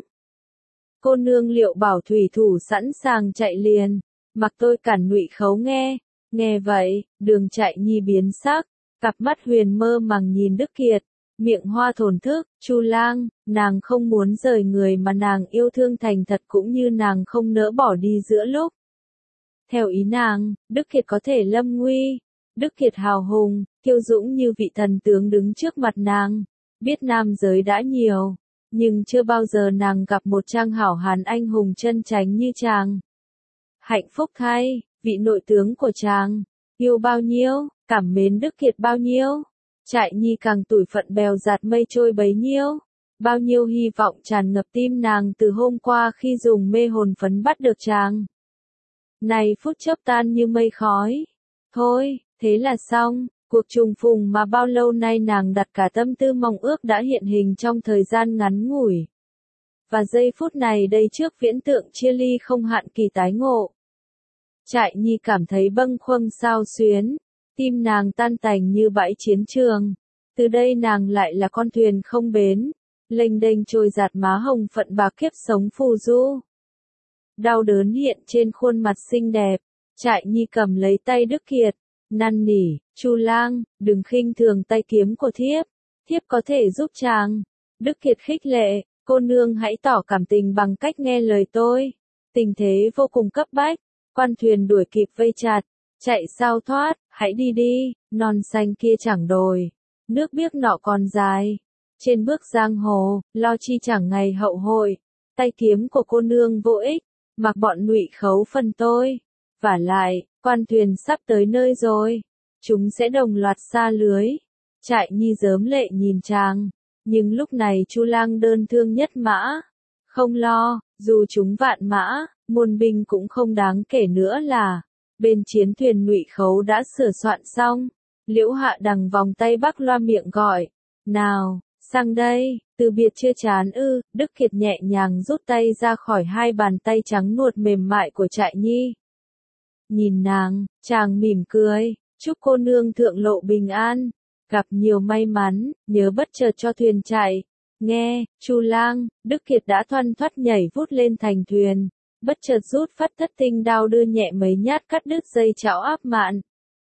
Cô nương liệu bảo thủy thủ sẵn sàng chạy liền, mặc tôi cản Ngụy Khấu nghe. Nghe vậy, Đường Trại Nhi biến sắc, cặp mắt huyền mơ màng nhìn Đức Kiệt, miệng hoa thổn thức, Chu Lang, nàng không muốn rời người mà nàng yêu thương thành thật cũng như nàng không nỡ bỏ đi giữa lúc. Theo ý nàng, Đức Kiệt có thể lâm nguy, Đức Kiệt hào hùng, kiêu dũng như vị thần tướng đứng trước mặt nàng, biết nam giới đã nhiều, nhưng chưa bao giờ nàng gặp một trang hảo hán anh hùng chân chánh như chàng. Hạnh phúc thay, vị nội tướng của chàng, yêu bao nhiêu, cảm mến Đức Kiệt bao nhiêu, Trại Nhi càng tủi phận bèo dạt mây trôi bấy nhiêu, bao nhiêu hy vọng tràn ngập tim nàng từ hôm qua khi dùng mê hồn phấn bắt được chàng. Này phút chốc tan như mây khói. Thôi, thế là xong, cuộc trùng phùng mà bao lâu nay nàng đặt cả tâm tư mong ước đã hiện hình trong thời gian ngắn ngủi. Và giây phút này đây trước viễn tượng chia ly không hạn kỳ tái ngộ. Trại Nhi cảm thấy bâng khuâng xao xuyến, tim nàng tan tành như bãi chiến trường. Từ đây nàng lại là con thuyền không bến, lênh đênh trôi giạt má hồng phận bà kiếp sống phù du. Đau đớn hiện trên khuôn mặt xinh đẹp, Trại Nhi cầm lấy tay Đức Kiệt, năn nỉ, Chu Lang, đừng khinh thường tay kiếm của thiếp, thiếp có thể giúp chàng. Đức Kiệt khích lệ, cô nương hãy tỏ cảm tình bằng cách nghe lời tôi. Tình thế vô cùng cấp bách, quan thuyền đuổi kịp vây chặt, chạy sao thoát, hãy đi đi, non xanh kia chẳng đồi, nước biếc nọ còn dài. Trên bước giang hồ, lo chi chẳng ngày hậu hội, tay kiếm của cô nương vô ích, mặc bọn ngụy khấu phần tôi. Vả lại, quan thuyền sắp tới nơi rồi, chúng sẽ đồng loạt sa lưới. Trại Nhi rớm lệ nhìn chàng, nhưng lúc này Chu Lang đơn thương nhất mã. Không lo, dù chúng vạn mã, muôn binh cũng không đáng kể nữa là. Bên chiến thuyền ngụy khấu đã sửa soạn xong, Liễu Hạ Đằng vòng tay bắc loa miệng gọi, nào, sang đây, từ biệt chưa chán ư. Đức Kiệt nhẹ nhàng rút tay ra khỏi hai bàn tay trắng nuột mềm mại của Trại Nhi. Nhìn nàng, chàng mỉm cười, chúc cô nương thượng lộ bình an, gặp nhiều may mắn, nhớ bất chợt cho thuyền chạy. Nghe, Chu Lang, Đức Kiệt đã thoăn thoắt nhảy vút lên thành thuyền, bất chợt rút phát thất tinh đao đưa nhẹ mấy nhát cắt đứt dây chảo áp mạn.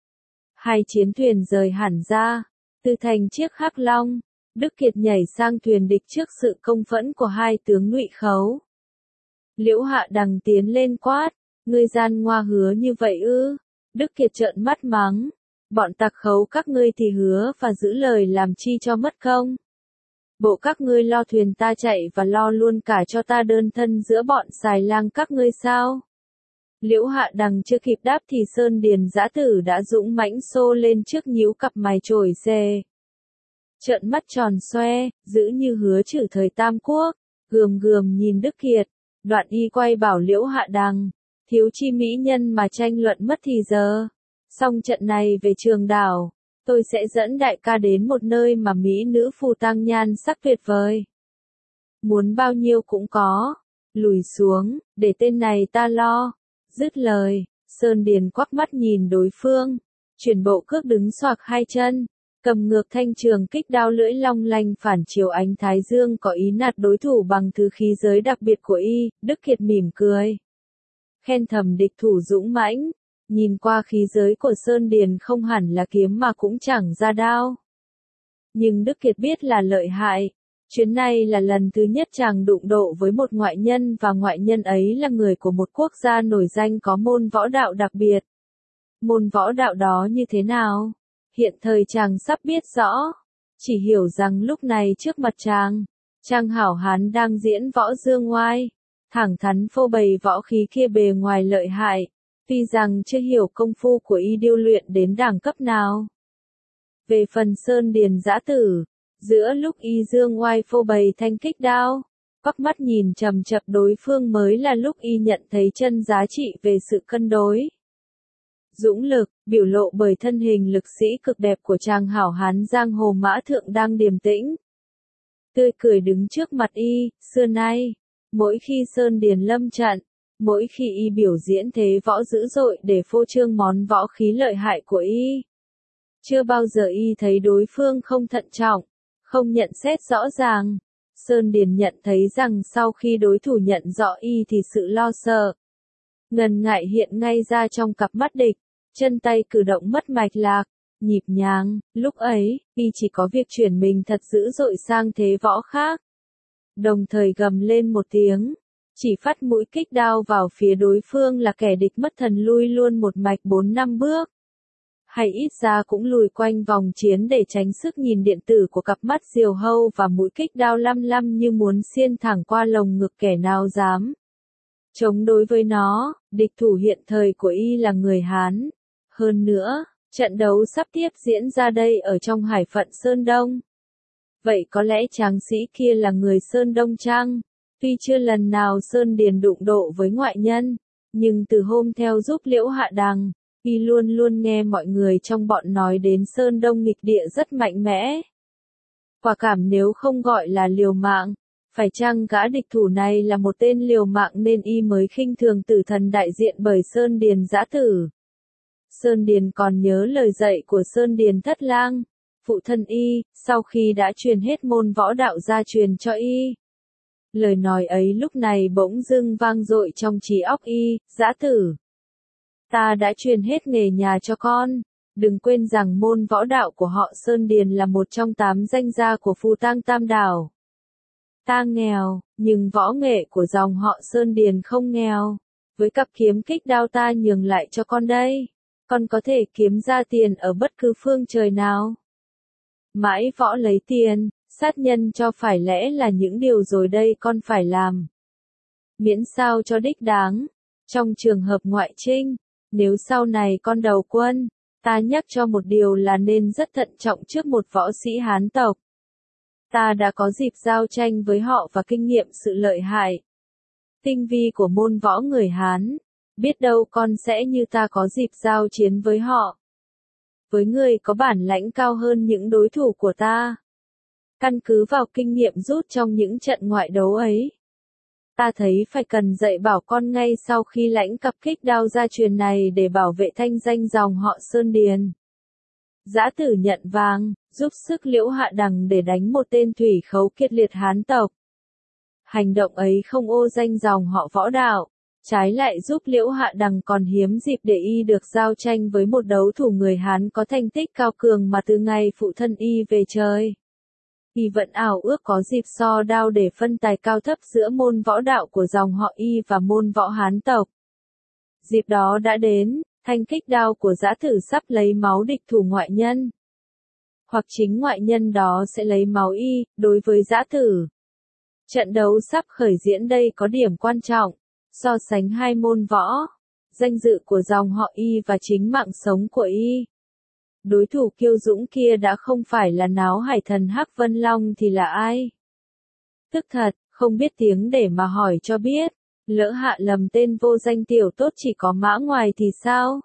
Hai chiến thuyền rời hẳn ra, từ thành chiếc Hắc Long, Đức Kiệt nhảy sang thuyền địch trước sự công phẫn của hai tướng ngụy khấu. Liễu Hạ Đằng tiến lên quát, ngươi gian ngoa hứa như vậy ư? Đức Kiệt trợn mắt mắng, bọn tặc khấu các ngươi thì hứa và giữ lời làm chi cho mất công. Bộ các ngươi lo thuyền ta chạy và lo luôn cả cho ta đơn thân giữa bọn xài lang các ngươi sao? Liễu Hạ Đằng chưa kịp đáp thì Sơn Điền Dã Tử đã dũng mãnh xô lên trước nhíu cặp mày trổi xề. Trợn mắt tròn xoe, giữ như hứa chử thời Tam Quốc, gườm gườm nhìn Đức Kiệt, đoạn y quay bảo Liễu Hạ Đằng, thiếu chi mỹ nhân mà tranh luận mất thì giờ. Xong trận này về Trường Đảo, tôi sẽ dẫn đại ca đến một nơi mà mỹ nữ phù tăng nhan sắc tuyệt vời. Muốn bao nhiêu cũng có, lùi xuống, để tên này ta lo. Dứt lời, Sơn Điền quắc mắt nhìn đối phương, chuyển bộ cước đứng xoạc hai chân, cầm ngược thanh trường kích đao lưỡi long lanh phản chiếu ánh thái dương có ý nạt đối thủ bằng thứ khí giới đặc biệt của y. Đức Kiệt mỉm cười, khen thầm địch thủ dũng mãnh. Nhìn qua khí giới của Sơn Điền không hẳn là kiếm mà cũng chẳng ra đao. Nhưng Đức Kiệt biết là lợi hại. Chuyến này là lần thứ nhất chàng đụng độ với một ngoại nhân và ngoại nhân ấy là người của một quốc gia nổi danh có môn võ đạo đặc biệt. Môn võ đạo đó như thế nào? Hiện thời chàng sắp biết rõ. Chỉ hiểu rằng lúc này trước mặt chàng, chàng hảo hán đang diễn võ dương oai, thẳng thắn phô bày võ khí kia bề ngoài lợi hại. Tuy rằng chưa hiểu công phu của y điêu luyện đến đẳng cấp nào. Về phần Sơn Điền Dã Tử, giữa lúc y dương oai phô bày thanh kích đao, quắc mắt nhìn chầm chập đối phương mới là lúc y nhận thấy chân giá trị về sự cân đối. Dũng lực, biểu lộ bởi thân hình lực sĩ cực đẹp của chàng hảo hán giang hồ Mã Thượng đang điềm tĩnh. Tươi cười đứng trước mặt y, xưa nay, mỗi khi Sơn Điền lâm trận, mỗi khi y biểu diễn thế võ dữ dội để phô trương món võ khí lợi hại của y. Chưa bao giờ y thấy đối phương không thận trọng, không nhận xét rõ ràng. Sơn Điền nhận thấy rằng sau khi đối thủ nhận rõ y thì sự lo sợ, ngần ngại hiện ngay ra trong cặp mắt địch, chân tay cử động mất mạch lạc, nhịp nhàng, lúc ấy, y chỉ có việc chuyển mình thật dữ dội sang thế võ khác. Đồng thời gầm lên một tiếng, chỉ phát mũi kích đao vào phía đối phương là kẻ địch mất thần lui luôn một mạch bốn năm bước. Hay ít ra cũng lùi quanh vòng chiến để tránh sức nhìn điện tử của cặp mắt diều hâu và mũi kích đao lăm lăm như muốn xiên thẳng qua lồng ngực kẻ nào dám chống đối với nó. Địch thủ hiện thời của y là người Hán. Hơn nữa, trận đấu sắp tiếp diễn ra đây ở trong hải phận Sơn Đông. Vậy có lẽ tráng sĩ kia là người Sơn Đông chăng? Tuy chưa lần nào Sơn Điền đụng độ với ngoại nhân, nhưng từ hôm theo giúp Liễu Hạ Đằng, y luôn luôn nghe mọi người trong bọn nói đến Sơn Đông nghịch địa rất mạnh mẽ. Quả cảm nếu không gọi là liều mạng, phải chăng gã địch thủ này là một tên liều mạng nên y mới khinh thường tử thần đại diện bởi Sơn Điền Dã Tử. Sơn Điền còn nhớ lời dạy của Sơn Điền Thất Lang, phụ thân y, sau khi đã truyền hết môn võ đạo gia truyền cho y. Lời nói ấy lúc này bỗng dưng vang dội trong trí óc y. Dã Tử, ta đã truyền hết nghề nhà cho con. Đừng quên rằng môn võ đạo của họ Sơn Điền là một trong tám danh gia của Phù Tang Tam Đảo. Ta nghèo, nhưng võ nghệ của dòng họ Sơn Điền không nghèo. Với cặp kiếm kích đao ta nhường lại cho con đây, con có thể kiếm ra tiền ở bất cứ phương trời nào. Mãi võ lấy tiền, sát nhân cho phải lẽ là những điều rồi đây con phải làm. Miễn sao cho đích đáng. Trong trường hợp ngoại trinh, nếu sau này con đầu quân, ta nhắc cho một điều là nên rất thận trọng trước một võ sĩ Hán tộc. Ta đã có dịp giao tranh với họ và kinh nghiệm sự lợi hại, tinh vi của môn võ người Hán. Biết đâu con sẽ như ta có dịp giao chiến với họ. Với người có bản lãnh cao hơn những đối thủ của ta. Căn cứ vào kinh nghiệm rút trong những trận ngoại đấu ấy, ta thấy phải cần dạy bảo con ngay sau khi lãnh cặp kích đao gia truyền này để bảo vệ thanh danh dòng họ Sơn Điền. Dã Tử nhận vàng, giúp sức Liễu Hạ Đằng để đánh một tên thủy khấu kiệt liệt Hán tộc. Hành động ấy không ô danh dòng họ võ đạo, trái lại giúp Liễu Hạ Đằng còn hiếm dịp để y được giao tranh với một đấu thủ người Hán có thành tích cao cường mà từ ngày phụ thân y về trời. Y vẫn ảo ước có dịp so đao để phân tài cao thấp giữa môn võ đạo của dòng họ y và môn võ Hán tộc. Dịp đó đã đến, thanh kích đao của Dã Tử sắp lấy máu địch thủ ngoại nhân. Hoặc chính ngoại nhân đó sẽ lấy máu y. Đối với Dã Tử, trận đấu sắp khởi diễn đây có điểm quan trọng, so sánh hai môn võ, danh dự của dòng họ y và chính mạng sống của y. Đối thủ kiêu dũng kia đã không phải là Náo Hải Thần Hắc Vân Long thì là ai? Tức thật, không biết tiếng để mà hỏi cho biết, lỡ hạ lầm tên vô danh tiểu tốt chỉ có Mã Ngoài thì sao?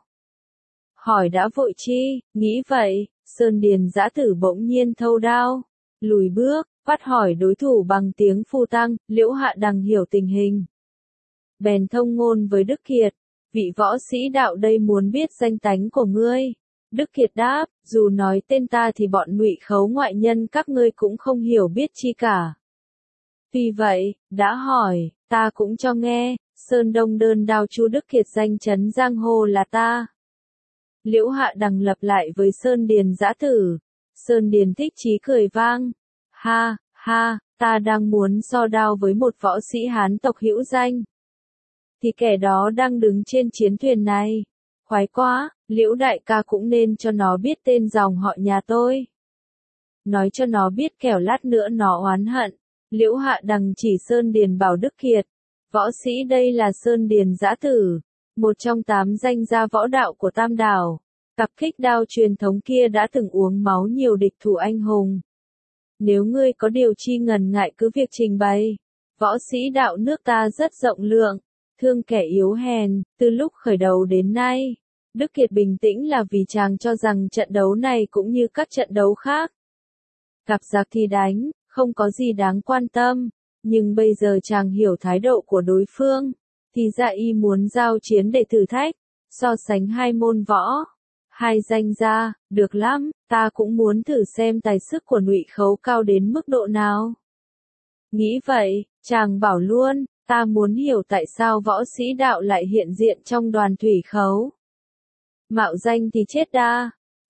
Hỏi đã vội chi, nghĩ vậy, Sơn Điền Dã Tử bỗng nhiên thâu đao, lùi bước, bắt hỏi đối thủ bằng tiếng Phù Tang. Liễu Hạ Đằng hiểu tình hình, bèn thông ngôn với Đức Kiệt, vị võ sĩ đạo đây muốn biết danh tánh của ngươi. Đức Kiệt đáp, dù nói tên ta thì bọn ngụy khấu ngoại nhân các ngươi cũng không hiểu biết chi cả. Vì vậy, đã hỏi, ta cũng cho nghe, Sơn Đông đơn đao Chu Đức Kiệt danh chấn giang hồ là ta. Liễu Hạ Đằng lập lại với Sơn Điền Dã Tử. Sơn Điền thích chí cười vang. Ha, ha, ta đang muốn so đao với một võ sĩ Hán tộc hữu danh. Thì kẻ đó đang đứng trên chiến thuyền này. Khoái quá, Liễu đại ca cũng nên cho nó biết tên dòng họ nhà tôi. Nói cho nó biết kẻo lát nữa nó oán hận. Liễu Hạ Đằng chỉ Sơn Điền bảo Đức Kiệt. Võ sĩ đây là Sơn Điền Dã Tử, một trong tám danh gia võ đạo của Tam Đảo. Cặp kích đao truyền thống kia đã từng uống máu nhiều địch thủ anh hùng. Nếu ngươi có điều chi ngần ngại cứ việc trình bày. Võ sĩ đạo nước ta rất rộng lượng, thương kẻ yếu hèn. Từ lúc khởi đầu đến nay, Đức Kiệt bình tĩnh là vì chàng cho rằng trận đấu này cũng như các trận đấu khác. Gặp giặc thì đánh, không có gì đáng quan tâm. Nhưng bây giờ chàng hiểu thái độ của đối phương, thì ra y muốn giao chiến để thử thách, so sánh hai môn võ. Hai danh gia, được lắm, ta cũng muốn thử xem tài sức của ngụy khấu cao đến mức độ nào. Nghĩ vậy, chàng bảo luôn, ta muốn hiểu tại sao võ sĩ đạo lại hiện diện trong đoàn thủy khấu. Mạo danh thì chết đa.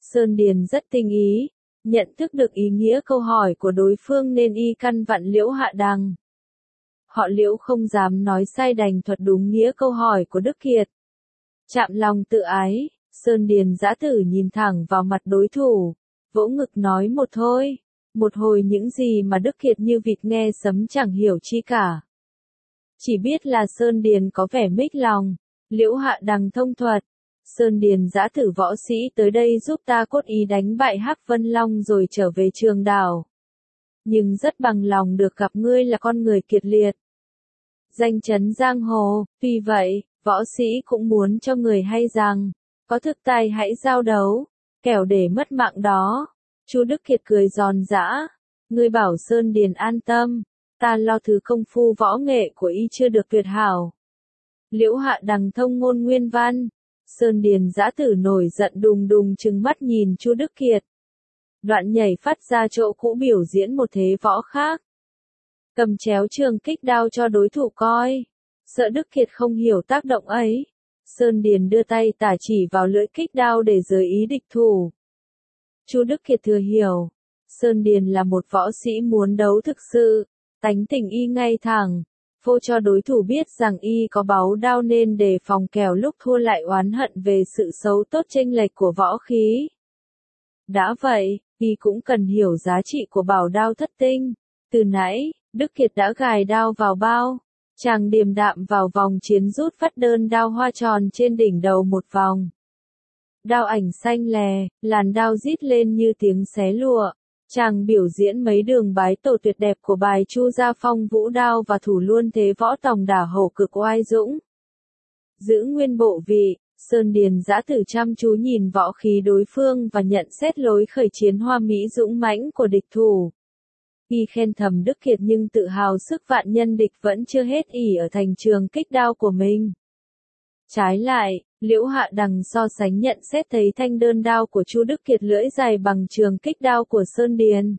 Sơn Điền rất tinh ý, nhận thức được ý nghĩa câu hỏi của đối phương nên y căn vặn Liễu Hạ Đằng. Họ Liễu không dám nói sai đành thuật đúng nghĩa câu hỏi của Đức Kiệt. Chạm lòng tự ái, Sơn Điền Dã Tử nhìn thẳng vào mặt đối thủ, vỗ ngực nói một thôi, một hồi những gì mà Đức Kiệt như vịt nghe sấm chẳng hiểu chi cả. Chỉ biết là Sơn Điền có vẻ mích lòng, Liễu Hạ Đằng thông thuật. Sơn Điền Dã Tử võ sĩ tới đây giúp ta cốt ý đánh bại Hắc Vân Long rồi trở về Trường Đảo. Nhưng rất bằng lòng được gặp ngươi là con người kiệt liệt. Danh chấn giang hồ, tuy vậy, võ sĩ cũng muốn cho người hay rằng, có thực tài hãy giao đấu, kẻo để mất mạng đó. Chu Đức Kiệt cười giòn giã, ngươi bảo Sơn Điền an tâm, ta lo thứ công phu võ nghệ của y chưa được tuyệt hảo. Liễu Hạ Đằng thông ngôn nguyên văn. Sơn Điền Dã Tử nổi giận đùng đùng trừng mắt nhìn Chu Đức Kiệt. Đoạn nhảy phát ra chỗ cũ biểu diễn một thế võ khác. Cầm chéo trường kích đao cho đối thủ coi. Sợ Đức Kiệt không hiểu tác động ấy. Sơn Điền đưa tay tả chỉ vào lưỡi kích đao để giới ý địch thủ. Chu Đức Kiệt thừa hiểu. Sơn Điền là một võ sĩ muốn đấu thực sự. Tánh tình y ngay thẳng. Phô cho đối thủ biết rằng y có báu đao nên đề phòng kẻo lúc thua lại oán hận về sự xấu tốt chênh lệch của võ khí. Đã vậy, y cũng cần hiểu giá trị của bảo đao thất tinh. Từ nãy, Đức Kiệt đã gài đao vào bao. Chàng điềm đạm vào vòng chiến rút phát đơn đao hoa tròn trên đỉnh đầu một vòng. Đao ảnh xanh lè, làn đao rít lên như tiếng xé lụa. Chàng biểu diễn mấy đường bái tổ tuyệt đẹp của bài Chu Gia Phong vũ đao và thủ luôn thế võ tòng đả hổ cực oai dũng. Giữ nguyên bộ vị, Sơn Điền Dã Tử chăm chú nhìn võ khí đối phương và nhận xét lối khởi chiến hoa mỹ dũng mãnh của địch thủ. Y khen thầm Đức Kiệt nhưng tự hào sức vạn nhân địch vẫn chưa hết ỷ ở thành trường kích đao của mình. Trái lại, Liễu Hạ Đằng so sánh nhận xét thấy thanh đơn đao của Chu Đức Kiệt lưỡi dài bằng trường kích đao của Sơn Điền.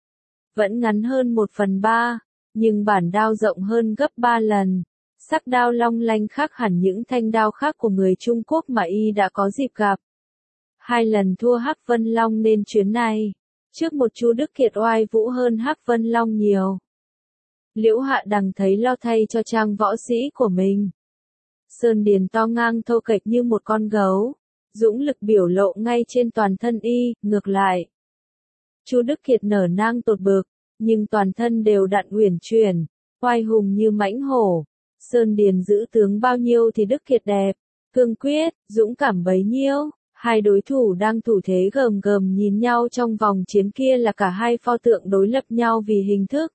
Vẫn ngắn hơn một phần ba, nhưng bản đao rộng hơn gấp ba lần. Sắc đao long lanh khác hẳn những thanh đao khác của người Trung Quốc mà y đã có dịp gặp. Hai lần thua Hắc Vân Long nên chuyến này, trước một Chu Đức Kiệt oai vũ hơn Hắc Vân Long nhiều. Liễu Hạ Đằng thấy lo thay cho trang võ sĩ của mình. Sơn Điền to ngang thô kệch như một con gấu, dũng lực biểu lộ ngay trên toàn thân y, ngược lại. Chu Đức Kiệt nở nang tột bực, nhưng toàn thân đều đặn uyển chuyển, oai hùng như mãnh hổ. Sơn Điền giữ tướng bao nhiêu thì Đức Kiệt đẹp, cương quyết, dũng cảm bấy nhiêu. Hai đối thủ đang thủ thế gầm gầm nhìn nhau trong vòng chiến kia là cả hai pho tượng đối lập nhau vì hình thức.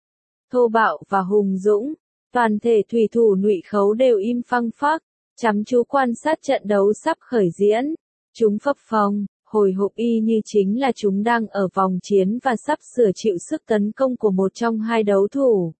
Thô bạo và hùng dũng. Toàn thể thủy thủ Ngụy Khấu đều im phăng phắc, chăm chú quan sát trận đấu sắp khởi diễn. Chúng phập phồng, hồi hộp y như chính là chúng đang ở vòng chiến và sắp sửa chịu sức tấn công của một trong hai đấu thủ.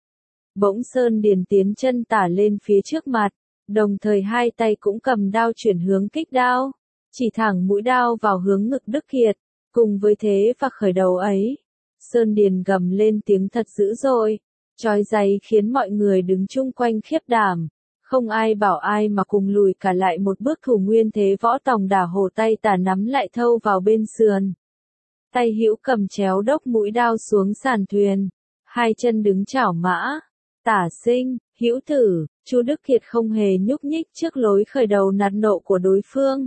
Bỗng Sơn Điền tiến chân tả lên phía trước mặt, đồng thời hai tay cũng cầm đao chuyển hướng kích đao, chỉ thẳng mũi đao vào hướng ngực Đức Kiệt. Cùng với thế và khởi đầu ấy, Sơn Điền gầm lên tiếng thật dữ dội. Chói dày khiến mọi người đứng chung quanh khiếp đảm, không ai bảo ai mà cùng lùi cả lại một bước thủ nguyên thế võ tòng đả hổ tay tả nắm lại thâu vào bên sườn. Tay hữu cầm chéo đốc mũi đao xuống sàn thuyền, hai chân đứng chảo mã, tả sinh, hữu tử, Chu Đức Kiệt không hề nhúc nhích trước lối khởi đầu nạt nộ của đối phương.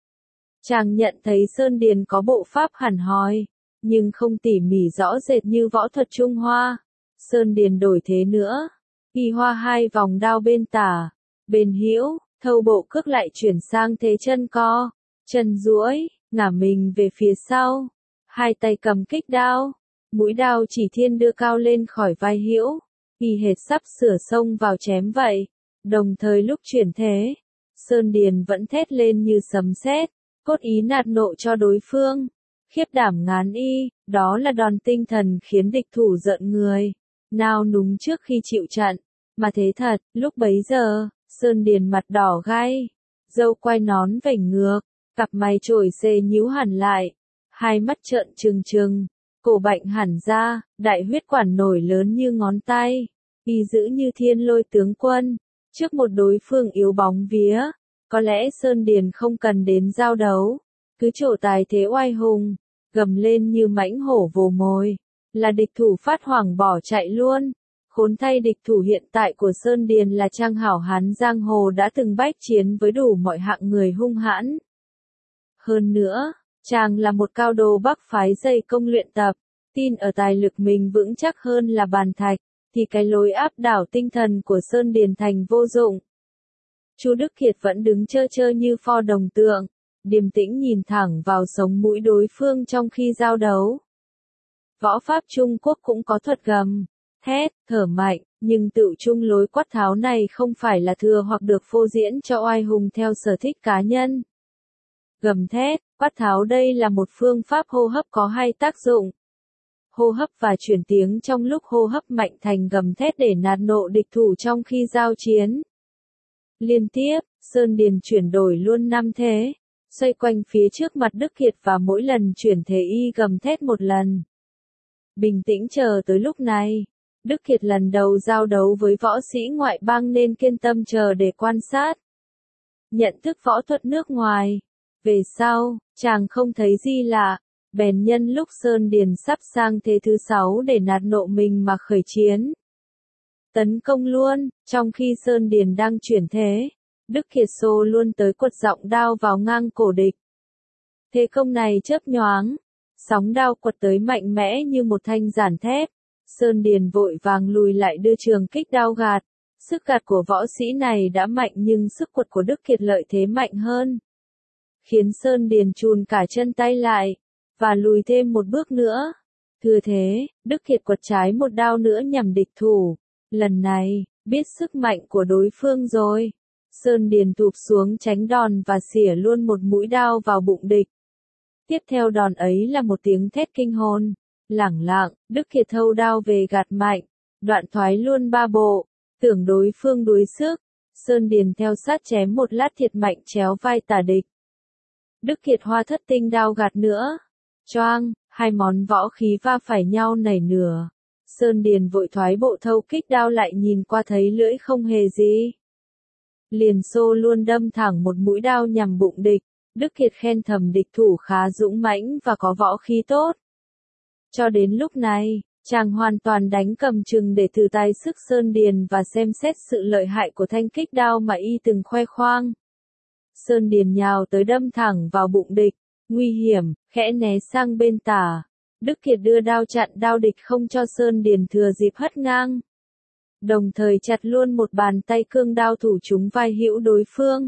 Chàng nhận thấy Sơn Điền có bộ pháp hẳn hoi, nhưng không tỉ mỉ rõ rệt như võ thuật Trung Hoa. Sơn Điền đổi thế nữa, y hoa hai vòng đao bên tả, bên hữu, thâu bộ cước lại chuyển sang thế chân co, chân duỗi, ngả mình về phía sau, hai tay cầm kích đao, mũi đao chỉ thiên đưa cao lên khỏi vai hữu, y hệt sắp sửa xông vào chém vậy. Đồng thời lúc chuyển thế, Sơn Điền vẫn thét lên như sấm sét, cốt ý nạt nộ cho đối phương, khiếp đảm ngán y, đó là đòn tinh thần khiến địch thủ giận người. Nao núng trước khi chịu trận, mà thế thật, lúc bấy giờ, Sơn Điền mặt đỏ gai, râu quai nón vểnh ngược, cặp mày trổi xê nhíu hẳn lại, hai mắt trợn trừng trừng, cổ bệnh hẳn ra, đại huyết quản nổi lớn như ngón tay, y giữ như thiên lôi tướng quân, trước một đối phương yếu bóng vía, có lẽ Sơn Điền không cần đến giao đấu, cứ trổ tài thế oai hùng, gầm lên như mãnh hổ vồ mồi, là địch thủ phát hoảng bỏ chạy luôn. Khốn thay địch thủ hiện tại của Sơn Điền là trang hảo hán giang hồ đã từng bách chiến với đủ mọi hạng người hung hãn. Hơn nữa, chàng là một cao đồ bắc phái dày công luyện tập, tin ở tài lực mình vững chắc hơn là bàn thạch, thì cái lối áp đảo tinh thần của Sơn Điền thành vô dụng. Chu Đức Kiệt vẫn đứng chơ chơ như pho đồng tượng, điềm tĩnh nhìn thẳng vào sống mũi đối phương trong khi giao đấu. Võ pháp Trung Quốc cũng có thuật gầm, thét, thở mạnh, nhưng tự chung lối quát tháo này không phải là thừa hoặc được phô diễn cho oai hùng theo sở thích cá nhân. Gầm thét, quát tháo đây là một phương pháp hô hấp có hai tác dụng. Hô hấp và chuyển tiếng trong lúc hô hấp mạnh thành gầm thét để nạt nộ địch thủ trong khi giao chiến. Liên tiếp, Sơn Điền chuyển đổi luôn năm thế, xoay quanh phía trước mặt Đức Kiệt và mỗi lần chuyển thế y gầm thét một lần. Bình tĩnh chờ tới lúc này, Đức Kiệt lần đầu giao đấu với võ sĩ ngoại bang nên kiên tâm chờ để quan sát. Nhận thức võ thuật nước ngoài. Về sau, chàng không thấy gì lạ, bèn nhân lúc Sơn Điền sắp sang thế thứ sáu để nạt nộ mình mà khởi chiến. Tấn công luôn, trong khi Sơn Điền đang chuyển thế, Đức Kiệt xô luôn tới quật giọng đao vào ngang cổ địch. Thế công này chớp nhoáng, sóng đao quật tới mạnh mẽ như một thanh giản thép. Sơn Điền vội vàng lùi lại đưa trường kích đao gạt. Sức gạt của võ sĩ này đã mạnh nhưng sức quật của Đức Kiệt lợi thế mạnh hơn, khiến Sơn Điền chùn cả chân tay lại, và lùi thêm một bước nữa. Thừa thế, Đức Kiệt quật trái một đao nữa nhằm địch thủ. Lần này, biết sức mạnh của đối phương rồi. Sơn Điền tụp xuống tránh đòn và xỉa luôn một mũi đao vào bụng địch. Tiếp theo đòn ấy là một tiếng thét kinh hồn. Lẳng lặng, Đức Kiệt thâu đao về gạt mạnh, đoạn thoái luôn ba bộ, tưởng đối phương đuối sức. Sơn Điền theo sát chém một lát thiệt mạnh chéo vai tả địch. Đức Kiệt hoa thất tinh đao gạt nữa. Choang, hai món võ khí va phải nhau nảy nửa. Sơn Điền vội thoái bộ thâu kích đao lại nhìn qua thấy lưỡi không hề gì. Liền xô luôn đâm thẳng một mũi đao nhằm bụng địch. Đức Kiệt khen thầm địch thủ khá dũng mãnh và có võ khí tốt. Cho đến lúc này, chàng hoàn toàn đánh cầm chừng để thử tài sức Sơn Điền và xem xét sự lợi hại của thanh kích đao mà y từng khoe khoang. Sơn Điền nhào tới đâm thẳng vào bụng địch, nguy hiểm, khẽ né sang bên tả. Đức Kiệt đưa đao chặn đao địch không cho Sơn Điền thừa dịp hất ngang. Đồng thời chặt luôn một bàn tay cương đao thủ trúng vai hữu đối phương.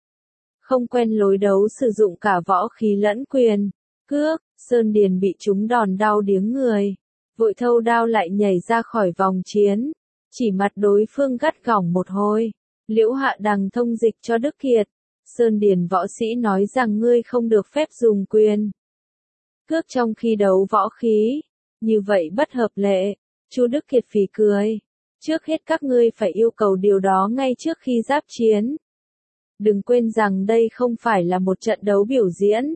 Không quen lối đấu sử dụng cả võ khí lẫn quyền, cước, Sơn Điền bị trúng đòn đau điếng người. Vội thâu đao lại nhảy ra khỏi vòng chiến. Chỉ mặt đối phương gắt gỏng một hồi. Liễu Hạ Đằng thông dịch cho Đức Kiệt. Sơn Điền võ sĩ nói rằng ngươi không được phép dùng quyền cước trong khi đấu võ khí. Như vậy bất hợp lệ. Chu Đức Kiệt phì cười. Trước hết các ngươi phải yêu cầu điều đó ngay trước khi giáp chiến. Đừng quên rằng đây không phải là một trận đấu biểu diễn,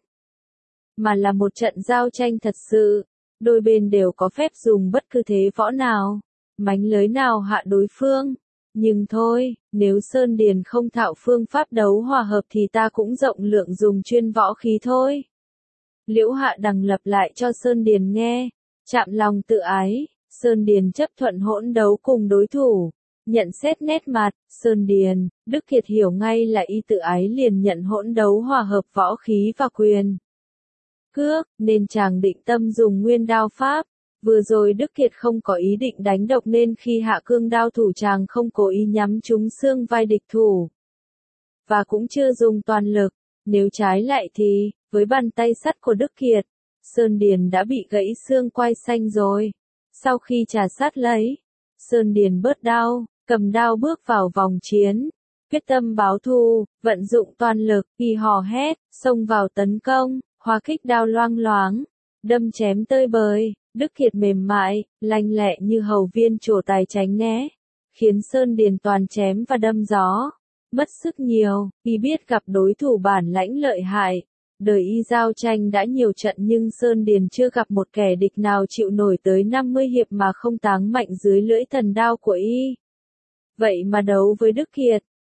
mà là một trận giao tranh thật sự. Đôi bên đều có phép dùng bất cứ thế võ nào, mánh lới nào hạ đối phương. Nhưng thôi, nếu Sơn Điền không thạo phương pháp đấu hòa hợp thì ta cũng rộng lượng dùng chuyên võ khí thôi. Liễu Hạ Đằng lặp lại cho Sơn Điền nghe. Chạm lòng tự ái, Sơn Điền chấp thuận hỗn đấu cùng đối thủ. Nhận xét nét mặt, Sơn Điền, Đức Kiệt hiểu ngay là y tự ái liền nhận hỗn đấu hòa hợp võ khí và quyền cước, nên chàng định tâm dùng nguyên đao pháp. Vừa rồi Đức Kiệt không có ý định đánh độc nên khi hạ cương đao thủ chàng không cố ý nhắm trúng xương vai địch thủ. Và cũng chưa dùng toàn lực, nếu trái lại thì, với bàn tay sắt của Đức Kiệt, Sơn Điền đã bị gãy xương quai xanh rồi. Sau khi trà sát lấy, Sơn Điền bớt đau, cầm đao bước vào vòng chiến. Quyết tâm báo thù, vận dụng toàn lực, y hò hét, xông vào tấn công, hoa kích đao loang loáng, đâm chém tơi bời. Đức Kiệt mềm mại, lanh lẹ như hầu viên trổ tài tránh né, khiến Sơn Điền toàn chém và đâm gió. Mất sức nhiều, y biết gặp đối thủ bản lãnh lợi hại. Đời y giao tranh đã nhiều trận nhưng Sơn Điền chưa gặp một kẻ địch nào chịu nổi tới năm mươi hiệp mà không táng mạnh dưới lưỡi thần đao của y. Vậy mà đấu với Đức Kiệt,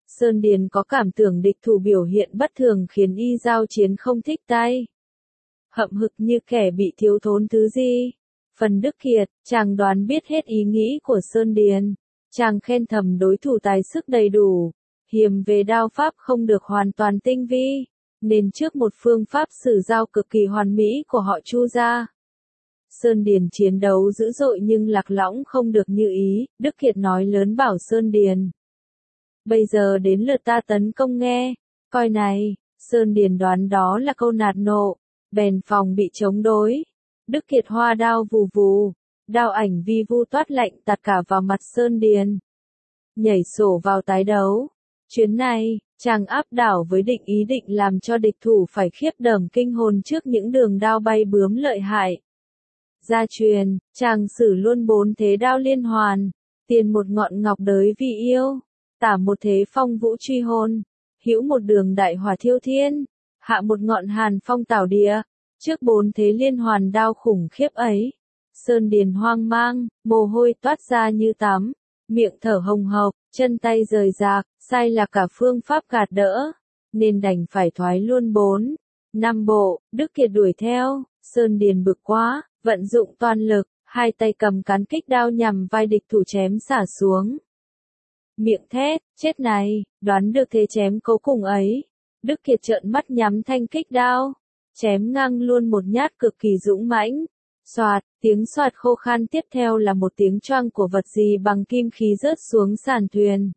Sơn Điền có cảm tưởng địch thủ biểu hiện bất thường khiến y giao chiến không thích tay. Hậm hực như kẻ bị thiếu thốn thứ gì. Phần Đức Kiệt, chàng đoán biết hết ý nghĩ của Sơn Điền. Chàng khen thầm đối thủ tài sức đầy đủ. Hiềm về đao pháp không được hoàn toàn tinh vi. Nên trước một phương pháp sử giao cực kỳ hoàn mỹ của họ Chu gia. Sơn Điền chiến đấu dữ dội nhưng lạc lõng không được như ý. Đức Kiệt nói lớn bảo Sơn Điền. Bây giờ đến lượt ta tấn công nghe. Coi này, Sơn Điền đoán đó là câu nạt nộ. Bèn phòng bị chống đối. Đức Kiệt hoa đao vù vù. Đao ảnh vi vu toát lạnh tạt cả vào mặt Sơn Điền. Nhảy sổ vào tái đấu. Chuyến này, chàng áp đảo với định ý định làm cho địch thủ phải khiếp đảm kinh hồn trước những đường đao bay bướm lợi hại. Gia truyền, chàng sử luôn bốn thế đao liên hoàn. Tiền một ngọn ngọc đới vì yêu. Tả một thế phong vũ truy hồn. Hữu một đường đại hỏa thiêu thiên. Hạ một ngọn hàn phong tảo địa. Trước bốn thế liên hoàn đao khủng khiếp ấy. Sơn Điền hoang mang, mồ hôi toát ra như tắm. Miệng thở hồng hộc, chân tay rời rạc, sai là cả phương pháp gạt đỡ. Nên đành phải thoái luôn bốn. Năm bộ, Đức Kiệt đuổi theo. Sơn Điền bực quá, vận dụng toàn lực. Hai tay cầm cán kích đao nhằm vai địch thủ chém xả xuống. Miệng thét, chết này, đoán được thế chém cấu cùng ấy. Đức Kiệt trợn mắt nhắm thanh kích đao. Chém ngang luôn một nhát cực kỳ dũng mãnh. Xoạt, tiếng xoạt khô khan tiếp theo là một tiếng choang của vật gì bằng kim khí rớt xuống sàn thuyền.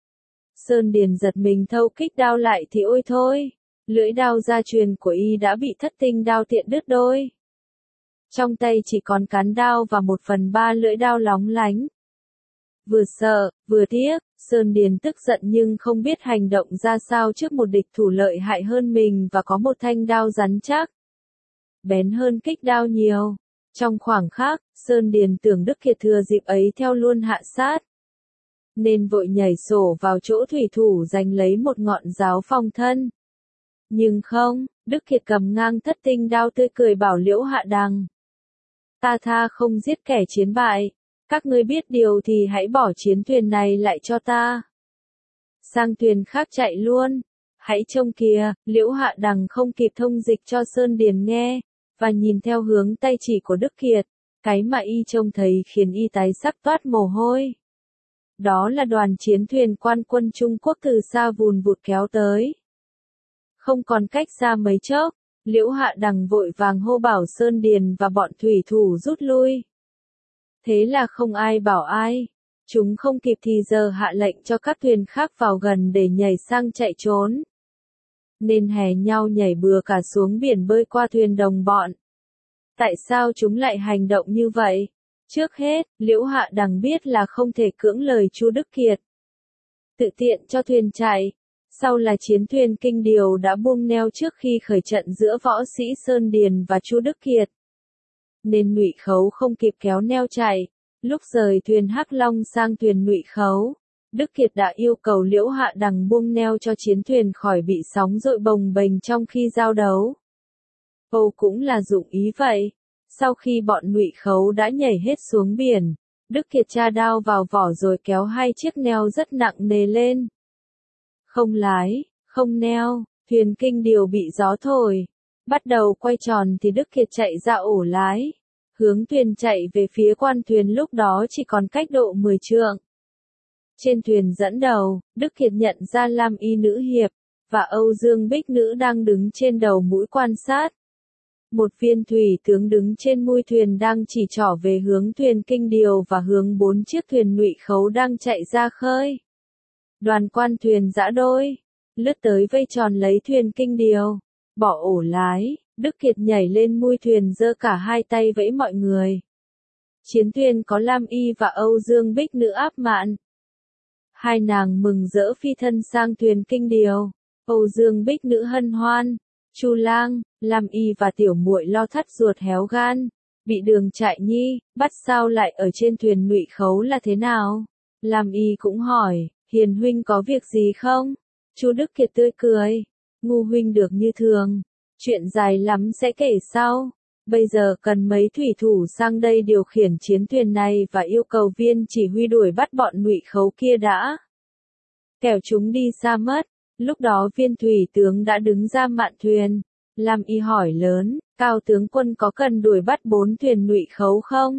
Sơn Điền giật mình thâu kích đao lại thì ôi thôi. Lưỡi đao gia truyền của y đã bị thất tinh đao tiện đứt đôi. Trong tay chỉ còn cán đao và một phần ba lưỡi đao lóng lánh. Vừa sợ, vừa tiếc, Sơn Điền tức giận nhưng không biết hành động ra sao trước một địch thủ lợi hại hơn mình và có một thanh đao rắn chắc. Bén hơn kích đao nhiều. Trong khoảng khắc, Sơn Điền tưởng Đức Kiệt thừa dịp ấy theo luôn hạ sát. Nên vội nhảy sổ vào chỗ thủy thủ giành lấy một ngọn giáo phong thân. Nhưng không, Đức Kiệt cầm ngang thất tinh đao tươi cười bảo Liễu Hạ Đằng. Ta tha không giết kẻ chiến bại. Các ngươi biết điều thì hãy bỏ chiến thuyền này lại cho ta. Sang thuyền khác chạy luôn. Hãy trông kìa, Liễu Hạ Đằng không kịp thông dịch cho Sơn Điền nghe, và nhìn theo hướng tay chỉ của Đức Kiệt. Cái mà y trông thấy khiến y tái sắc toát mồ hôi. Đó là đoàn chiến thuyền quan quân Trung Quốc từ xa vùn vụt kéo tới. Không còn cách xa mấy chốc, Liễu Hạ Đằng vội vàng hô bảo Sơn Điền và bọn thủy thủ rút lui. Thế là không ai bảo ai. Chúng không kịp thì giờ hạ lệnh cho các thuyền khác vào gần để nhảy sang chạy trốn. Nên hè nhau nhảy bừa cả xuống biển bơi qua thuyền đồng bọn. Tại sao chúng lại hành động như vậy? Trước hết, Liễu Hạ Đằng biết là không thể cưỡng lời Chu Đức Kiệt. Tự tiện cho thuyền chạy. Sau là chiến thuyền Kinh Điều đã buông neo trước khi khởi trận giữa võ sĩ Sơn Điền và Chu Đức Kiệt. Nên Ngụy Khấu không kịp kéo neo chạy. Lúc rời thuyền Hắc Long sang thuyền Ngụy Khấu, Đức Kiệt đã yêu cầu Liễu Hạ Đằng buông neo cho chiến thuyền khỏi bị sóng dội bồng bềnh trong khi giao đấu. Âu cũng là dụng ý vậy. Sau khi bọn Ngụy Khấu đã nhảy hết xuống biển, Đức Kiệt tra đao vào vỏ rồi kéo hai chiếc neo rất nặng nề lên. Không lái, không neo, thuyền Kinh Điều bị gió thổi. Bắt đầu quay tròn thì Đức Kiệt chạy ra ổ lái. Hướng thuyền chạy về phía quan thuyền lúc đó chỉ còn cách độ mười trượng. Trên thuyền dẫn đầu, Đức Kiệt nhận ra Lam Y nữ hiệp, và Âu Dương Bích nữ đang đứng trên đầu mũi quan sát. Một viên thủy tướng đứng trên mui thuyền đang chỉ trỏ về hướng thuyền Kinh Điều và hướng bốn chiếc thuyền Ngụy Khấu đang chạy ra khơi. Đoàn quan thuyền giã đôi, lướt tới vây tròn lấy thuyền Kinh Điều, bỏ ổ lái. Đức Kiệt nhảy lên mui thuyền giơ cả hai tay vẫy mọi người. Chiến thuyền có Lam Y và Âu Dương Bích nữ áp mạn. Hai nàng mừng rỡ phi thân sang thuyền Kinh Điều. Âu Dương Bích nữ hân hoan. Chu Lang, Lam Y và tiểu muội lo thắt ruột héo gan. Bị Đường Trại Nhi bắt sao lại ở trên thuyền Ngụy Khấu là thế nào? Lam Y cũng hỏi, Hiền huynh có việc gì không? Chu Đức Kiệt tươi cười, Ngu huynh được như thường. Chuyện dài lắm sẽ kể sau. Bây giờ cần mấy thủy thủ sang đây điều khiển chiến thuyền này và yêu cầu viên chỉ huy đuổi bắt bọn Ngụy Khấu kia đã. kẻo chúng đi xa mất. Lúc đó viên thủy tướng đã đứng ra mạn thuyền. Lam Y hỏi lớn, Cao tướng quân có cần đuổi bắt bốn thuyền Ngụy Khấu không?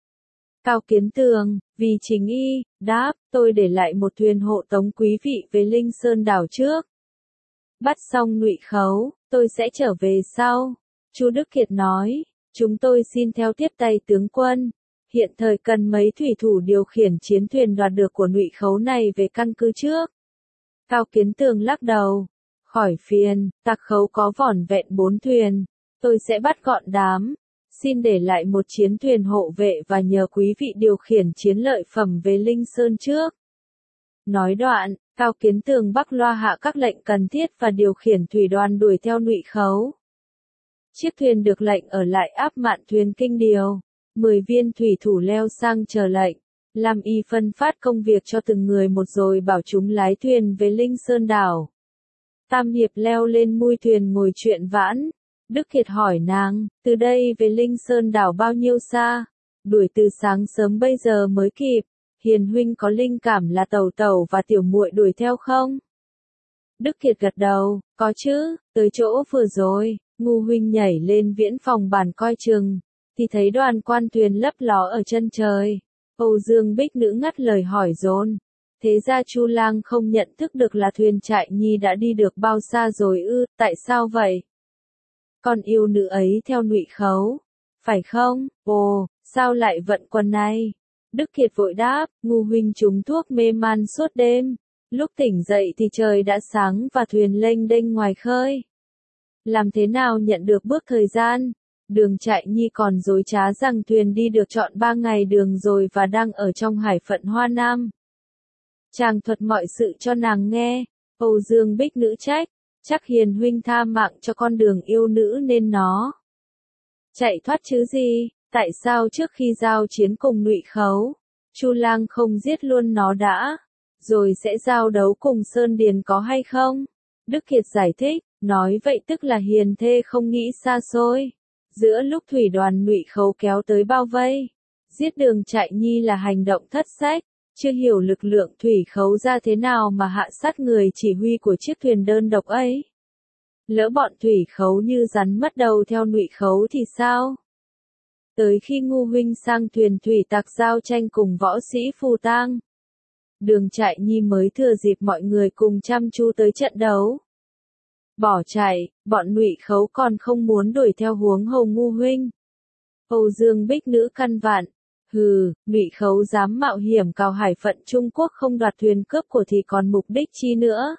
Cao Kiến Tường, vì chính y, đáp, tôi để lại một thuyền hộ tống quý vị về Linh Sơn đảo trước. Bắt xong Ngụy Khấu, tôi sẽ trở về sau. Chu Đức Kiệt nói, chúng tôi xin theo tiếp tay tướng quân. Hiện thời cần mấy thủy thủ điều khiển chiến thuyền đoạt được của Ngụy Khấu này về căn cứ trước. Cao Kiến Tường lắc đầu, khỏi phiền, tặc Khấu có vỏn vẹn bốn thuyền, tôi sẽ bắt gọn đám. Xin để lại một chiến thuyền hộ vệ và nhờ quý vị điều khiển chiến lợi phẩm về Linh Sơn trước. Nói đoạn, Cao Kiến Tường bắc loa hạ các lệnh cần thiết và điều khiển thủy đoàn đuổi theo Ngụy Khấu. Chiếc thuyền được lệnh ở lại áp mạn thuyền kinh điều. Mười viên thủy thủ leo sang chờ lệnh. Lam Y phân phát công việc cho từng người một rồi bảo chúng lái thuyền về Linh Sơn đảo. Tam Hiệp leo lên mui thuyền ngồi chuyện vãn. Đức Kiệt hỏi nàng, từ đây về Linh Sơn đảo bao nhiêu xa? Đuổi từ sáng sớm bây giờ mới kịp. Hiền huynh có linh cảm là Tẩu Tẩu và tiểu muội đuổi theo không? Đức Kiệt gật đầu, có chứ, tới chỗ vừa rồi, Ngu huynh nhảy lên viễn phòng bàn coi chừng, thì thấy đoàn quan thuyền lấp ló ở chân trời. Âu Dương Bích Nữ ngắt lời hỏi dồn. Thế ra Chu Lang không nhận thức được là thuyền Trại Nhi đã đi được bao xa rồi ư, tại sao vậy? Con yêu nữ ấy theo Ngụy Khấu, phải không? Ồ, sao lại vận quần này? Đức Kiệt vội đáp, Ngu huynh trúng thuốc mê man suốt đêm. Lúc tỉnh dậy thì trời đã sáng và thuyền lênh đênh ngoài khơi. Làm thế nào nhận được bước thời gian? Đường Trại Nhi còn dối trá rằng thuyền đi được trọn ba ngày đường rồi và đang ở trong hải phận Hoa Nam. Chàng thuật mọi sự cho nàng nghe. Âu Dương Bích Nữ trách, chắc Hiền huynh tha mạng cho con đường yêu nữ nên nó chạy thoát chứ gì? Tại sao trước khi giao chiến cùng Ngụy Khấu, Chu Lang không giết luôn nó đã, rồi sẽ giao đấu cùng Sơn Điền có hay không? Đức Kiệt giải thích, nói vậy tức là hiền thê không nghĩ xa xôi. Giữa lúc thủy đoàn Ngụy Khấu kéo tới bao vây, giết Đường Trại Nhi là hành động thất sách, chưa hiểu lực lượng Thủy Khấu ra thế nào mà hạ sát người chỉ huy của chiếc thuyền đơn độc ấy. Lỡ bọn Thủy Khấu như rắn mất đầu theo Ngụy Khấu thì sao? Tới khi Ngu huynh sang thuyền thủy tặc giao tranh cùng võ sĩ Phù Tang, Đường Trại Nhi mới thừa dịp mọi người cùng chăm chú tới trận đấu. Bỏ chạy, bọn Ngụy Khấu còn không muốn đuổi theo huống hồ Ngu huynh. Âu Dương Bích Nữ căn vạn, hừ, Ngụy Khấu dám mạo hiểm cào hải phận Trung Quốc không đoạt thuyền cướp của thì còn mục đích chi nữa.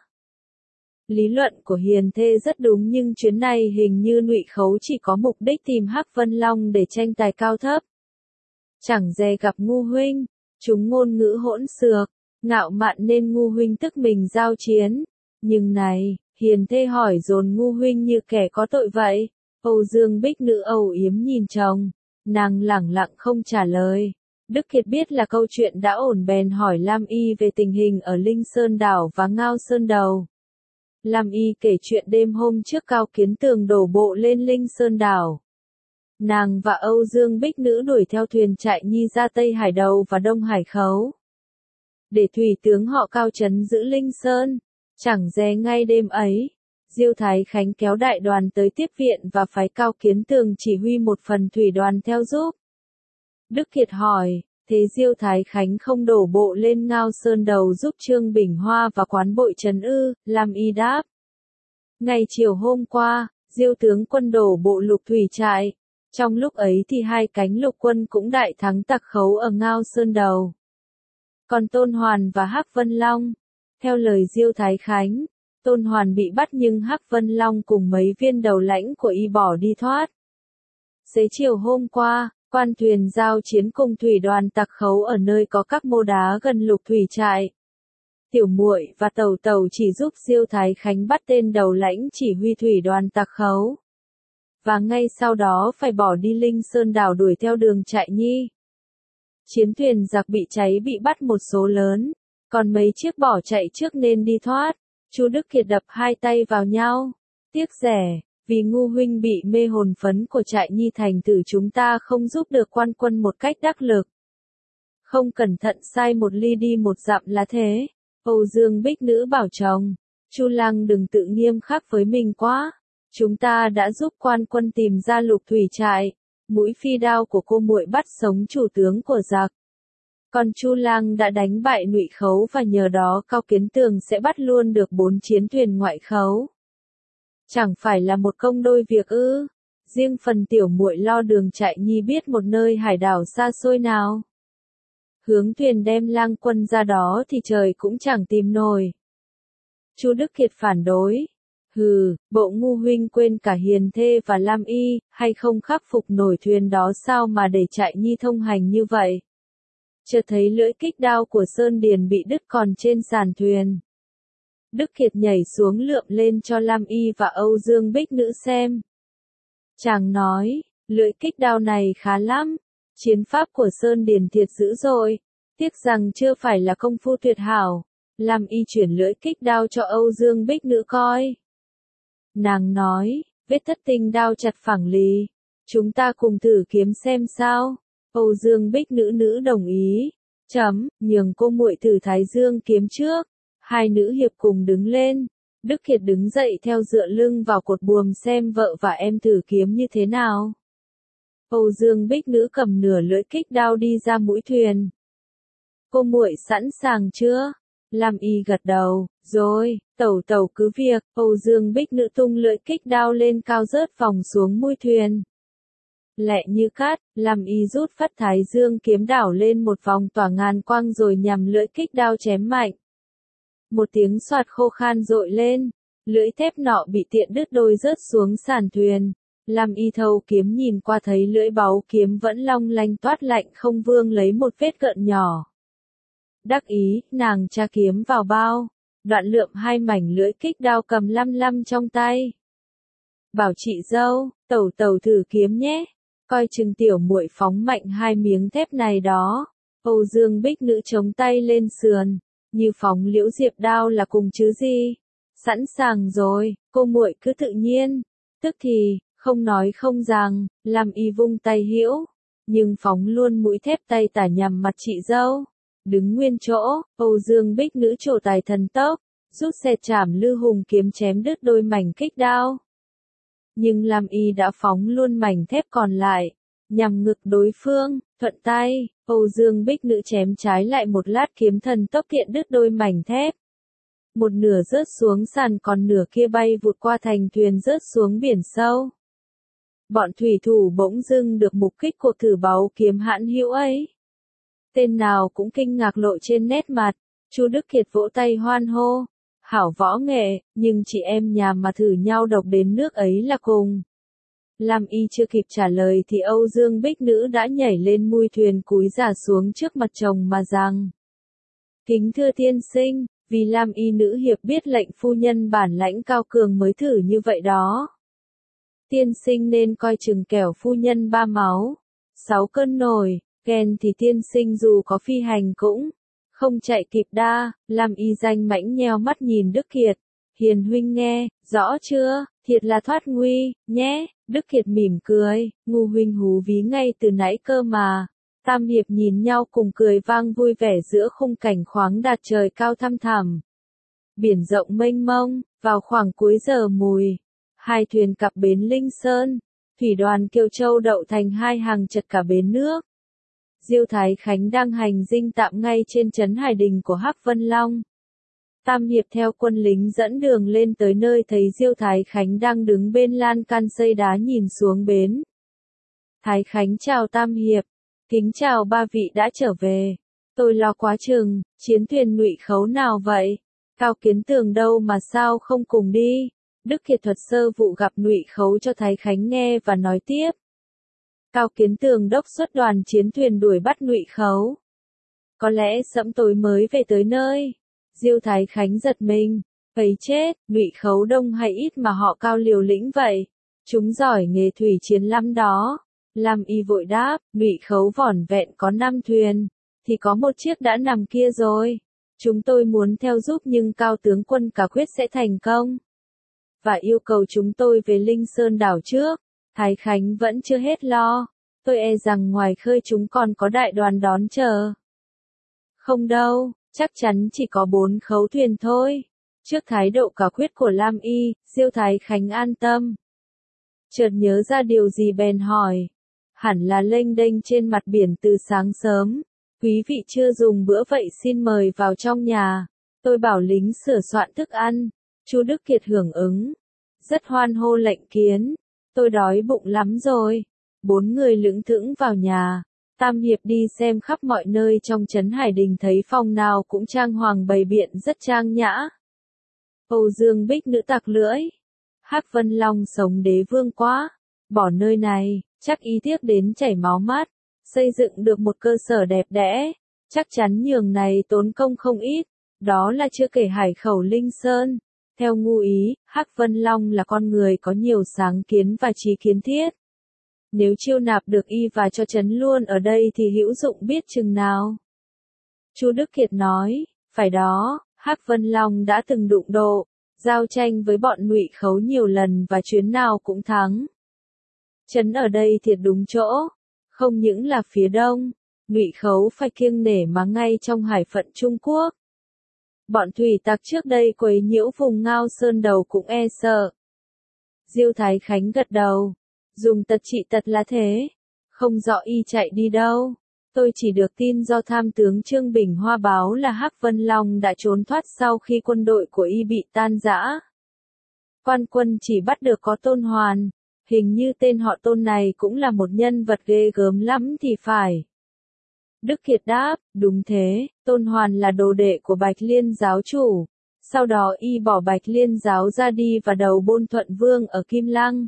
Lý luận của hiền thê rất đúng nhưng chuyến này hình như Ngụy Khấu chỉ có mục đích tìm Hắc Vân Long để tranh tài cao thấp. Chẳng dè gặp Ngu huynh, chúng ngôn ngữ hỗn xược, ngạo mạn nên Ngu huynh tức mình giao chiến. Nhưng này, hiền thê hỏi dồn Ngu huynh như kẻ có tội vậy. Âu Dương Bích Nữ âu yếm nhìn chồng, nàng lẳng lặng không trả lời. Đức Kiệt biết là câu chuyện đã ổn bèn hỏi Lam Y về tình hình ở Linh Sơn đảo và Ngao Sơn đầu. Lam Y kể chuyện đêm hôm trước Cao Kiến Tường đổ bộ lên Linh Sơn đảo. Nàng và Âu Dương Bích Nữ đuổi theo thuyền Trại Nhi ra Tây Hải Đầu và Đông Hải Khấu, để thủy tướng họ Cao trấn giữ Linh Sơn. Chẳng dè ngay đêm ấy, Diêu Thái Khánh kéo đại đoàn tới tiếp viện và phái Cao Kiến Tường chỉ huy một phần thủy đoàn theo giúp. Đức Kiệt hỏi, thế Diêu Thái Khánh không đổ bộ lên Ngao Sơn đầu giúp Trương Bình Hoa và Quán Bội trấn ư? Lam Y đáp. Ngày chiều hôm qua, Diêu tướng quân đổ bộ Lục Thủy Trại. Trong lúc ấy thì hai cánh lục quân cũng đại thắng tặc Khấu ở Ngao Sơn đầu. Còn Tôn Hoàn và Hắc Vân Long, theo lời Diêu Thái Khánh, Tôn Hoàn bị bắt nhưng Hắc Vân Long cùng mấy viên đầu lãnh của y bỏ đi thoát. Xế chiều hôm qua, quan thuyền giao chiến cùng thủy đoàn tặc Khấu ở nơi có các mô đá gần Lục Thủy Trại. Tiểu muội và Tẩu Tẩu chỉ giúp Diêu Thái Khánh bắt tên đầu lãnh chỉ huy thủy đoàn tặc Khấu. Và ngay sau đó phải bỏ đi Linh Sơn đảo đuổi theo Đường Trại Nhi. Chiến thuyền giặc bị cháy bị bắt một số lớn, còn mấy chiếc bỏ chạy trước nên đi thoát. Chu Đức Kiệt đập hai tay vào nhau. Tiếc rẻ, vì Ngu huynh bị mê hồn phấn của Trại Nhi thành thử chúng ta không giúp được quan quân một cách đắc lực. Không cẩn thận sai một ly đi một dặm là thế. Âu Dương Bích Nữ bảo chồng, Chu Lăng đừng tự nghiêm khắc với mình quá. Chúng ta đã giúp quan quân tìm ra Lục Thủy trại, mũi phi đao của cô muội bắt sống chủ tướng của giặc. Còn Chu Lăng đã đánh bại Ngụy Khấu và nhờ đó Cao Kiến Tường sẽ bắt luôn được bốn chiến thuyền ngoại khấu. Chẳng phải là một công đôi việc ư? Riêng phần tiểu muội lo đường chạy nhi biết một nơi hải đảo xa xôi nào. Hướng thuyền đem lang quân ra đó thì trời cũng chẳng tìm nổi. Chu Đức Kiệt phản đối. Hừ, bộ ngu huynh quên cả Hiền Thê và Lam Y, hay không khắc phục nổi thuyền đó sao mà để chạy nhi thông hành như vậy? Chợt thấy lưỡi kích đao của Sơn Điền bị đứt còn trên sàn thuyền. Đức Kiệt nhảy xuống lượm lên cho Lam Y và Âu Dương Bích Nữ xem. Chàng nói, lưỡi kích đao này khá lắm, chiến pháp của Sơn Điền thiệt dữ dội, tiếc rằng chưa phải là công phu tuyệt hảo. Lam Y chuyển lưỡi kích đao cho Âu Dương Bích Nữ coi. Nàng nói, vết thất tinh đao chặt phẳng lì, chúng ta cùng thử kiếm xem sao. Âu Dương Bích Nữ nữ đồng ý. Chấm, nhường cô muội thử Thái Dương kiếm trước. Hai nữ hiệp cùng đứng lên. Đức Kiệt đứng dậy theo dựa lưng vào cột buồm xem vợ và em thử kiếm như thế nào. Âu Dương Bích Nữ cầm nửa lưỡi kích đao đi ra mũi thuyền. Cô muội sẵn sàng chưa? Lam Y gật đầu, rồi, tẩu tẩu cứ việc. Âu Dương Bích Nữ tung lưỡi kích đao lên cao rớt vòng xuống mũi thuyền. Lẹ như cát, Lam Y rút phát Thái Dương kiếm đảo lên một vòng tỏa ngàn quang rồi nhằm lưỡi kích đao chém mạnh. Một tiếng xoạt khô khan rội lên, lưỡi thép nọ bị tiện đứt đôi rớt xuống sàn thuyền. Lam Y thâu kiếm nhìn qua thấy lưỡi báu kiếm vẫn long lanh toát lạnh không vương lấy một vết gợn nhỏ. Đắc ý, nàng tra kiếm vào bao, đoạn lượm hai mảnh lưỡi kích đao cầm lăm lăm trong tay. Bảo chị dâu, tẩu tẩu thử kiếm nhé, coi chừng tiểu muội phóng mạnh hai miếng thép này đó. Âu Dương Bích Nữ chống tay lên sườn, như phóng liễu diệp đao là cùng chứ gì. Sẵn sàng rồi, cô muội cứ tự nhiên. Tức thì, không nói không rằng, Lam Y vung tay hữu, nhưng phóng luôn mũi thép tay tả nhằm mặt chị dâu. Đứng nguyên chỗ, Âu Dương Bích Nữ trổ tài thần tốc, rút xẹt chảm lư hùng kiếm chém đứt đôi mảnh kích đao. Nhưng Lam Y đã phóng luôn mảnh thép còn lại, nhằm ngực đối phương, thuận tay, Âu Dương Bích Nữ chém trái lại một lát kiếm thần tốc tiện đứt đôi mảnh thép. Một nửa rớt xuống sàn còn nửa kia bay vụt qua thành thuyền rớt xuống biển sâu. Bọn thủy thủ bỗng dưng được mục kích cuộc thử báu kiếm hãn hữu ấy. Tên nào cũng kinh ngạc lộ trên nét mặt, Chu Đức Kiệt vỗ tay hoan hô. Hảo võ nghệ, nhưng chị em nhà mà thử nhau độc đến nước ấy là cùng. Lam Y chưa kịp trả lời thì Âu Dương Bích Nữ đã nhảy lên mui thuyền cúi rả xuống trước mặt chồng mà rằng. Kính thưa tiên sinh, vì Lam Y nữ hiệp biết lệnh phu nhân bản lãnh cao cường mới thử như vậy đó. Tiên sinh nên coi chừng kẻo phu nhân ba máu, sáu cơn nổi, ghen thì tiên sinh dù có phi hành cũng không chạy kịp đa. Lam Y danh mãnh nheo mắt nhìn Đức Kiệt. Hiền huynh nghe, rõ chưa, thiệt là thoát nguy, nhé. Đức Kiệt mỉm cười, ngu huynh hú ví ngay từ nãy cơ mà. Tam hiệp nhìn nhau cùng cười vang vui vẻ giữa khung cảnh khoáng đạt trời cao thăm thẳm. Biển rộng mênh mông, vào khoảng cuối giờ mùi. Hai thuyền cập bến Linh Sơn, thủy đoàn Kiều Châu đậu thành hai hàng chật cả bến nước. Diêu Thái Khánh đang hành dinh tạm ngay trên trấn Hải Đình của Hắc Vân Long. Tam hiệp theo quân lính dẫn đường lên tới nơi thấy Diêu Thái Khánh đang đứng bên lan can xây đá nhìn xuống bến. Thái Khánh chào Tam hiệp, kính chào ba vị đã trở về. Tôi lo quá chừng, chiến thuyền Ngụy Khấu nào vậy? Cao Kiến Tường đâu mà sao không cùng đi? Đức Kiệt thuật sơ vụ gặp Ngụy Khấu cho Thái Khánh nghe và nói tiếp. Cao Kiến Tường đốc xuất đoàn chiến thuyền đuổi bắt Ngụy Khấu. Có lẽ sẫm tối mới về tới nơi. Diêu Thái Khánh giật mình, ấy chết, Ngụy Khấu đông hay ít mà họ Cao liều lĩnh vậy? Chúng giỏi nghề thủy chiến lắm đó. Lam Y vội đáp, Ngụy Khấu vỏn vẹn có năm thuyền, thì có một chiếc đã nằm kia rồi. Chúng tôi muốn theo giúp nhưng Cao tướng quân cả quyết sẽ thành công. Và yêu cầu chúng tôi về Linh Sơn đảo trước. Thái Khánh vẫn chưa hết lo. Tôi e rằng ngoài khơi chúng còn có đại đoàn đón chờ. Không đâu, chắc chắn chỉ có bốn khấu thuyền thôi. Trước thái độ quả quyết của Lam Y, Diêu Thái Khánh an tâm. Chợt nhớ ra điều gì bèn hỏi. Hẳn là lênh đênh trên mặt biển từ sáng sớm. Quý vị chưa dùng bữa vậy xin mời vào trong nhà. Tôi bảo lính sửa soạn thức ăn. Chu Đức Kiệt hưởng ứng. Rất hoan hô lệnh kiến. Tôi đói bụng lắm rồi. Bốn người lững thững vào nhà. Tam Hiệp đi xem khắp mọi nơi trong trấn Hải Đình thấy phòng nào cũng trang hoàng bày biện rất trang nhã. Âu Dương Bích nữ tặc lưỡi. Hắc Vân Long sống đế vương quá. Bỏ nơi này, chắc ý tiếc đến chảy máu mắt. Xây dựng được một cơ sở đẹp đẽ. Chắc chắn nhường này tốn công không ít. Đó là chưa kể Hải Khẩu Linh Sơn. Theo ngu ý, Hắc Vân Long là con người có nhiều sáng kiến và trí kiến thiết. Nếu chiêu nạp được y và cho trấn luôn ở đây thì hữu dụng biết chừng nào. Chu Đức Kiệt nói, phải đó, Hắc Vân Long đã từng đụng độ, giao tranh với bọn Ngụy Khấu nhiều lần và chuyến nào cũng thắng. Trấn ở đây thiệt đúng chỗ, không những là phía đông, Ngụy Khấu phải kiêng nể mà ngay trong hải phận Trung Quốc. Bọn thủy tặc trước đây quấy nhiễu vùng Ngao Sơn Đầu cũng e sợ. Diêu Thái Khánh gật đầu. Dùng tật trị tật là thế. Không rõ y chạy đi đâu. Tôi chỉ được tin do tham tướng Trương Bình Hoa báo là Hắc Vân Long đã trốn thoát sau khi quân đội của y bị tan rã. Quan quân chỉ bắt được có Tôn Hoàn. Hình như tên họ Tôn này cũng là một nhân vật ghê gớm lắm thì phải. Đức Kiệt đáp, đúng thế, Tôn Hoàn là đồ đệ của Bạch Liên giáo chủ. Sau đó y bỏ Bạch Liên giáo ra đi và đầu Bôn Thuận Vương ở Kim Lăng.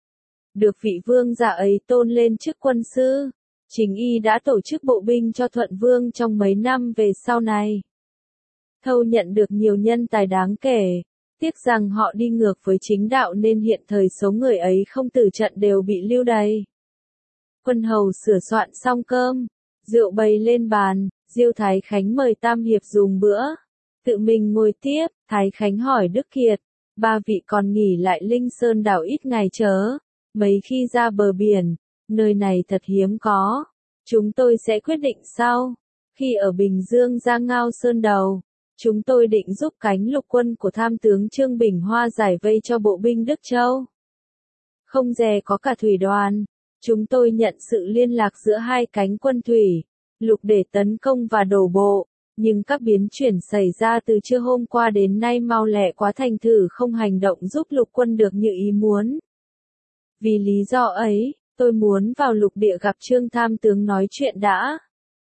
Được vị vương giả ấy tôn lên chức quân sư. Chính y đã tổ chức bộ binh cho Thuận Vương trong mấy năm về sau này. Thâu nhận được nhiều nhân tài đáng kể. Tiếc rằng họ đi ngược với chính đạo nên hiện thời số người ấy không tử trận đều bị lưu đày. Quân hầu sửa soạn xong cơm. Rượu bày lên bàn, Diêu Thái Khánh mời Tam Hiệp dùng bữa. Tự mình ngồi tiếp, Thái Khánh hỏi Đức Kiệt. Ba vị còn nghỉ lại Linh Sơn đảo ít ngày chớ. Mấy khi ra bờ biển, nơi này thật hiếm có. Chúng tôi sẽ quyết định sau. Khi ở Bình Dương ra Ngao Sơn Đầu, chúng tôi định giúp cánh lục quân của tham tướng Trương Bình Hoa giải vây cho bộ binh Đức Châu. Không dè có cả thủy đoàn. Chúng tôi nhận sự liên lạc giữa hai cánh quân thủy, lục để tấn công và đổ bộ, nhưng các biến chuyển xảy ra từ trưa hôm qua đến nay mau lẹ quá thành thử không hành động giúp lục quân được như ý muốn. Vì lý do ấy, tôi muốn vào lục địa gặp Trương tham tướng nói chuyện đã.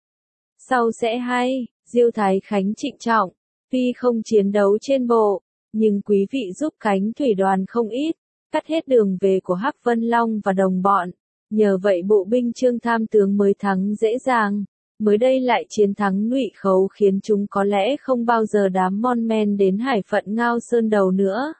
Sau sẽ hay, Diêu Thái Khánh trịnh trọng, tuy không chiến đấu trên bộ, nhưng quý vị giúp cánh thủy đoàn không ít, cắt hết đường về của Hắc Vân Long và đồng bọn. Nhờ vậy bộ binh Trương tham tướng mới thắng dễ dàng, mới đây lại chiến thắng Ngụy Khấu khiến chúng có lẽ không bao giờ dám mon men đến hải phận Ngao Sơn Đầu nữa.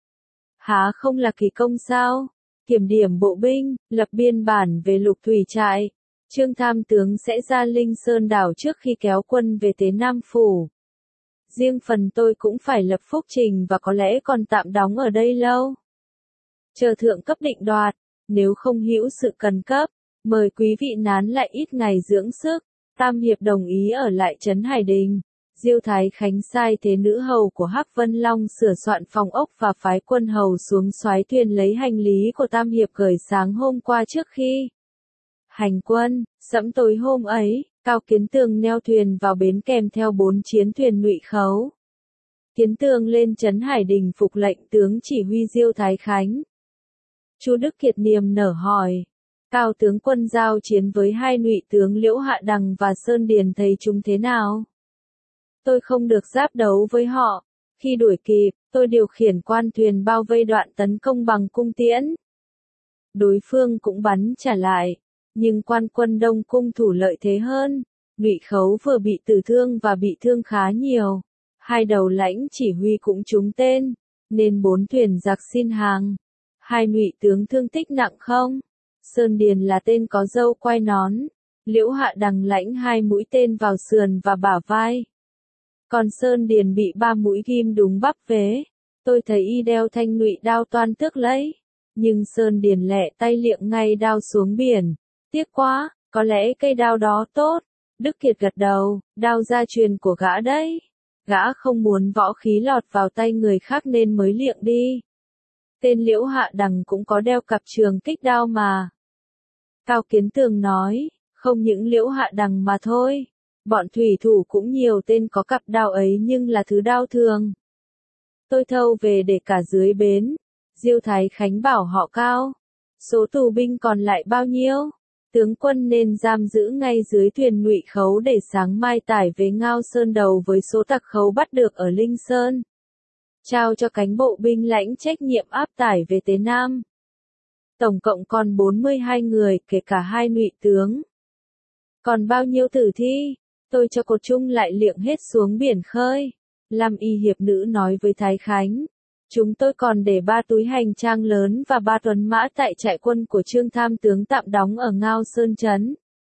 Há không là kỳ công sao? Kiểm điểm bộ binh, lập biên bản về lục thủy trại. Trương tham tướng sẽ ra Linh Sơn đảo trước khi kéo quân về Tế Nam Phủ. Riêng phần tôi cũng phải lập phúc trình và có lẽ còn tạm đóng ở đây lâu. Chờ thượng cấp định đoạt. Nếu không hữu sự cần cấp, mời quý vị nán lại ít ngày dưỡng sức. Tam Hiệp đồng ý ở lại trấn Hải Đình. Diêu Thái Khánh sai thế nữ hầu của Hắc Vân Long sửa soạn phòng ốc và phái quân hầu xuống soái thuyền lấy hành lý của Tam Hiệp gửi sáng hôm qua trước khi hành quân. Sẫm tối hôm ấy, Cao Kiến Tường neo thuyền vào bến kèm theo bốn chiến thuyền Ngụy Khấu. Kiến Tường lên trấn Hải Đình phục lệnh tướng chỉ huy Diêu Thái Khánh. Chu Đức Kiệt niềm nở hỏi, Cao tướng quân giao chiến với hai Ngụy tướng Liễu Hạ Đằng và Sơn Điền thấy chúng thế nào? Tôi không được giáp đấu với họ. Khi đuổi kịp, tôi điều khiển quan thuyền bao vây đoạn tấn công bằng cung tiễn. Đối phương cũng bắn trả lại, nhưng quan quân Đông Cung thủ lợi thế hơn. Ngụy Khấu vừa bị tử thương và bị thương khá nhiều. Hai đầu lãnh chỉ huy cũng trúng tên, nên bốn thuyền giặc xin hàng. Hai Ngụy tướng thương tích nặng không? Sơn Điền là tên có râu quai nón. Liễu Hạ Đằng lãnh hai mũi tên vào sườn và bả vai. Còn Sơn Điền bị ba mũi ghim đúng bắp vế. Tôi thấy y đeo thanh ngụy đao toan tước lấy. Nhưng Sơn Điền lẹ tay liệng ngay đao xuống biển. Tiếc quá, có lẽ cây đao đó tốt. Đức Kiệt gật đầu, đao gia truyền của gã đấy. Gã không muốn võ khí lọt vào tay người khác nên mới liệng đi. Tên Liễu Hạ Đằng cũng có đeo cặp trường kích đao mà. Cao Kiến Tường nói, không những Liễu Hạ Đằng mà thôi. Bọn thủy thủ cũng nhiều tên có cặp đao ấy nhưng là thứ đao thường. Tôi thâu về để cả dưới bến. Diêu Thái Khánh bảo họ Cao. Số tù binh còn lại bao nhiêu? Tướng quân nên giam giữ ngay dưới thuyền Ngụy Khấu để sáng mai tải về Ngao Sơn Đầu với số tặc khấu bắt được ở Linh Sơn. Trao cho cánh bộ binh lãnh trách nhiệm áp tải về Tế Nam. Tổng cộng còn bốn mươi hai người, kể cả hai ngụy tướng. Còn bao nhiêu tử thi? Tôi cho cột chung lại liệng hết xuống biển khơi. Lam Y hiệp nữ nói với Thái Khánh. Chúng tôi còn để ba túi hành trang lớn và ba tuấn mã tại trại quân của Trương Tham tướng tạm đóng ở Ngao Sơn Trấn.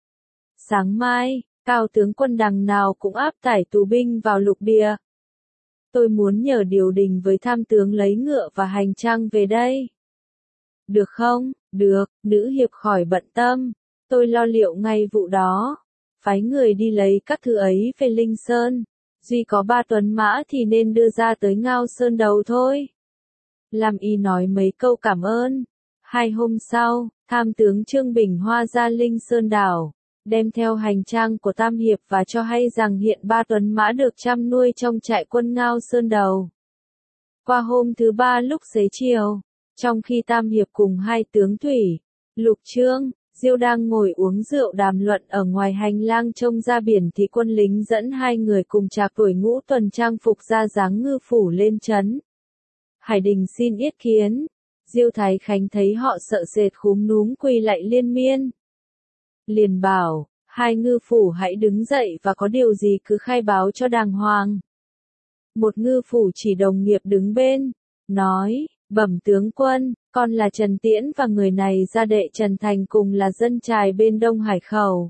Sáng mai, Cao tướng quân đằng nào cũng áp tải tù binh vào lục địa. Tôi muốn nhờ điều đình với Tham tướng lấy ngựa và hành trang về đây. Được không? Được, nữ hiệp khỏi bận tâm. Tôi lo liệu ngay vụ đó. Phái người đi lấy các thứ ấy về Linh Sơn. Duy có ba tuấn mã thì nên đưa ra tới Ngao Sơn Đầu thôi. Lam Y nói mấy câu cảm ơn. Hai hôm sau, Tham tướng Trương Bình Hoa ra Linh Sơn Đảo, đem theo hành trang của Tam Hiệp và cho hay rằng hiện ba tuấn mã được chăm nuôi trong trại quân Ngao Sơn Đầu. Qua hôm thứ ba lúc xế chiều, trong khi Tam Hiệp cùng hai tướng thủy, Lục Trương, Diêu đang ngồi uống rượu đàm luận ở ngoài hành lang trông ra biển thì quân lính dẫn hai người cùng trạc tuổi ngũ tuần trang phục ra dáng ngư phủ lên trấn. Hải Đình xin yết kiến. Diêu Thái Khánh thấy họ sợ sệt khúm núm quỳ lạy liên miên. Liền bảo, hai ngư phủ hãy đứng dậy và có điều gì cứ khai báo cho đàng hoàng. Một ngư phủ chỉ đồng nghiệp đứng bên, nói, bẩm tướng quân, con là Trần Tiễn và người này gia đệ Trần Thành cùng là dân chài bên Đông Hải Khẩu.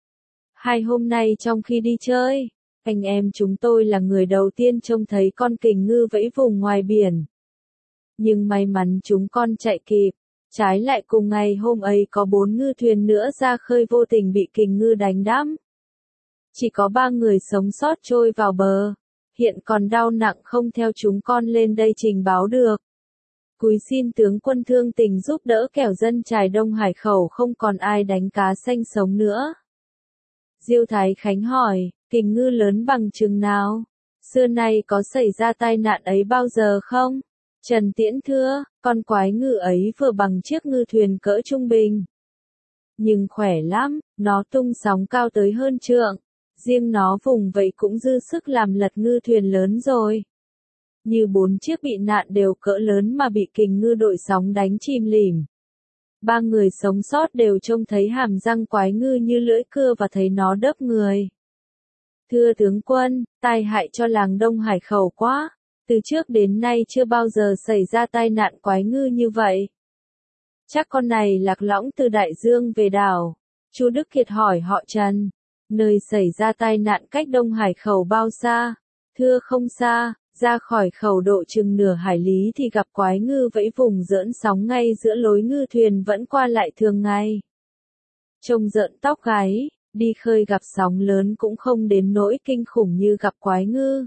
Hai hôm nay trong khi đi chơi, anh em chúng tôi là người đầu tiên trông thấy con kình ngư vẫy vùng ngoài biển. Nhưng may mắn chúng con chạy kịp, trái lại cùng ngày hôm ấy có bốn ngư thuyền nữa ra khơi vô tình bị kình ngư đánh đắm. Chỉ có ba người sống sót trôi vào bờ, hiện còn đau nặng không theo chúng con lên đây trình báo được. Cúi xin tướng quân thương tình giúp đỡ kẻo dân chài Đông Hải Khẩu không còn ai đánh cá xanh sống nữa. Diêu Thái Khánh hỏi, kình ngư lớn bằng chừng nào? Xưa nay có xảy ra tai nạn ấy bao giờ không? Trần Tiễn thưa, con quái ngư ấy vừa bằng chiếc ngư thuyền cỡ trung bình. Nhưng khỏe lắm, nó tung sóng cao tới hơn trượng. Riêng nó vùng vậy cũng dư sức làm lật ngư thuyền lớn rồi. Như bốn chiếc bị nạn đều cỡ lớn mà bị kình ngư đội sóng đánh chìm lìm. Ba người sống sót đều trông thấy hàm răng quái ngư như lưỡi cưa và thấy nó đớp người. Thưa tướng quân, tai hại cho làng Đông Hải Khẩu quá. Từ trước đến nay chưa bao giờ xảy ra tai nạn quái ngư như vậy. Chắc con này lạc lõng từ đại dương về đảo. Chu Đức Kiệt hỏi họ Trần. Nơi xảy ra tai nạn cách Đông Hải Khẩu bao xa? Thưa không xa, ra khỏi khẩu độ chừng nửa hải lý thì gặp quái ngư vẫy vùng giỡn sóng ngay giữa lối ngư thuyền vẫn qua lại thường ngày. Trông rợn tóc gáy, đi khơi gặp sóng lớn cũng không đến nỗi kinh khủng như gặp quái ngư.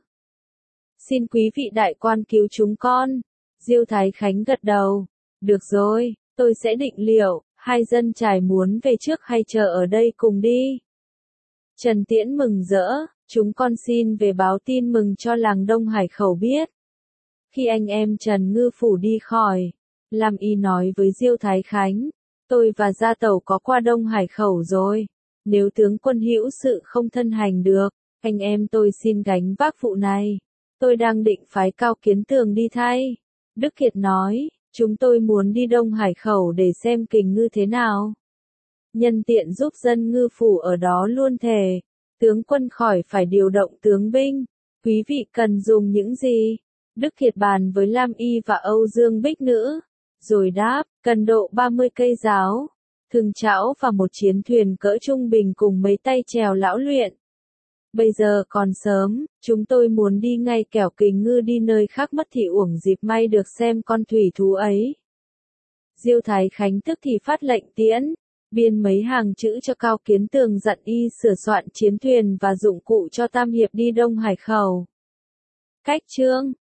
Xin quý vị đại quan cứu chúng con. Diêu Thái Khánh gật đầu. Được rồi, tôi sẽ định liệu, hai dân chài muốn về trước hay chờ ở đây cùng đi. Trần Tiễn mừng rỡ, chúng con xin về báo tin mừng cho làng Đông Hải Khẩu biết. Khi anh em Trần Ngư Phủ đi khỏi, Lam Y nói với Diêu Thái Khánh, tôi và gia tẩu có qua Đông Hải Khẩu rồi. Nếu tướng quân hữu sự không thân hành được, anh em tôi xin gánh vác vụ này. Tôi đang định phái Cao Kiến Tường đi thay. Đức Kiệt nói, chúng tôi muốn đi Đông Hải Khẩu để xem kình ngư thế nào. Nhân tiện giúp dân ngư phủ ở đó luôn thề. Tướng quân khỏi phải điều động tướng binh. Quý vị cần dùng những gì? Đức Kiệt bàn với Lam Y và Âu Dương Bích Nữ. Rồi đáp, cần độ ba mươi cây giáo, thừng chảo và một chiến thuyền cỡ trung bình cùng mấy tay chèo lão luyện. Bây giờ còn sớm, chúng tôi muốn đi ngay kẻo kình ngư đi nơi khác mất thì uổng dịp may được xem con thủy thú ấy. Diêu Thái Khánh tức thì phát lệnh tiễn. biên mấy hàng chữ cho Cao Kiến Tường dặn y sửa soạn chiến thuyền và dụng cụ cho Tam Hiệp đi Đông Hải khẩu. Cách chương